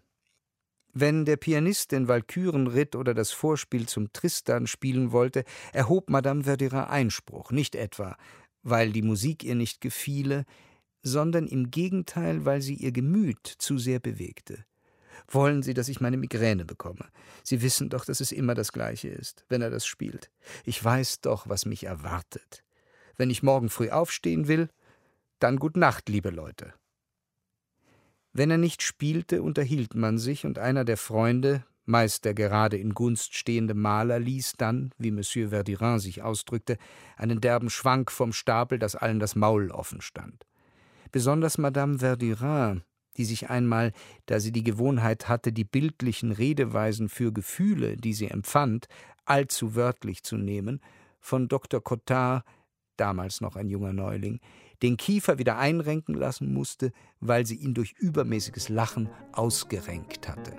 Wenn der Pianist den Walkürenritt oder das Vorspiel zum Tristan spielen wollte, erhob Madame Verdurin Einspruch, nicht etwa, weil die Musik ihr nicht gefiele, sondern im Gegenteil, weil sie ihr Gemüt zu sehr bewegte. Wollen Sie, dass ich meine Migräne bekomme? Sie wissen doch, dass es immer das Gleiche ist, wenn er das spielt. Ich weiß doch, was mich erwartet. Wenn ich morgen früh aufstehen will, dann gut Nacht, liebe Leute. Wenn er nicht spielte, unterhielt man sich, und einer der Freunde, meist der gerade in Gunst stehende Maler, ließ dann, wie Monsieur Verdurin sich ausdrückte, einen derben Schwank vom Stapel, dass allen das Maul offen stand. Besonders Madame Verdurin, die sich einmal, da sie die Gewohnheit hatte, die bildlichen Redeweisen für Gefühle, die sie empfand, allzu wörtlich zu nehmen, von Dr. Cottard, damals noch ein junger Neuling, den Kiefer wieder einrenken lassen musste, weil sie ihn durch übermäßiges Lachen ausgerenkt hatte.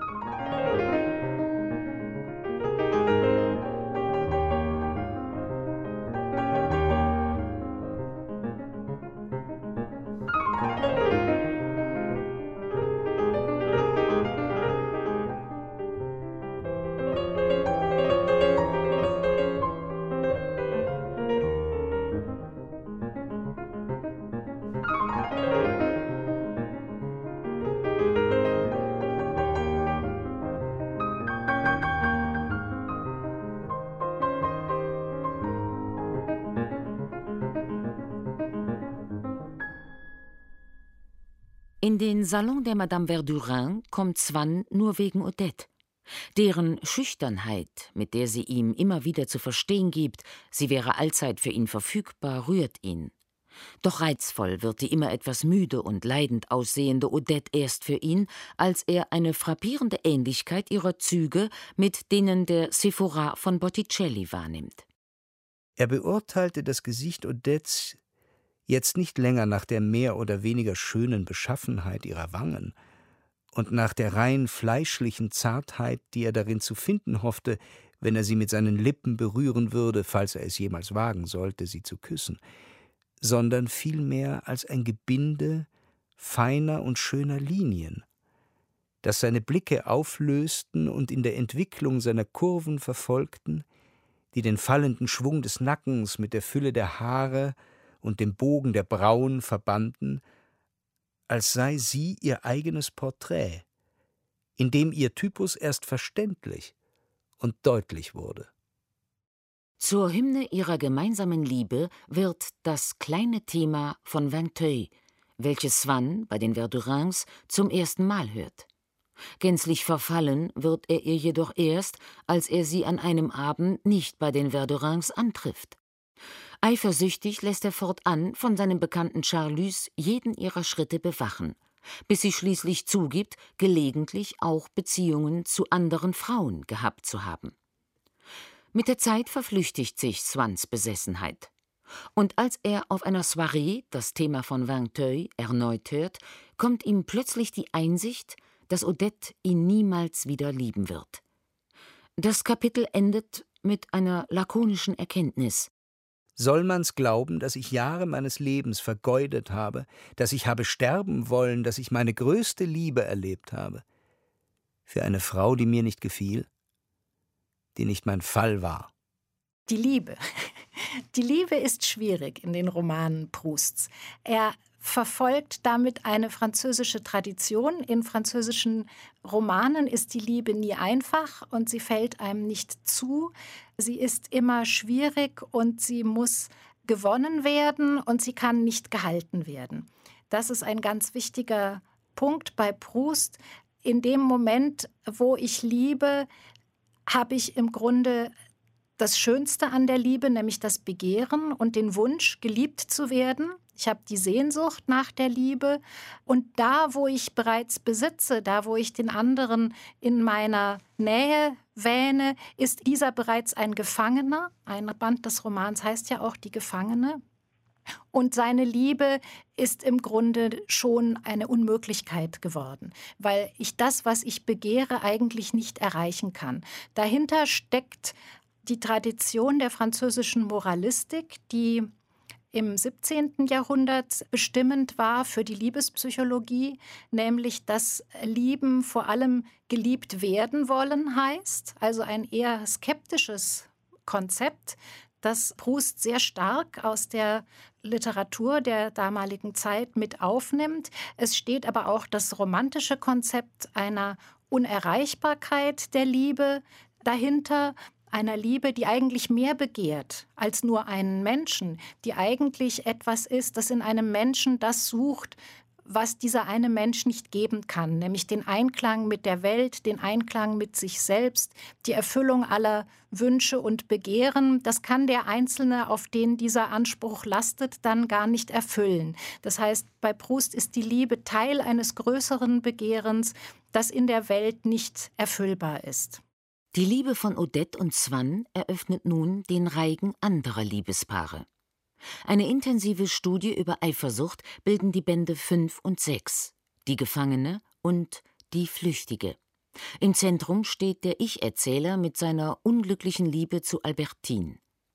In den Salon der Madame Verdurin kommt Swann nur wegen Odette. Deren Schüchternheit, mit der sie ihm immer wieder zu verstehen gibt, sie wäre allzeit für ihn verfügbar, rührt ihn. Doch reizvoll wird die immer etwas müde und leidend aussehende Odette erst für ihn, als er eine frappierende Ähnlichkeit ihrer Züge mit denen der Sephora von Botticelli wahrnimmt. Er beurteilte das Gesicht Odettes jetzt nicht länger nach der mehr oder weniger schönen Beschaffenheit ihrer Wangen und nach der rein fleischlichen Zartheit, die er darin zu finden hoffte, wenn er sie mit seinen Lippen berühren würde, falls er es jemals wagen sollte, sie zu küssen, sondern vielmehr als ein Gebinde feiner und schöner Linien, das seine Blicke auflösten und in der Entwicklung seiner Kurven verfolgten, die den fallenden Schwung des Nackens mit der Fülle der Haare und dem Bogen der Brauen verbanden, als sei sie ihr eigenes Porträt, in dem ihr Typus erst verständlich und deutlich wurde. Zur Hymne ihrer gemeinsamen Liebe wird das kleine Thema von Vinteuil, welches Swann bei den Verdurins zum ersten Mal hört. Gänzlich verfallen wird er ihr jedoch erst, als er sie an einem Abend nicht bei den Verdurins antrifft. Eifersüchtig lässt er fortan von seinem Bekannten Charlus jeden ihrer Schritte bewachen, bis sie schließlich zugibt, gelegentlich auch Beziehungen zu anderen Frauen gehabt zu haben. Mit der Zeit verflüchtigt sich Swanns Besessenheit. Und als er auf einer Soiree das Thema von Vinteuil erneut hört, kommt ihm plötzlich die Einsicht, dass Odette ihn niemals wieder lieben wird. Das Kapitel endet mit einer lakonischen Erkenntnis. Soll man's glauben, dass ich Jahre meines Lebens vergeudet habe, dass ich habe sterben wollen, dass ich meine größte Liebe erlebt habe? Für eine Frau, die mir nicht gefiel, die nicht mein Fall war. Die Liebe. Die Liebe ist schwierig in den Romanen Prousts. Er verfolgt damit eine französische Tradition. In französischen Romanen ist die Liebe nie einfach und sie fällt einem nicht zu. Sie ist immer schwierig und sie muss gewonnen werden und sie kann nicht gehalten werden. Das ist ein ganz wichtiger Punkt bei Proust. In dem Moment, wo ich liebe, habe ich im Grunde das Schönste an der Liebe, nämlich das Begehren und den Wunsch, geliebt zu werden. Ich habe die Sehnsucht nach der Liebe. Und da, wo ich bereits besitze, da, wo ich den anderen in meiner Nähe wähne, ist dieser bereits ein Gefangener. Ein Band des Romans heißt ja auch Die Gefangene. Und seine Liebe ist im Grunde schon eine Unmöglichkeit geworden, weil ich das, was ich begehre, eigentlich nicht erreichen kann. Dahinter steckt die Tradition der französischen Moralistik, die im 17. Jahrhundert bestimmend war für die Liebespsychologie, nämlich dass Lieben vor allem geliebt werden wollen heißt, also ein eher skeptisches Konzept, das Proust sehr stark aus der Literatur der damaligen Zeit mit aufnimmt. Es steht aber auch das romantische Konzept einer Unerreichbarkeit der Liebe dahinter, einer Liebe, die eigentlich mehr begehrt als nur einen Menschen, die eigentlich etwas ist, das in einem Menschen das sucht, was dieser eine Mensch nicht geben kann, nämlich den Einklang mit der Welt, den Einklang mit sich selbst, die Erfüllung aller Wünsche und Begehren. Das kann der Einzelne, auf den dieser Anspruch lastet, dann gar nicht erfüllen. Das heißt, bei Proust ist die Liebe Teil eines größeren Begehrens, das in der Welt nicht erfüllbar ist. Die Liebe von Odette und Swann eröffnet nun den Reigen anderer Liebespaare. Eine intensive Studie über Eifersucht bilden die Bände 5 und 6, Die Gefangene und Die Flüchtige. Im Zentrum steht der Ich-Erzähler mit seiner unglücklichen Liebe zu Albertine.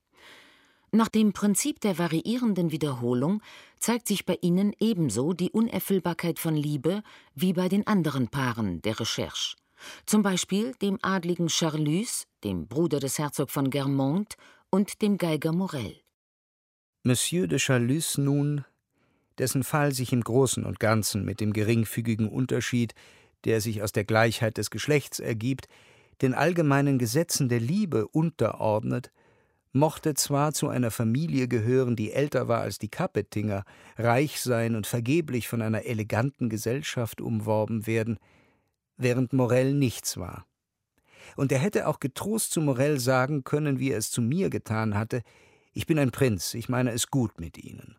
Nach dem Prinzip der variierenden Wiederholung zeigt sich bei ihnen ebenso die Unerfüllbarkeit von Liebe wie bei den anderen Paaren der Recherche. Zum Beispiel dem adligen Charlus, dem Bruder des Herzogs von Guermantes, und dem Geiger Morel. Monsieur de Charlus nun, dessen Fall sich im Großen und Ganzen mit dem geringfügigen Unterschied, der sich aus der Gleichheit des Geschlechts ergibt, den allgemeinen Gesetzen der Liebe unterordnet, mochte zwar zu einer Familie gehören, die älter war als die Capetinger, reich sein und vergeblich von einer eleganten Gesellschaft umworben werden, während Morel nichts war. Und er hätte auch getrost zu Morel sagen können, wie er es zu mir getan hatte: Ich bin ein Prinz, ich meine es gut mit Ihnen.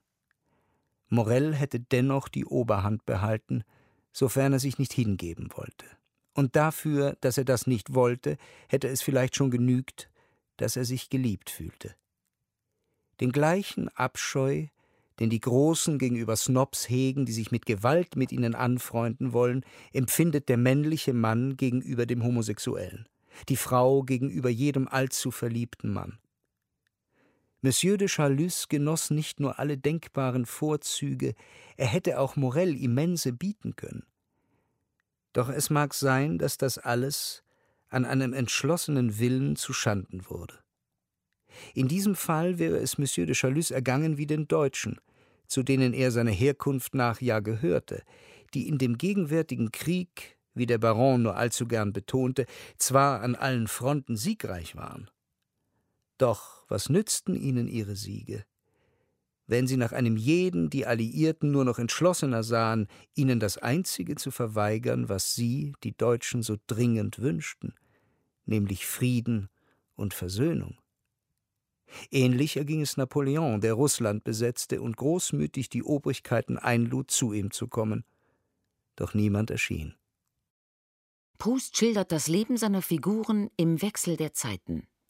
Morel hätte dennoch die Oberhand behalten, sofern er sich nicht hingeben wollte. Und dafür, dass er das nicht wollte, hätte es vielleicht schon genügt, dass er sich geliebt fühlte. Den gleichen Abscheu, den die Großen gegenüber Snobs hegen, die sich mit Gewalt mit ihnen anfreunden wollen, empfindet der männliche Mann gegenüber dem Homosexuellen, die Frau gegenüber jedem allzu verliebten Mann. Monsieur de Charlus genoss nicht nur alle denkbaren Vorzüge, er hätte auch Morel immense bieten können. Doch es mag sein, dass das alles an einem entschlossenen Willen zuschanden wurde. In diesem Fall wäre es Monsieur de Charlus ergangen wie den Deutschen, zu denen er seiner Herkunft nach ja gehörte, die in dem gegenwärtigen Krieg, wie der Baron nur allzu gern betonte, zwar an allen Fronten siegreich waren. Doch was nützten ihnen ihre Siege, wenn sie nach einem jeden die Alliierten nur noch entschlossener sahen, ihnen das Einzige zu verweigern, was sie, die Deutschen, so dringend wünschten, nämlich Frieden und Versöhnung. Ähnlich erging es Napoleon, der Russland besetzte und großmütig die Obrigkeiten einlud, zu ihm zu kommen. Doch niemand erschien. Proust schildert das Leben seiner Figuren im Wechsel der Zeiten.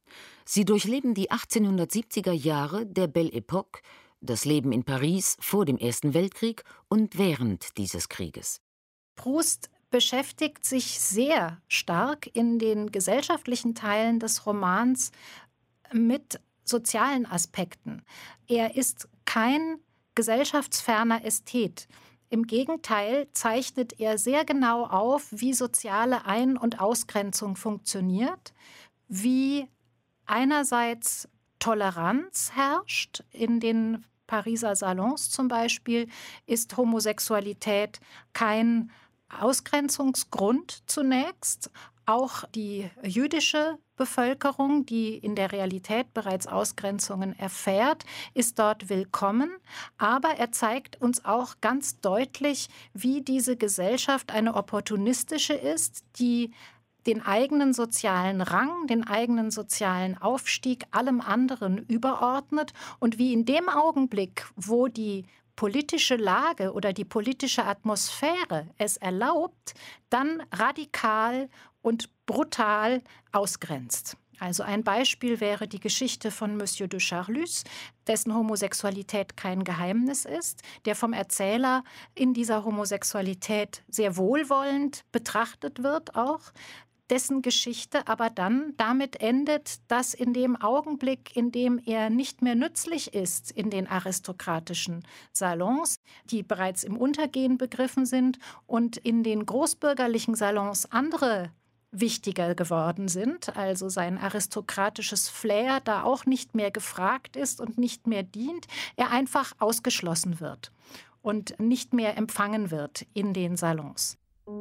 Sie durchleben die 1870er Jahre der Belle Époque, das Leben in Paris vor dem Ersten Weltkrieg und während dieses Krieges. Proust beschäftigt sich sehr stark in den gesellschaftlichen Teilen des Romans mit sozialen Aspekten. Er ist kein gesellschaftsferner Ästhet. Im Gegenteil zeichnet er sehr genau auf, wie soziale Ein- und Ausgrenzung funktioniert, wie einerseits Toleranz herrscht. In den Pariser Salons zum Beispiel ist Homosexualität kein Ausgrenzungsgrund zunächst. Auch die jüdische Bevölkerung, die in der Realität bereits Ausgrenzungen erfährt, ist dort willkommen. Aber er zeigt uns auch ganz deutlich, wie diese Gesellschaft eine opportunistische ist, die den eigenen sozialen Rang, den eigenen sozialen Aufstieg allem anderen überordnet und wie in dem Augenblick, wo die politische Lage oder die politische Atmosphäre es erlaubt, dann radikal und brutal ausgrenzt. Also ein Beispiel wäre die Geschichte von Monsieur de Charlus, dessen Homosexualität kein Geheimnis ist, der vom Erzähler in dieser Homosexualität sehr wohlwollend betrachtet wird auch, dessen Geschichte aber dann damit endet, dass in dem Augenblick, in dem er nicht mehr nützlich ist in den aristokratischen Salons, die bereits im Untergehen begriffen sind, und in den großbürgerlichen Salons andere wichtiger geworden sind, also sein aristokratisches Flair da auch nicht mehr gefragt ist und nicht mehr dient, er einfach ausgeschlossen wird und nicht mehr empfangen wird in den Salons.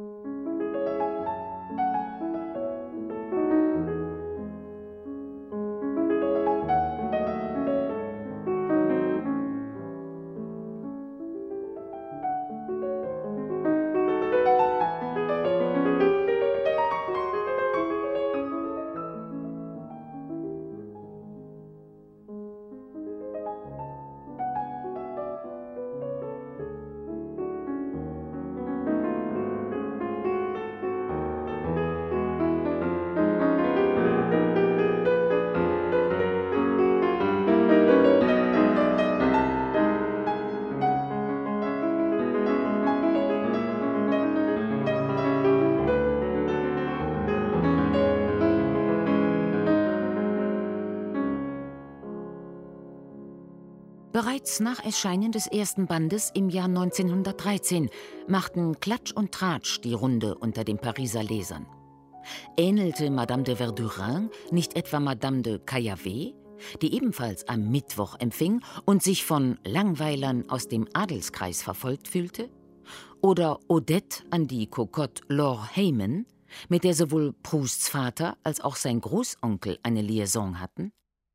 Bereits nach Erscheinen des ersten Bandes im Jahr 1913 machten Klatsch und Tratsch die Runde unter den Pariser Lesern. Ähnelte Madame de Verdurin nicht etwa Madame de Caillavet, die ebenfalls am Mittwoch empfing und sich von Langweilern aus dem Adelskreis verfolgt fühlte? Oder Odette an die Cocotte Laure Hayman, mit der sowohl Prousts Vater als auch sein Großonkel eine Liaison hatten?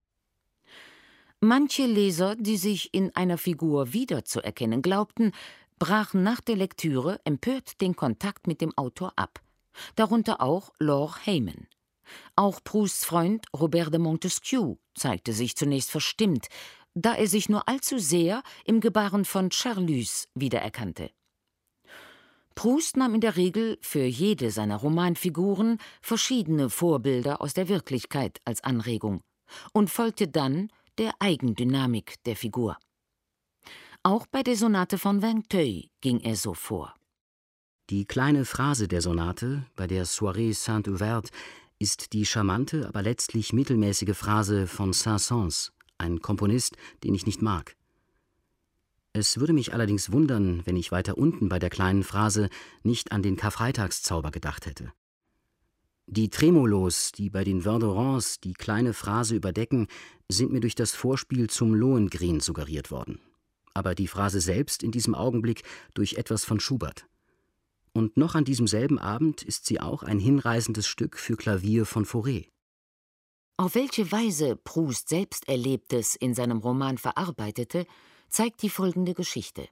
Manche Leser, die sich in einer Figur wiederzuerkennen glaubten, brachen nach der Lektüre empört den Kontakt mit dem Autor ab, darunter auch Laure Hayman. Auch Prousts Freund Robert de Montesquieu zeigte sich zunächst verstimmt, da er sich nur allzu sehr im Gebaren von Charlus wiedererkannte. Proust nahm in der Regel für jede seiner Romanfiguren verschiedene Vorbilder aus der Wirklichkeit als Anregung und folgte dann der Eigendynamik der Figur. Auch bei der Sonate von Vinteuil ging er so vor. Die kleine Phrase der Sonate, bei der Soirée Saint-Ouverte, ist die charmante, aber letztlich mittelmäßige Phrase von Saint-Saëns, ein Komponist, den ich nicht mag. Es würde mich allerdings wundern, wenn ich weiter unten bei der kleinen Phrase nicht an den Karfreitagszauber gedacht hätte. Die Tremolos, die bei den Verderons die kleine Phrase überdecken, sind mir durch das Vorspiel zum Lohengrin suggeriert worden. Aber die Phrase selbst in diesem Augenblick durch etwas von Schubert. Und noch an diesem selben Abend ist sie auch ein hinreißendes Stück für Klavier von Fauré. Auf welche Weise Proust selbst Erlebtes in seinem Roman verarbeitete, zeigt die folgende Geschichte.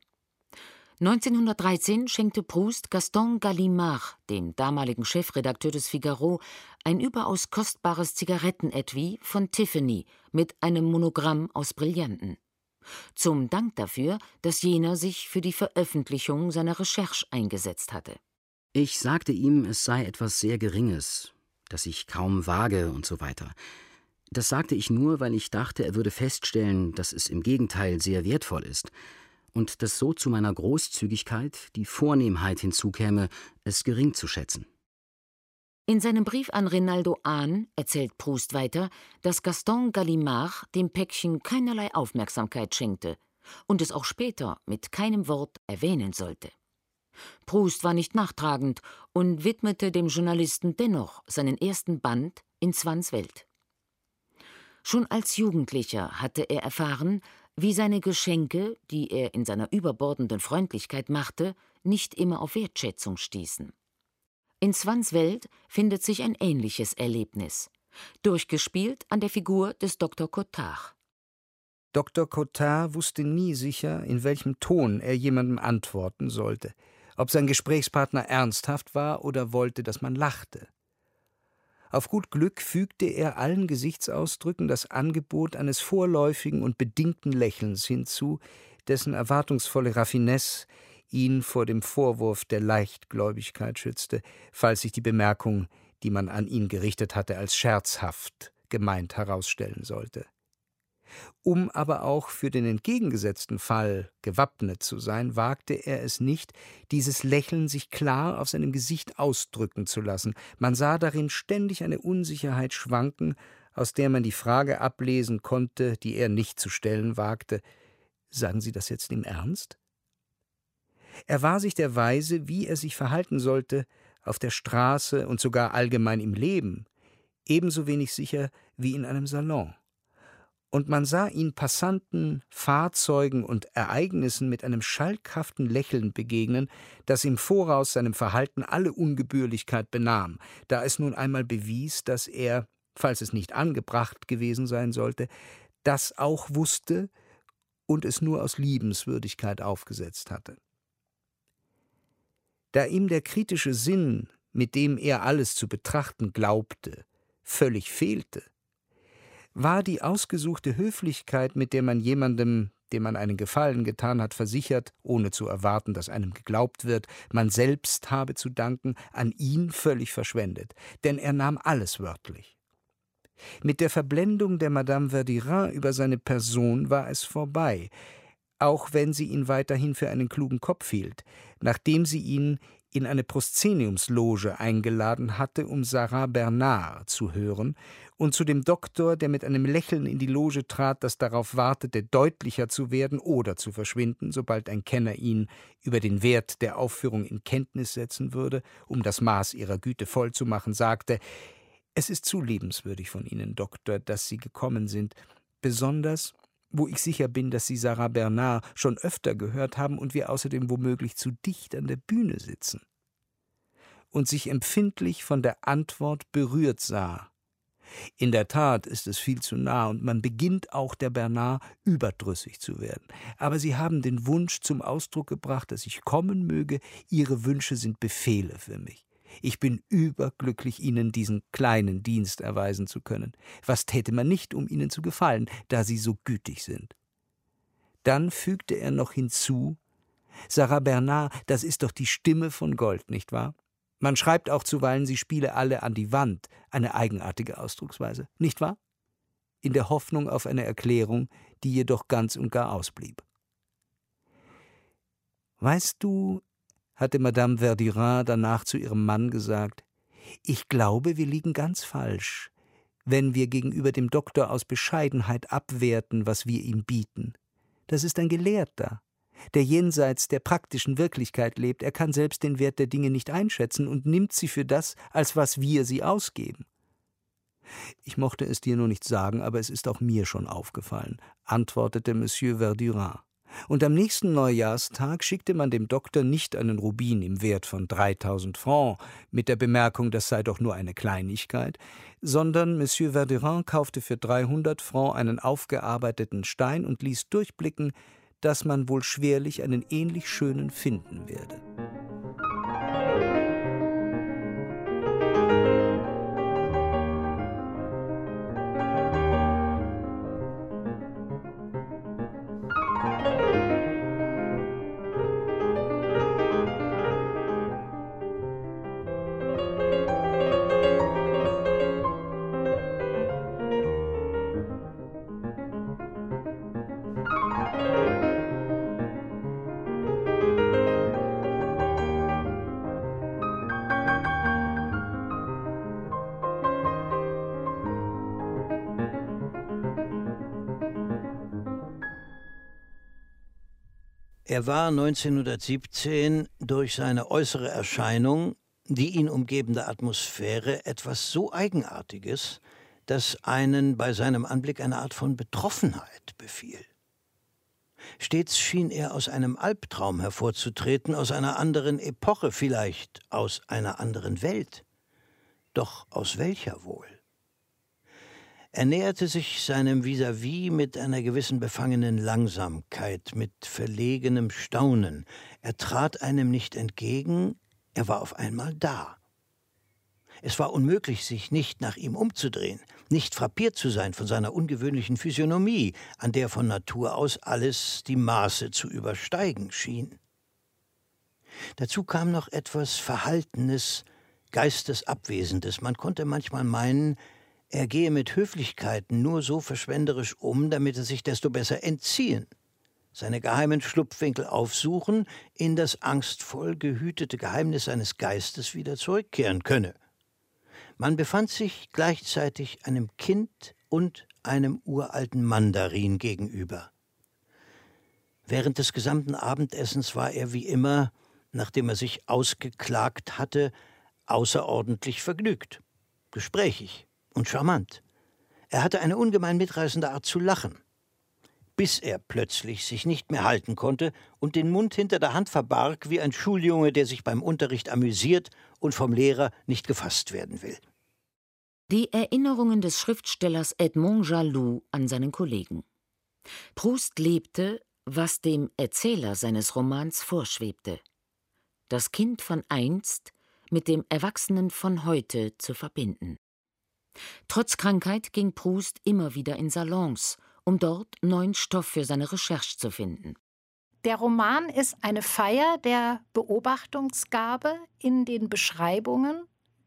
1913 schenkte Proust Gaston Gallimard, dem damaligen Chefredakteur des Figaro, ein überaus kostbares Zigarettenetui von Tiffany mit einem Monogramm aus Brillanten. Zum Dank dafür, dass jener sich für die Veröffentlichung seiner Recherche eingesetzt hatte. Ich sagte ihm, es sei etwas sehr Geringes, das ich kaum wage und so weiter. Das sagte ich nur, weil ich dachte, er würde feststellen, dass es im Gegenteil sehr wertvoll ist und dass so zu meiner Großzügigkeit die Vornehmheit hinzukäme, es gering zu schätzen. In seinem Brief an Rinaldo Hahn erzählt Proust weiter, dass Gaston Gallimard dem Päckchen keinerlei Aufmerksamkeit schenkte und es auch später mit keinem Wort erwähnen sollte. Proust war nicht nachtragend und widmete dem Journalisten dennoch seinen ersten Band in Swanns Welt. Schon als Jugendlicher hatte er erfahren, wie seine Geschenke, die er in seiner überbordenden Freundlichkeit machte, nicht immer auf Wertschätzung stießen. In Swanns Welt findet sich ein ähnliches Erlebnis, durchgespielt an der Figur des Dr. Cottard. Dr. Cottard wusste nie sicher, in welchem Ton er jemandem antworten sollte, ob sein Gesprächspartner ernsthaft war oder wollte, dass man lachte. Auf gut Glück fügte er allen Gesichtsausdrücken das Angebot eines vorläufigen und bedingten Lächelns hinzu, dessen erwartungsvolle Raffinesse ihn vor dem Vorwurf der Leichtgläubigkeit schützte, falls sich die Bemerkung, die man an ihn gerichtet hatte, als scherzhaft gemeint herausstellen sollte. Um aber auch für den entgegengesetzten Fall gewappnet zu sein, wagte er es nicht, dieses Lächeln sich klar auf seinem Gesicht ausdrücken zu lassen. Man sah darin ständig eine Unsicherheit schwanken, aus der man die Frage ablesen konnte, die er nicht zu stellen wagte: Sagen Sie das jetzt im Ernst? Er war sich der Weise, wie er sich verhalten sollte, auf der Straße und sogar allgemein im Leben, ebenso wenig sicher wie in einem Salon. Und man sah ihn Passanten, Fahrzeugen und Ereignissen mit einem schalkhaften Lächeln begegnen, das im Voraus seinem Verhalten alle Ungebührlichkeit benahm, da es nun einmal bewies, dass er, falls es nicht angebracht gewesen sein sollte, das auch wusste und es nur aus Liebenswürdigkeit aufgesetzt hatte. Da ihm der kritische Sinn, mit dem er alles zu betrachten glaubte, völlig fehlte, war die ausgesuchte Höflichkeit, mit der man jemandem, dem man einen Gefallen getan hat, versichert, ohne zu erwarten, dass einem geglaubt wird, man selbst habe zu danken, an ihn völlig verschwendet, denn er nahm alles wörtlich. Mit der Verblendung der Madame Verdurin über seine Person war es vorbei, auch wenn sie ihn weiterhin für einen klugen Kopf hielt, nachdem sie ihn in eine Proszeniumsloge eingeladen hatte, um Sarah Bernard zu hören, und zu dem Doktor, der mit einem Lächeln in die Loge trat, das darauf wartete, deutlicher zu werden oder zu verschwinden, sobald ein Kenner ihn über den Wert der Aufführung in Kenntnis setzen würde, um das Maß ihrer Güte voll zu machen, sagte: »Es ist zu liebenswürdig von Ihnen, Doktor, dass Sie gekommen sind, besonders, wo ich sicher bin, dass Sie Sarah Bernard schon öfter gehört haben und wir außerdem womöglich zu dicht an der Bühne sitzen.« Und sich empfindlich von der Antwort berührt sah. In der Tat ist es viel zu nah und man beginnt auch der Bernard überdrüssig zu werden. Aber Sie haben den Wunsch zum Ausdruck gebracht, dass ich kommen möge. Ihre Wünsche sind Befehle für mich. Ich bin überglücklich, Ihnen diesen kleinen Dienst erweisen zu können. Was täte man nicht, um Ihnen zu gefallen, da Sie so gütig sind? Dann fügte er noch hinzu: Sarah Bernard, das ist doch die Stimme von Gold, nicht wahr? Man schreibt auch zuweilen, sie spiele alle an die Wand, eine eigenartige Ausdrucksweise, nicht wahr? In der Hoffnung auf eine Erklärung, die jedoch ganz und gar ausblieb. »Weißt du«, hatte Madame Verdurin danach zu ihrem Mann gesagt, »ich glaube, wir liegen ganz falsch, wenn wir gegenüber dem Doktor aus Bescheidenheit abwerten, was wir ihm bieten. Das ist ein Gelehrter, der jenseits der praktischen Wirklichkeit lebt. Er kann selbst den Wert der Dinge nicht einschätzen und nimmt sie für das, als was wir sie ausgeben.« »Ich mochte es dir nur nicht sagen, aber es ist auch mir schon aufgefallen«, antwortete Monsieur Verdurin. Und am nächsten Neujahrstag schickte man dem Doktor nicht einen Rubin im Wert von 3.000 Francs mit der Bemerkung, das sei doch nur eine Kleinigkeit, sondern Monsieur Verdurin kaufte für 300 Francs einen aufgearbeiteten Stein und ließ durchblicken, dass man wohl schwerlich einen ähnlich schönen finden werde. Er war 1917 durch seine äußere Erscheinung, die ihn umgebende Atmosphäre, etwas so Eigenartiges, dass einen bei seinem Anblick eine Art von Betroffenheit befiel. Stets schien er aus einem Albtraum hervorzutreten, aus einer anderen Epoche, vielleicht aus einer anderen Welt. Doch aus welcher wohl? Er näherte sich seinem Vis-à-vis mit einer gewissen befangenen Langsamkeit, mit verlegenem Staunen. Er trat einem nicht entgegen, er war auf einmal da. Es war unmöglich, sich nicht nach ihm umzudrehen, nicht frappiert zu sein von seiner ungewöhnlichen Physiognomie, an der von Natur aus alles die Maße zu übersteigen schien. Dazu kam noch etwas Verhaltenes, Geistesabwesendes. Man konnte manchmal meinen, er gehe mit Höflichkeiten nur so verschwenderisch um, damit er sich desto besser entziehen, seine geheimen Schlupfwinkel aufsuchen, in das angstvoll gehütete Geheimnis seines Geistes wieder zurückkehren könne. Man befand sich gleichzeitig einem Kind und einem uralten Mandarin gegenüber. Während des gesamten Abendessens war er wie immer, nachdem er sich ausgeklagt hatte, außerordentlich vergnügt, gesprächig und charmant. Er hatte eine ungemein mitreißende Art zu lachen, bis er plötzlich sich nicht mehr halten konnte und den Mund hinter der Hand verbarg wie ein Schuljunge, der sich beim Unterricht amüsiert und vom Lehrer nicht gefasst werden will. Die Erinnerungen des Schriftstellers Edmond Jaloux an seinen Kollegen. Proust lebte, was dem Erzähler seines Romans vorschwebte: das Kind von einst mit dem Erwachsenen von heute zu verbinden. Trotz Krankheit ging Proust immer wieder in Salons, um dort neuen Stoff für seine Recherche zu finden. Der Roman ist eine Feier der Beobachtungsgabe in den Beschreibungen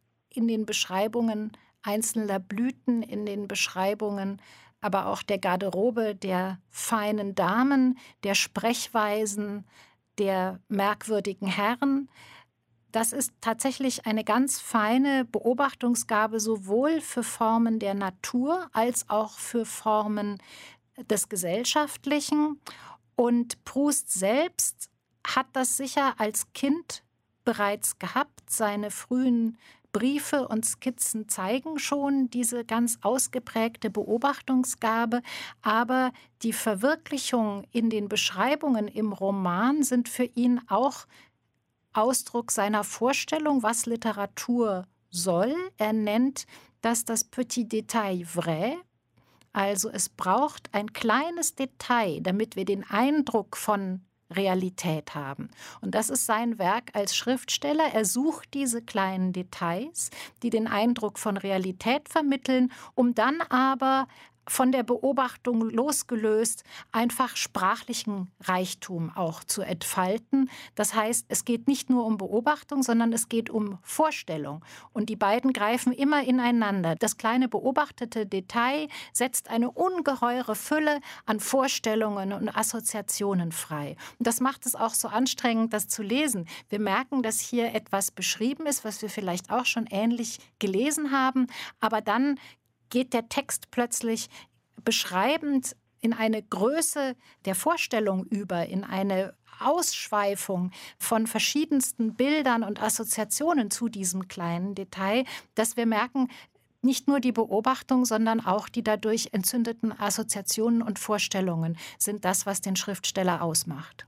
einzelner Blüten, in den Beschreibungen aber auch der Garderobe der feinen Damen, der Sprechweisen, der merkwürdigen Herren. Das ist tatsächlich eine ganz feine Beobachtungsgabe, sowohl für Formen der Natur als auch für Formen des Gesellschaftlichen. Und Proust selbst hat das sicher als Kind bereits gehabt. Seine frühen Briefe und Skizzen zeigen schon diese ganz ausgeprägte Beobachtungsgabe, aber die Verwirklichung in den Beschreibungen im Roman sind für ihn auch Ausdruck seiner Vorstellung, was Literatur soll. Er nennt das Petit Détail vrai. Also es braucht ein kleines Detail, damit wir den Eindruck von Realität haben. Und das ist sein Werk als Schriftsteller. Er sucht diese kleinen Details, die den Eindruck von Realität vermitteln, um dann aber von der Beobachtung losgelöst einfach sprachlichen Reichtum auch zu entfalten. Das heißt, es geht nicht nur um Beobachtung, sondern es geht um Vorstellung. Und die beiden greifen immer ineinander. Das kleine beobachtete Detail setzt eine ungeheure Fülle an Vorstellungen und Assoziationen frei. Und das macht es auch so anstrengend, das zu lesen. Wir merken, dass hier etwas beschrieben ist, was wir vielleicht auch schon ähnlich gelesen haben, aber dann geht der Text plötzlich beschreibend in eine Größe der Vorstellung über, in eine Ausschweifung von verschiedensten Bildern und Assoziationen zu diesem kleinen Detail, dass wir merken, nicht nur die Beobachtung, sondern auch die dadurch entzündeten Assoziationen und Vorstellungen sind das, was den Schriftsteller ausmacht.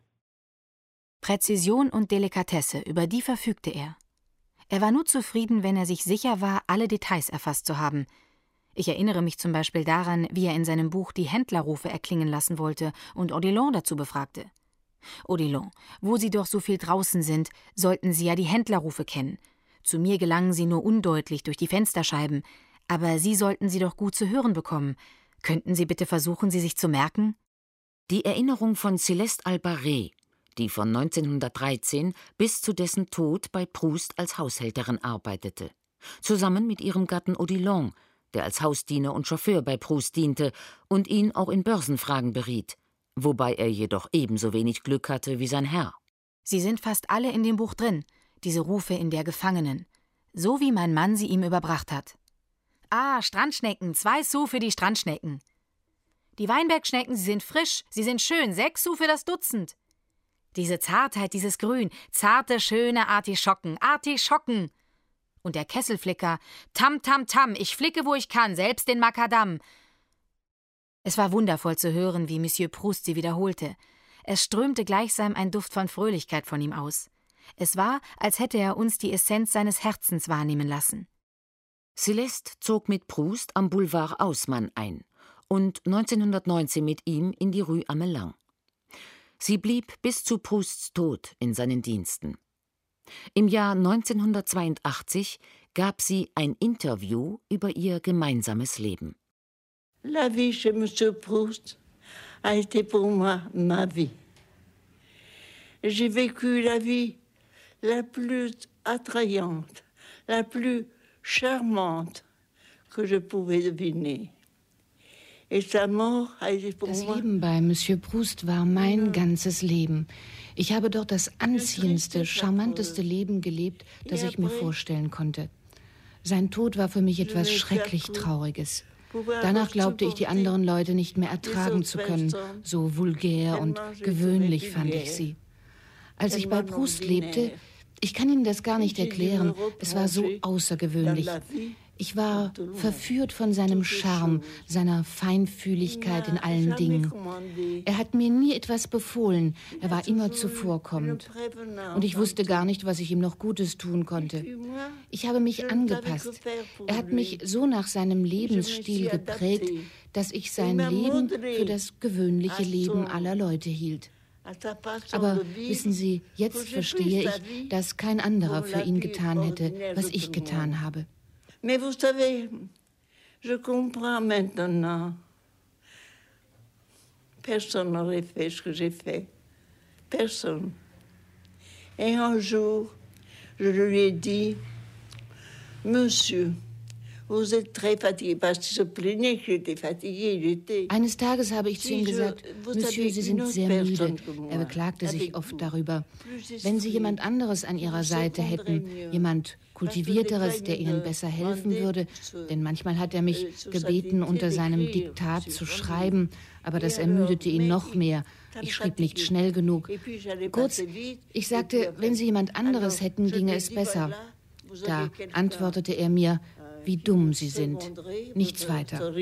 Präzision und Delikatesse, über die verfügte er. Er war nur zufrieden, wenn er sich sicher war, alle Details erfasst zu haben. Ich erinnere mich zum Beispiel daran, wie er in seinem Buch die Händlerrufe erklingen lassen wollte und Odilon dazu befragte. Odilon, wo Sie doch so viel draußen sind, sollten Sie ja die Händlerrufe kennen. Zu mir gelangen sie nur undeutlich durch die Fensterscheiben, aber Sie sollten sie doch gut zu hören bekommen. Könnten Sie bitte versuchen, sie sich zu merken? Die Erinnerung von Céleste Albarré, die von 1913 bis zu dessen Tod bei Proust als Haushälterin arbeitete, zusammen mit ihrem Gatten Odilon, der als Hausdiener und Chauffeur bei Proust diente und ihn auch in Börsenfragen beriet, wobei er jedoch ebenso wenig Glück hatte wie sein Herr. Sie sind fast alle in dem Buch drin, diese Rufe in der Gefangenen, so wie mein Mann sie ihm überbracht hat. Ah, Strandschnecken, 2 Sous für die Strandschnecken. Die Weinbergschnecken, sie sind frisch, sie sind schön, 6 Sous für das Dutzend. Diese Zartheit, dieses Grün, zarte, schöne Artischocken, Artischocken. Und der Kesselflicker, tam, tam, tam, ich flicke, wo ich kann, selbst den Makadam. Es war wundervoll zu hören, wie Monsieur Proust sie wiederholte. Es strömte gleichsam ein Duft von Fröhlichkeit von ihm aus. Es war, als hätte er uns die Essenz seines Herzens wahrnehmen lassen. Céleste zog mit Proust am Boulevard Haussmann ein und 1919 mit ihm in die Rue Amelin. Sie blieb bis zu Prousts Tod in seinen Diensten. Im Jahr 1982 gab sie ein Interview über ihr gemeinsames Leben. La vie chez Monsieur Proust a été pour moi ma vie. J'ai vécu la vie la plus attrayante, la plus charmante que je pouvais deviner. Das Leben bei Monsieur Proust war mein ganzes Leben. Ich habe dort das anziehendste, charmanteste Leben gelebt, das ich mir vorstellen konnte. Sein Tod war für mich etwas schrecklich Trauriges. Danach glaubte ich, die anderen Leute nicht mehr ertragen zu können. So vulgär und gewöhnlich fand ich sie. Als ich bei Proust lebte, ich kann Ihnen das gar nicht erklären, es war so außergewöhnlich. Ich war verführt von seinem Charme, seiner Feinfühligkeit in allen Dingen. Er hat mir nie etwas befohlen, er war immer zuvorkommend. Und ich wusste gar nicht, was ich ihm noch Gutes tun konnte. Ich habe mich angepasst. Er hat mich so nach seinem Lebensstil geprägt, dass ich sein Leben für das gewöhnliche Leben aller Leute hielt. Aber wissen Sie, jetzt verstehe ich, dass kein anderer für ihn getan hätte, was ich getan habe. Mais vous savez, je comprends maintenant. Personne n'aurait fait ce que j'ai fait. Personne. Et un jour, je lui ai dit, Monsieur, vous êtes très fatigué, parce qu'il se plaignait que j'étais fatiguée. Eines Tages habe ich zu ihm gesagt, Monsieur, Sie sind sehr müde. Er beklagte sich oft darüber. Wenn Sie jemand anderes an Ihrer Seite hätten, jemand Kultivierteres, der Ihnen besser helfen würde, denn manchmal hat er mich gebeten, unter seinem Diktat zu schreiben, aber das ermüdete ihn noch mehr. Ich schrieb nicht schnell genug. Kurz, ich sagte, wenn Sie jemand anderes hätten, ginge es besser. Da antwortete er mir, wie dumm Sie sind. Nichts weiter. Alors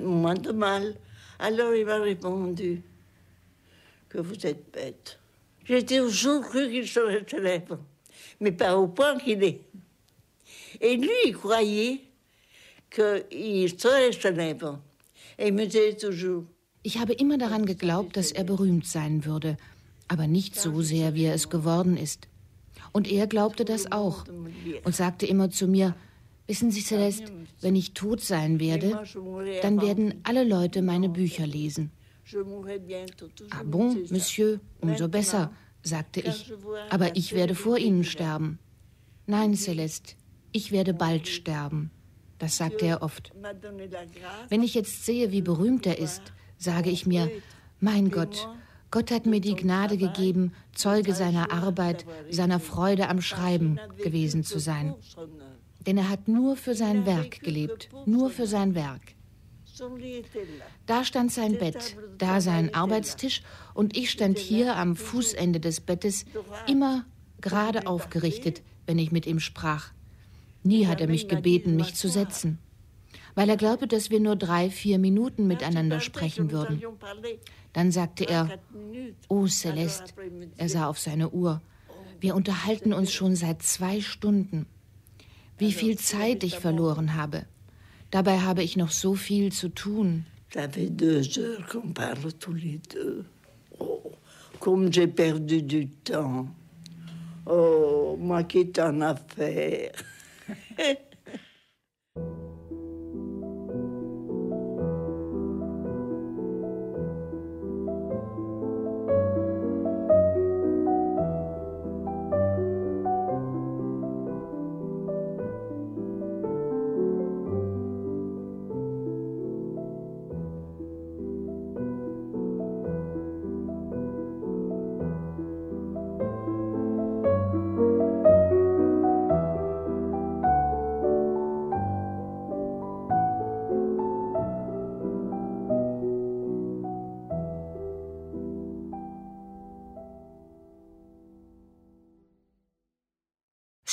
il m'a répondu que vous êtes bête. J'ai toujours cru qu'il serait célèbre, mais pas au point qu'il est. Et lui, il croyait qu'il serait célèbre. Et il me disait toujours. Ich habe immer daran geglaubt, dass er berühmt sein würde, aber nicht so sehr, wie er es geworden ist. Und er glaubte das auch und sagte immer zu mir, wissen Sie, Céleste, wenn ich tot sein werde, dann werden alle Leute meine Bücher lesen. Ah bon, Monsieur, umso besser, sagte ich, aber ich werde vor Ihnen sterben. Nein, Céleste, ich werde bald sterben. Das sagte er oft. Wenn ich jetzt sehe, wie berühmt er ist, sage ich mir, mein Gott, Gott hat mir die Gnade gegeben, Zeuge seiner Arbeit, seiner Freude am Schreiben gewesen zu sein. Denn er hat nur für sein Werk gelebt, nur für sein Werk. Da stand sein Bett, da sein Arbeitstisch und ich stand hier am Fußende des Bettes, immer gerade aufgerichtet, wenn ich mit ihm sprach. Nie hat er mich gebeten, mich zu setzen, weil er glaubte, dass wir nur 3-4 Minuten miteinander sprechen würden. Dann sagte er, oh Céleste, er sah auf seine Uhr, wir unterhalten uns schon seit 2 Stunden. Wie viel Zeit ich verloren habe. Dabei habe ich noch so viel zu tun. Ça fait 2 heures qu'on parle tous les deux. Oh, comme j'ai perdu du temps. Oh, moi qui t'en a fait.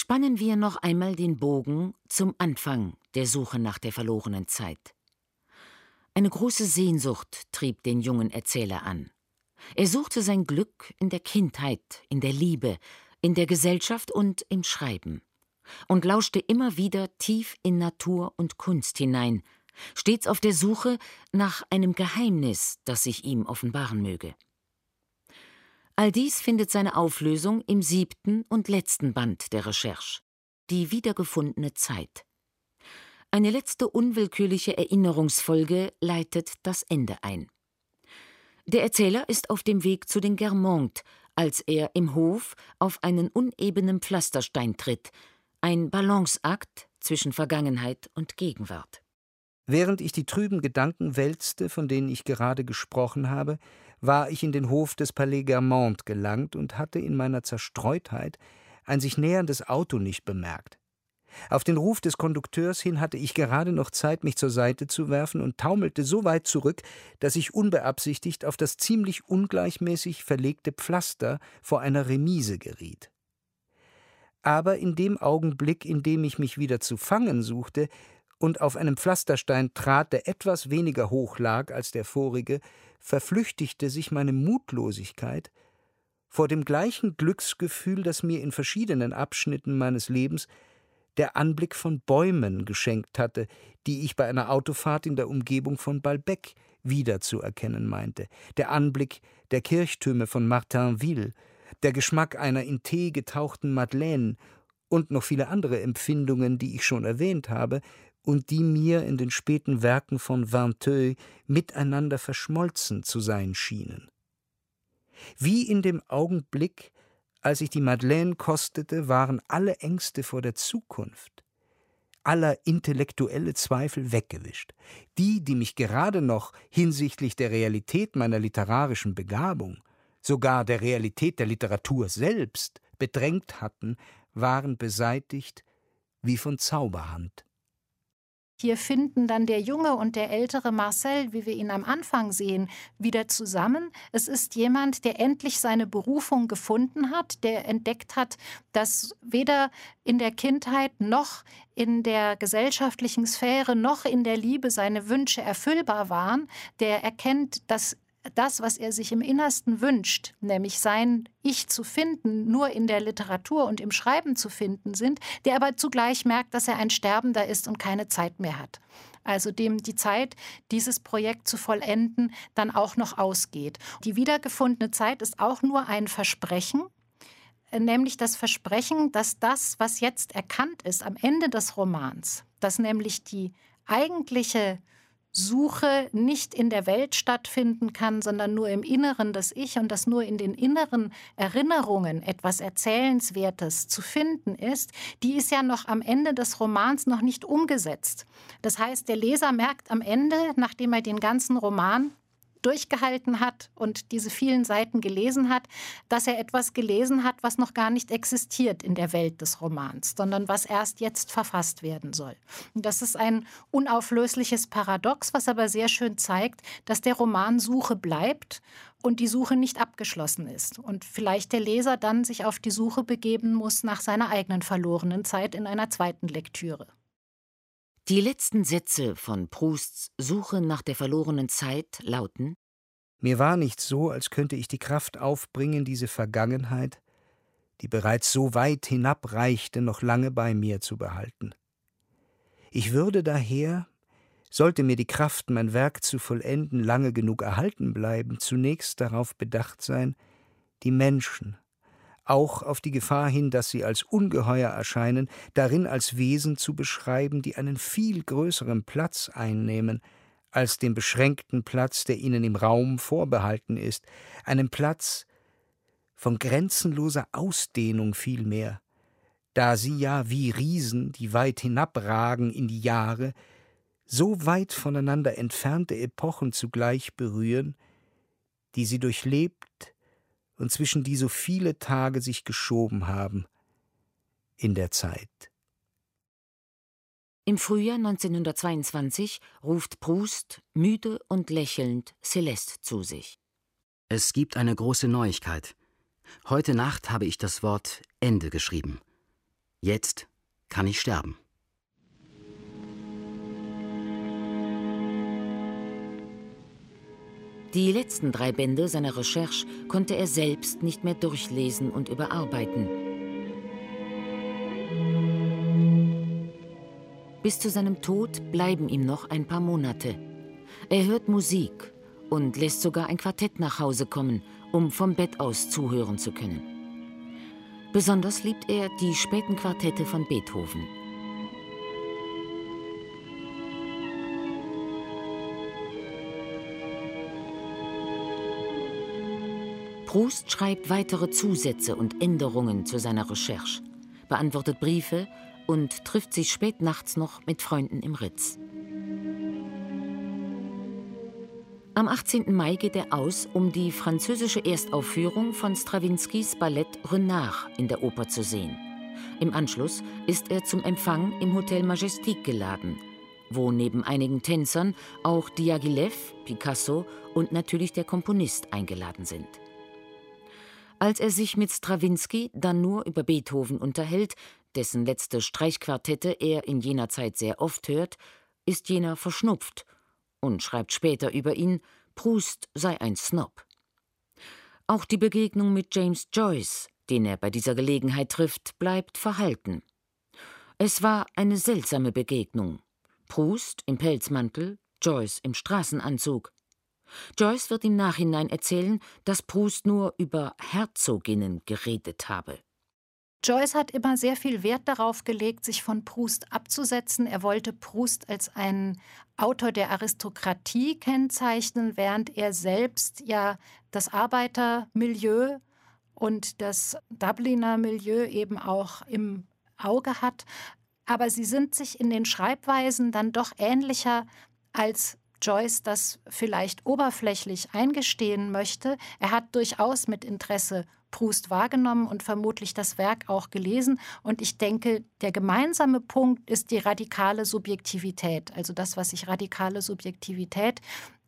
Spannen wir noch einmal den Bogen zum Anfang der Suche nach der verlorenen Zeit. Eine große Sehnsucht trieb den jungen Erzähler an. Er suchte sein Glück in der Kindheit, in der Liebe, in der Gesellschaft und im Schreiben und lauschte immer wieder tief in Natur und Kunst hinein, stets auf der Suche nach einem Geheimnis, das sich ihm offenbaren möge. All dies findet seine Auflösung im 7. und letzten Band der Recherche, die wiedergefundene Zeit. Eine letzte unwillkürliche Erinnerungsfolge leitet das Ende ein. Der Erzähler ist auf dem Weg zu den Guermantes, als er im Hof auf einen unebenen Pflasterstein tritt, ein Balanceakt zwischen Vergangenheit und Gegenwart. Während ich die trüben Gedanken wälzte, von denen ich gerade gesprochen habe, war ich in den Hof des Palais Guermantes gelangt und hatte in meiner Zerstreutheit ein sich näherndes Auto nicht bemerkt. Auf den Ruf des Kondukteurs hin hatte ich gerade noch Zeit, mich zur Seite zu werfen und taumelte so weit zurück, dass ich unbeabsichtigt auf das ziemlich ungleichmäßig verlegte Pflaster vor einer Remise geriet. Aber in dem Augenblick, in dem ich mich wieder zu fangen suchte und auf einen Pflasterstein trat, der etwas weniger hoch lag als der vorige, verflüchtigte sich meine Mutlosigkeit vor dem gleichen Glücksgefühl, das mir in verschiedenen Abschnitten meines Lebens der Anblick von Bäumen geschenkt hatte, die ich bei einer Autofahrt in der Umgebung von Balbec wiederzuerkennen meinte, der Anblick der Kirchtürme von Martainville, der Geschmack einer in Tee getauchten Madeleine und noch viele andere Empfindungen, die ich schon erwähnt habe und die mir in den späten Werken von Vinteuil miteinander verschmolzen zu sein schienen. Wie in dem Augenblick, als ich die Madeleine kostete, waren alle Ängste vor der Zukunft, aller intellektuelle Zweifel weggewischt. Die mich gerade noch hinsichtlich der Realität meiner literarischen Begabung, sogar der Realität der Literatur selbst, bedrängt hatten, waren beseitigt wie von Zauberhand. Hier finden dann der junge und der ältere Marcel, wie wir ihn am Anfang sehen, wieder zusammen. Es ist jemand, der endlich seine Berufung gefunden hat, der entdeckt hat, dass weder in der Kindheit noch in der gesellschaftlichen Sphäre noch in der Liebe seine Wünsche erfüllbar waren. Der erkennt, dass das, was er sich im Innersten wünscht, nämlich sein Ich zu finden, nur in der Literatur und im Schreiben zu finden sind, der aber zugleich merkt, dass er ein Sterbender ist und keine Zeit mehr hat. Also dem die Zeit, dieses Projekt zu vollenden, dann auch noch ausgeht. Die wiedergefundene Zeit ist auch nur ein Versprechen, nämlich das Versprechen, dass das, was jetzt erkannt ist am Ende des Romans, dass nämlich die eigentliche Suche nicht in der Welt stattfinden kann, sondern nur im Inneren des Ich und dass nur in den inneren Erinnerungen etwas Erzählenswertes zu finden ist, die ist ja noch am Ende des Romans noch nicht umgesetzt. Das heißt, der Leser merkt am Ende, nachdem er den ganzen Roman durchgehalten hat und diese vielen Seiten gelesen hat, dass er etwas gelesen hat, was noch gar nicht existiert in der Welt des Romans, sondern was erst jetzt verfasst werden soll. Und das ist ein unauflösliches Paradox, was aber sehr schön zeigt, dass der Roman Suche bleibt und die Suche nicht abgeschlossen ist. Und vielleicht der Leser dann sich auf die Suche begeben muss nach seiner eigenen verlorenen Zeit in einer zweiten Lektüre. Die letzten Sätze von Prousts Suche nach der verlorenen Zeit lauten: Mir war nicht so, als könnte ich die Kraft aufbringen, diese Vergangenheit, die bereits so weit hinabreichte, noch lange bei mir zu behalten. Ich würde daher, sollte mir die Kraft, mein Werk zu vollenden, lange genug erhalten bleiben, zunächst darauf bedacht sein, die Menschen, auch auf die Gefahr hin, dass sie als ungeheuer erscheinen, darin als Wesen zu beschreiben, die einen viel größeren Platz einnehmen, als den beschränkten Platz, der ihnen im Raum vorbehalten ist, einen Platz von grenzenloser Ausdehnung vielmehr, da sie ja wie Riesen, die weit hinabragen in die Jahre, so weit voneinander entfernte Epochen zugleich berühren, die sie durchlebt und zwischen die so viele Tage sich geschoben haben in der Zeit. Im Frühjahr 1922 ruft Proust müde und lächelnd Céleste zu sich. Es gibt eine große Neuigkeit. Heute Nacht habe ich das Wort Ende geschrieben. Jetzt kann ich sterben. Die letzten 3 Bände seiner Recherche konnte er selbst nicht mehr durchlesen und überarbeiten. Bis zu seinem Tod bleiben ihm noch ein paar Monate. Er hört Musik und lässt sogar ein Quartett nach Hause kommen, um vom Bett aus zuhören zu können. Besonders liebt er die späten Quartette von Beethoven. Proust schreibt weitere Zusätze und Änderungen zu seiner Recherche, beantwortet Briefe und trifft sich spät nachts noch mit Freunden im Ritz. Am 18. Mai geht er aus, um die französische Erstaufführung von Strawinskys Ballett Renard in der Oper zu sehen. Im Anschluss ist er zum Empfang im Hotel Majestic geladen, wo neben einigen Tänzern auch Diaghilev, Picasso und natürlich der Komponist eingeladen sind. Als er sich mit Strawinsky dann nur über Beethoven unterhält, dessen letzte Streichquartette er in jener Zeit sehr oft hört, ist jener verschnupft und schreibt später über ihn, Proust sei ein Snob. Auch die Begegnung mit James Joyce, den er bei dieser Gelegenheit trifft, bleibt verhalten. Es war eine seltsame Begegnung. Proust im Pelzmantel, Joyce im Straßenanzug. Joyce wird im Nachhinein erzählen, dass Proust nur über Herzoginnen geredet habe. Joyce hat immer sehr viel Wert darauf gelegt, sich von Proust abzusetzen. Er wollte Proust als einen Autor der Aristokratie kennzeichnen, während er selbst ja das Arbeitermilieu und das Dubliner Milieu eben auch im Auge hat. Aber sie sind sich in den Schreibweisen dann doch ähnlicher, als Joyce das vielleicht oberflächlich eingestehen möchte. Er hat durchaus mit Interesse Proust wahrgenommen und vermutlich das Werk auch gelesen. Und ich denke, der gemeinsame Punkt ist die radikale Subjektivität, also das, was ich radikale Subjektivität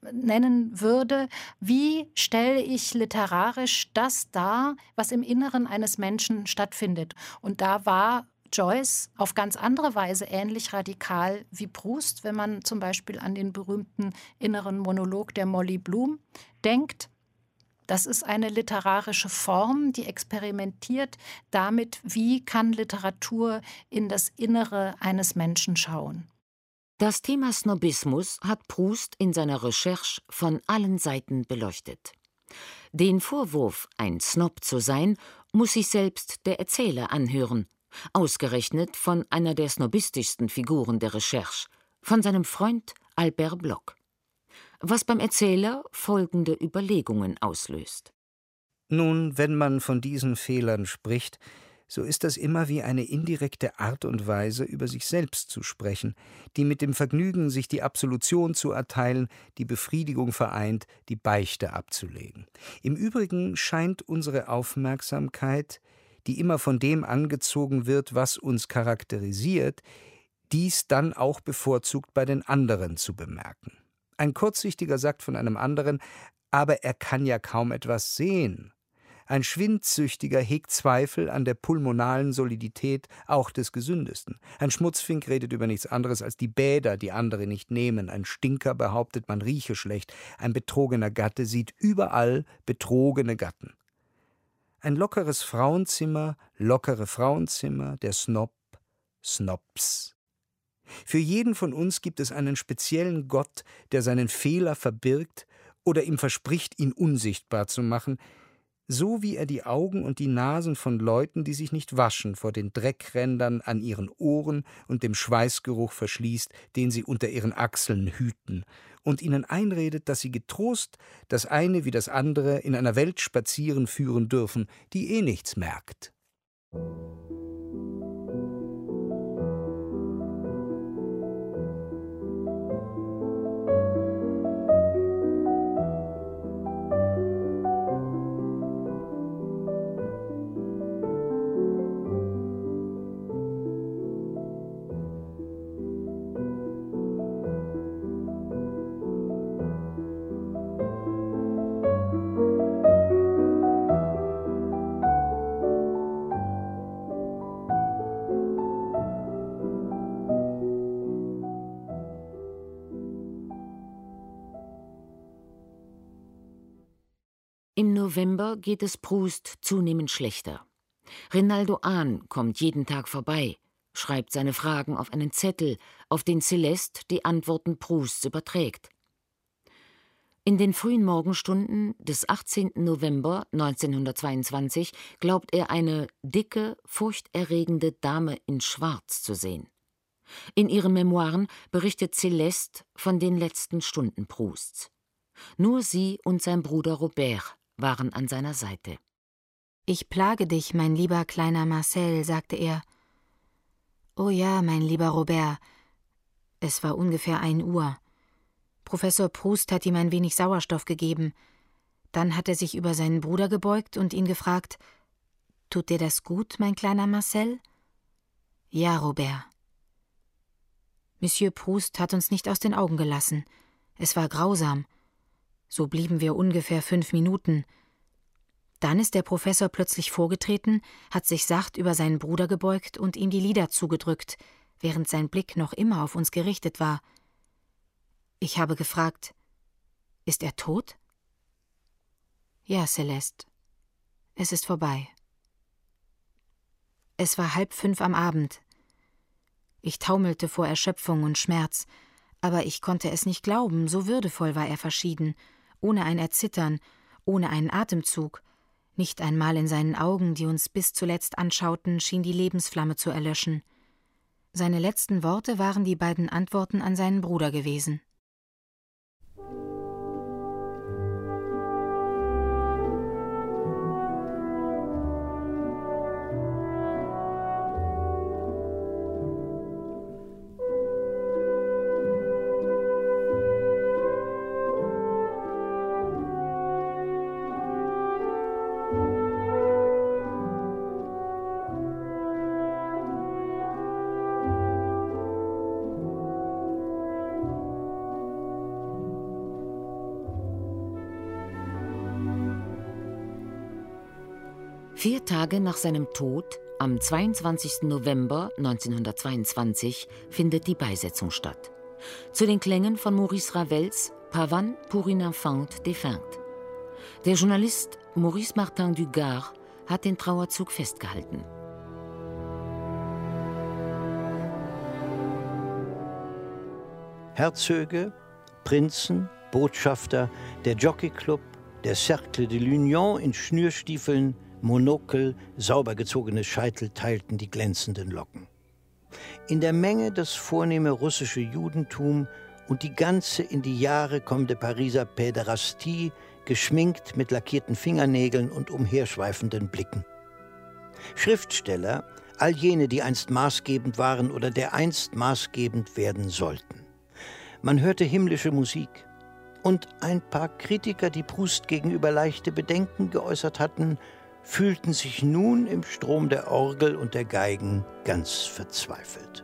nennen würde. Wie stelle ich literarisch das dar, was im Inneren eines Menschen stattfindet? Und da war Joyce auf ganz andere Weise ähnlich radikal wie Proust, wenn man zum Beispiel an den berühmten inneren Monolog der Molly Bloom denkt. Das ist eine literarische Form, die experimentiert damit, wie kann Literatur in das Innere eines Menschen schauen. Das Thema Snobismus hat Proust in seiner Recherche von allen Seiten beleuchtet. Den Vorwurf, ein Snob zu sein, muss sich selbst der Erzähler anhören, ausgerechnet von einer der snobistischsten Figuren der Recherche, von seinem Freund Albert Bloch. Was beim Erzähler folgende Überlegungen auslöst. Nun, wenn man von diesen Fehlern spricht, so ist das immer wie eine indirekte Art und Weise, über sich selbst zu sprechen, die mit dem Vergnügen, sich die Absolution zu erteilen, die Befriedigung vereint, die Beichte abzulegen. Im Übrigen scheint unsere Aufmerksamkeit, die immer von dem angezogen wird, was uns charakterisiert, dies dann auch bevorzugt bei den anderen zu bemerken. Ein Kurzsichtiger sagt von einem anderen, aber er kann ja kaum etwas sehen. Ein Schwindsüchtiger hegt Zweifel an der pulmonalen Solidität auch des Gesündesten. Ein Schmutzfink redet über nichts anderes als die Bäder, die andere nicht nehmen. Ein Stinker behauptet, man rieche schlecht. Ein betrogener Gatte sieht überall betrogene Gatten. Ein lockeres Frauenzimmer, lockere Frauenzimmer, der Snob, Snobs. Für jeden von uns gibt es einen speziellen Gott, der seinen Fehler verbirgt oder ihm verspricht, ihn unsichtbar zu machen, so wie er die Augen und die Nasen von Leuten, die sich nicht waschen, vor den Dreckrändern an ihren Ohren und dem Schweißgeruch verschließt, den sie unter ihren Achseln hüten, und ihnen einredet, dass sie getrost das eine wie das andere in einer Welt spazieren führen dürfen, die eh nichts merkt. Im November geht es Proust zunehmend schlechter. Rinaldo Hahn kommt jeden Tag vorbei, schreibt seine Fragen auf einen Zettel, auf den Céleste die Antworten Prousts überträgt. In den frühen Morgenstunden des 18. November 1922 glaubt er eine dicke, furchterregende Dame in Schwarz zu sehen. In ihren Memoiren berichtet Céleste von den letzten Stunden Prousts. Nur sie und sein Bruder Robert waren an seiner Seite. »Ich plage dich, mein lieber kleiner Marcel«, sagte er. »Oh ja, mein lieber Robert.« Es war ungefähr 1 Uhr. Professor Proust hat ihm ein wenig Sauerstoff gegeben. Dann hat er sich über seinen Bruder gebeugt und ihn gefragt, »Tut dir das gut, mein kleiner Marcel?« »Ja, Robert.« Monsieur Proust hat uns nicht aus den Augen gelassen. Es war grausam. So blieben wir ungefähr 5 Minuten. Dann ist der Professor plötzlich vorgetreten, hat sich sacht über seinen Bruder gebeugt und ihm die Lider zugedrückt, während sein Blick noch immer auf uns gerichtet war. Ich habe gefragt, »Ist er tot?« »Ja, Céleste, es ist vorbei.« Es war 4:30 am Abend. Ich taumelte vor Erschöpfung und Schmerz, aber ich konnte es nicht glauben, so würdevoll war er verschieden, ohne ein Erzittern, ohne einen Atemzug. Nicht einmal in seinen Augen, die uns bis zuletzt anschauten, schien die Lebensflamme zu erlöschen. Seine letzten Worte waren die beiden Antworten an seinen Bruder gewesen. Vier Tage nach seinem Tod, am 22. November 1922, findet die Beisetzung statt. Zu den Klängen von Maurice Ravels Pavane pour une enfant défunte. Der Journalist Maurice Martin Dugard hat den Trauerzug festgehalten. Herzöge, Prinzen, Botschafter, der Jockeyclub, der Cercle de l'Union in Schnürstiefeln, Monokel, sauber gezogene Scheitel teilten die glänzenden Locken. In der Menge das vornehme russische Judentum und die ganze in die Jahre kommende Pariser Päderastie, geschminkt mit lackierten Fingernägeln und umherschweifenden Blicken. Schriftsteller, all jene, die einst maßgebend waren oder dereinst maßgebend werden sollten. Man hörte himmlische Musik. Und ein paar Kritiker, die Proust gegenüber leichte Bedenken geäußert hatten, fühlten sich nun im Strom der Orgel und der Geigen ganz verzweifelt.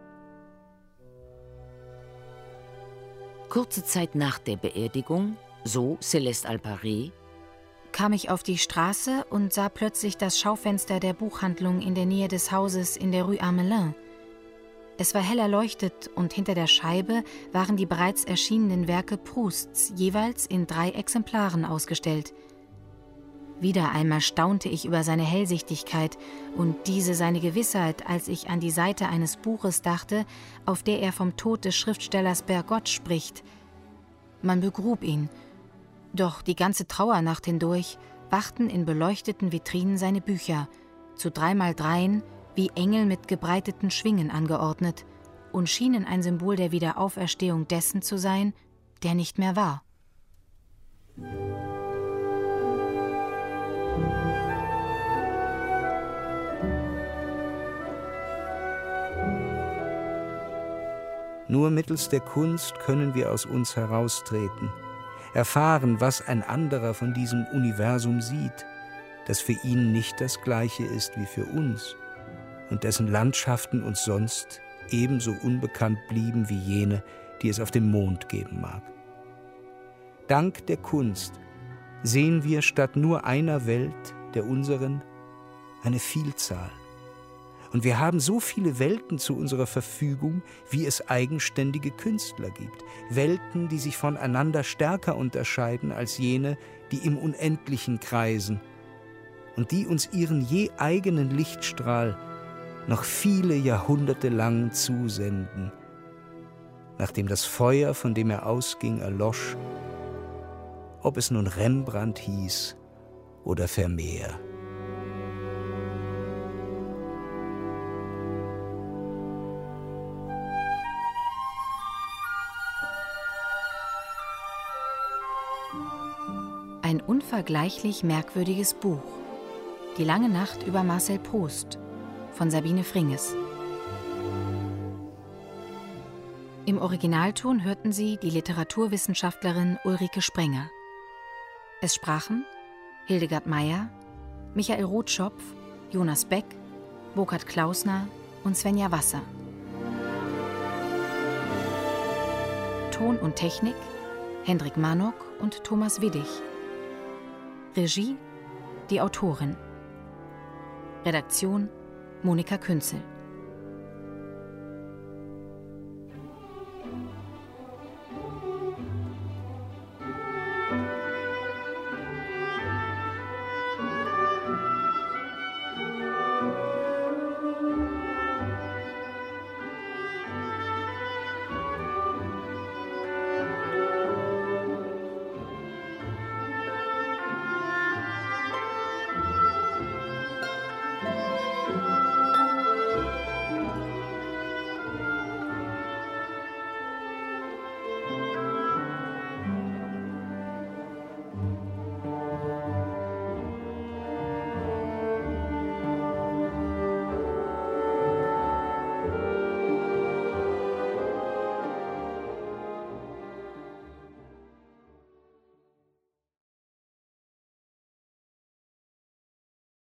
Kurze Zeit nach der Beerdigung, so Céleste Alparé, kam ich auf die Straße und sah plötzlich das Schaufenster der Buchhandlung in der Nähe des Hauses in der Rue Amelin. Es war hell erleuchtet und hinter der Scheibe waren die bereits erschienenen Werke Prousts jeweils in 3 Exemplaren ausgestellt. Wieder einmal staunte ich über seine Hellsichtigkeit und diese seine Gewissheit, als ich an die Seite eines Buches dachte, auf der er vom Tod des Schriftstellers Bergotte spricht. Man begrub ihn, doch die ganze Trauernacht hindurch wachten in beleuchteten Vitrinen seine Bücher, zu 3x3 wie Engel mit gebreiteten Schwingen angeordnet, und schienen ein Symbol der Wiederauferstehung dessen zu sein, der nicht mehr war. Nur mittels der Kunst können wir aus uns heraustreten, erfahren, was ein anderer von diesem Universum sieht, das für ihn nicht das Gleiche ist wie für uns und dessen Landschaften uns sonst ebenso unbekannt blieben wie jene, die es auf dem Mond geben mag. Dank der Kunst sehen wir statt nur einer Welt, der unseren, eine Vielzahl. Und wir haben so viele Welten zu unserer Verfügung, wie es eigenständige Künstler gibt. Welten, die sich voneinander stärker unterscheiden als jene, die im Unendlichen kreisen und die uns ihren je eigenen Lichtstrahl noch viele Jahrhunderte lang zusenden, nachdem das Feuer, von dem er ausging, erlosch, ob es nun Rembrandt hieß oder Vermeer. Ein unvergleichlich merkwürdiges Buch. Die lange Nacht über Marcel Proust von Sabine Fringes. Im Originalton hörten Sie die Literaturwissenschaftlerin Ulrike Sprenger. Es sprachen Hildegard Meyer, Michael Rotschopf, Jonas Beck, Burkhard Klausner und Svenja Wasser. Ton und Technik Hendrik Manok und Thomas Widdig. Regie die Autorin. Redaktion Monika Künzel.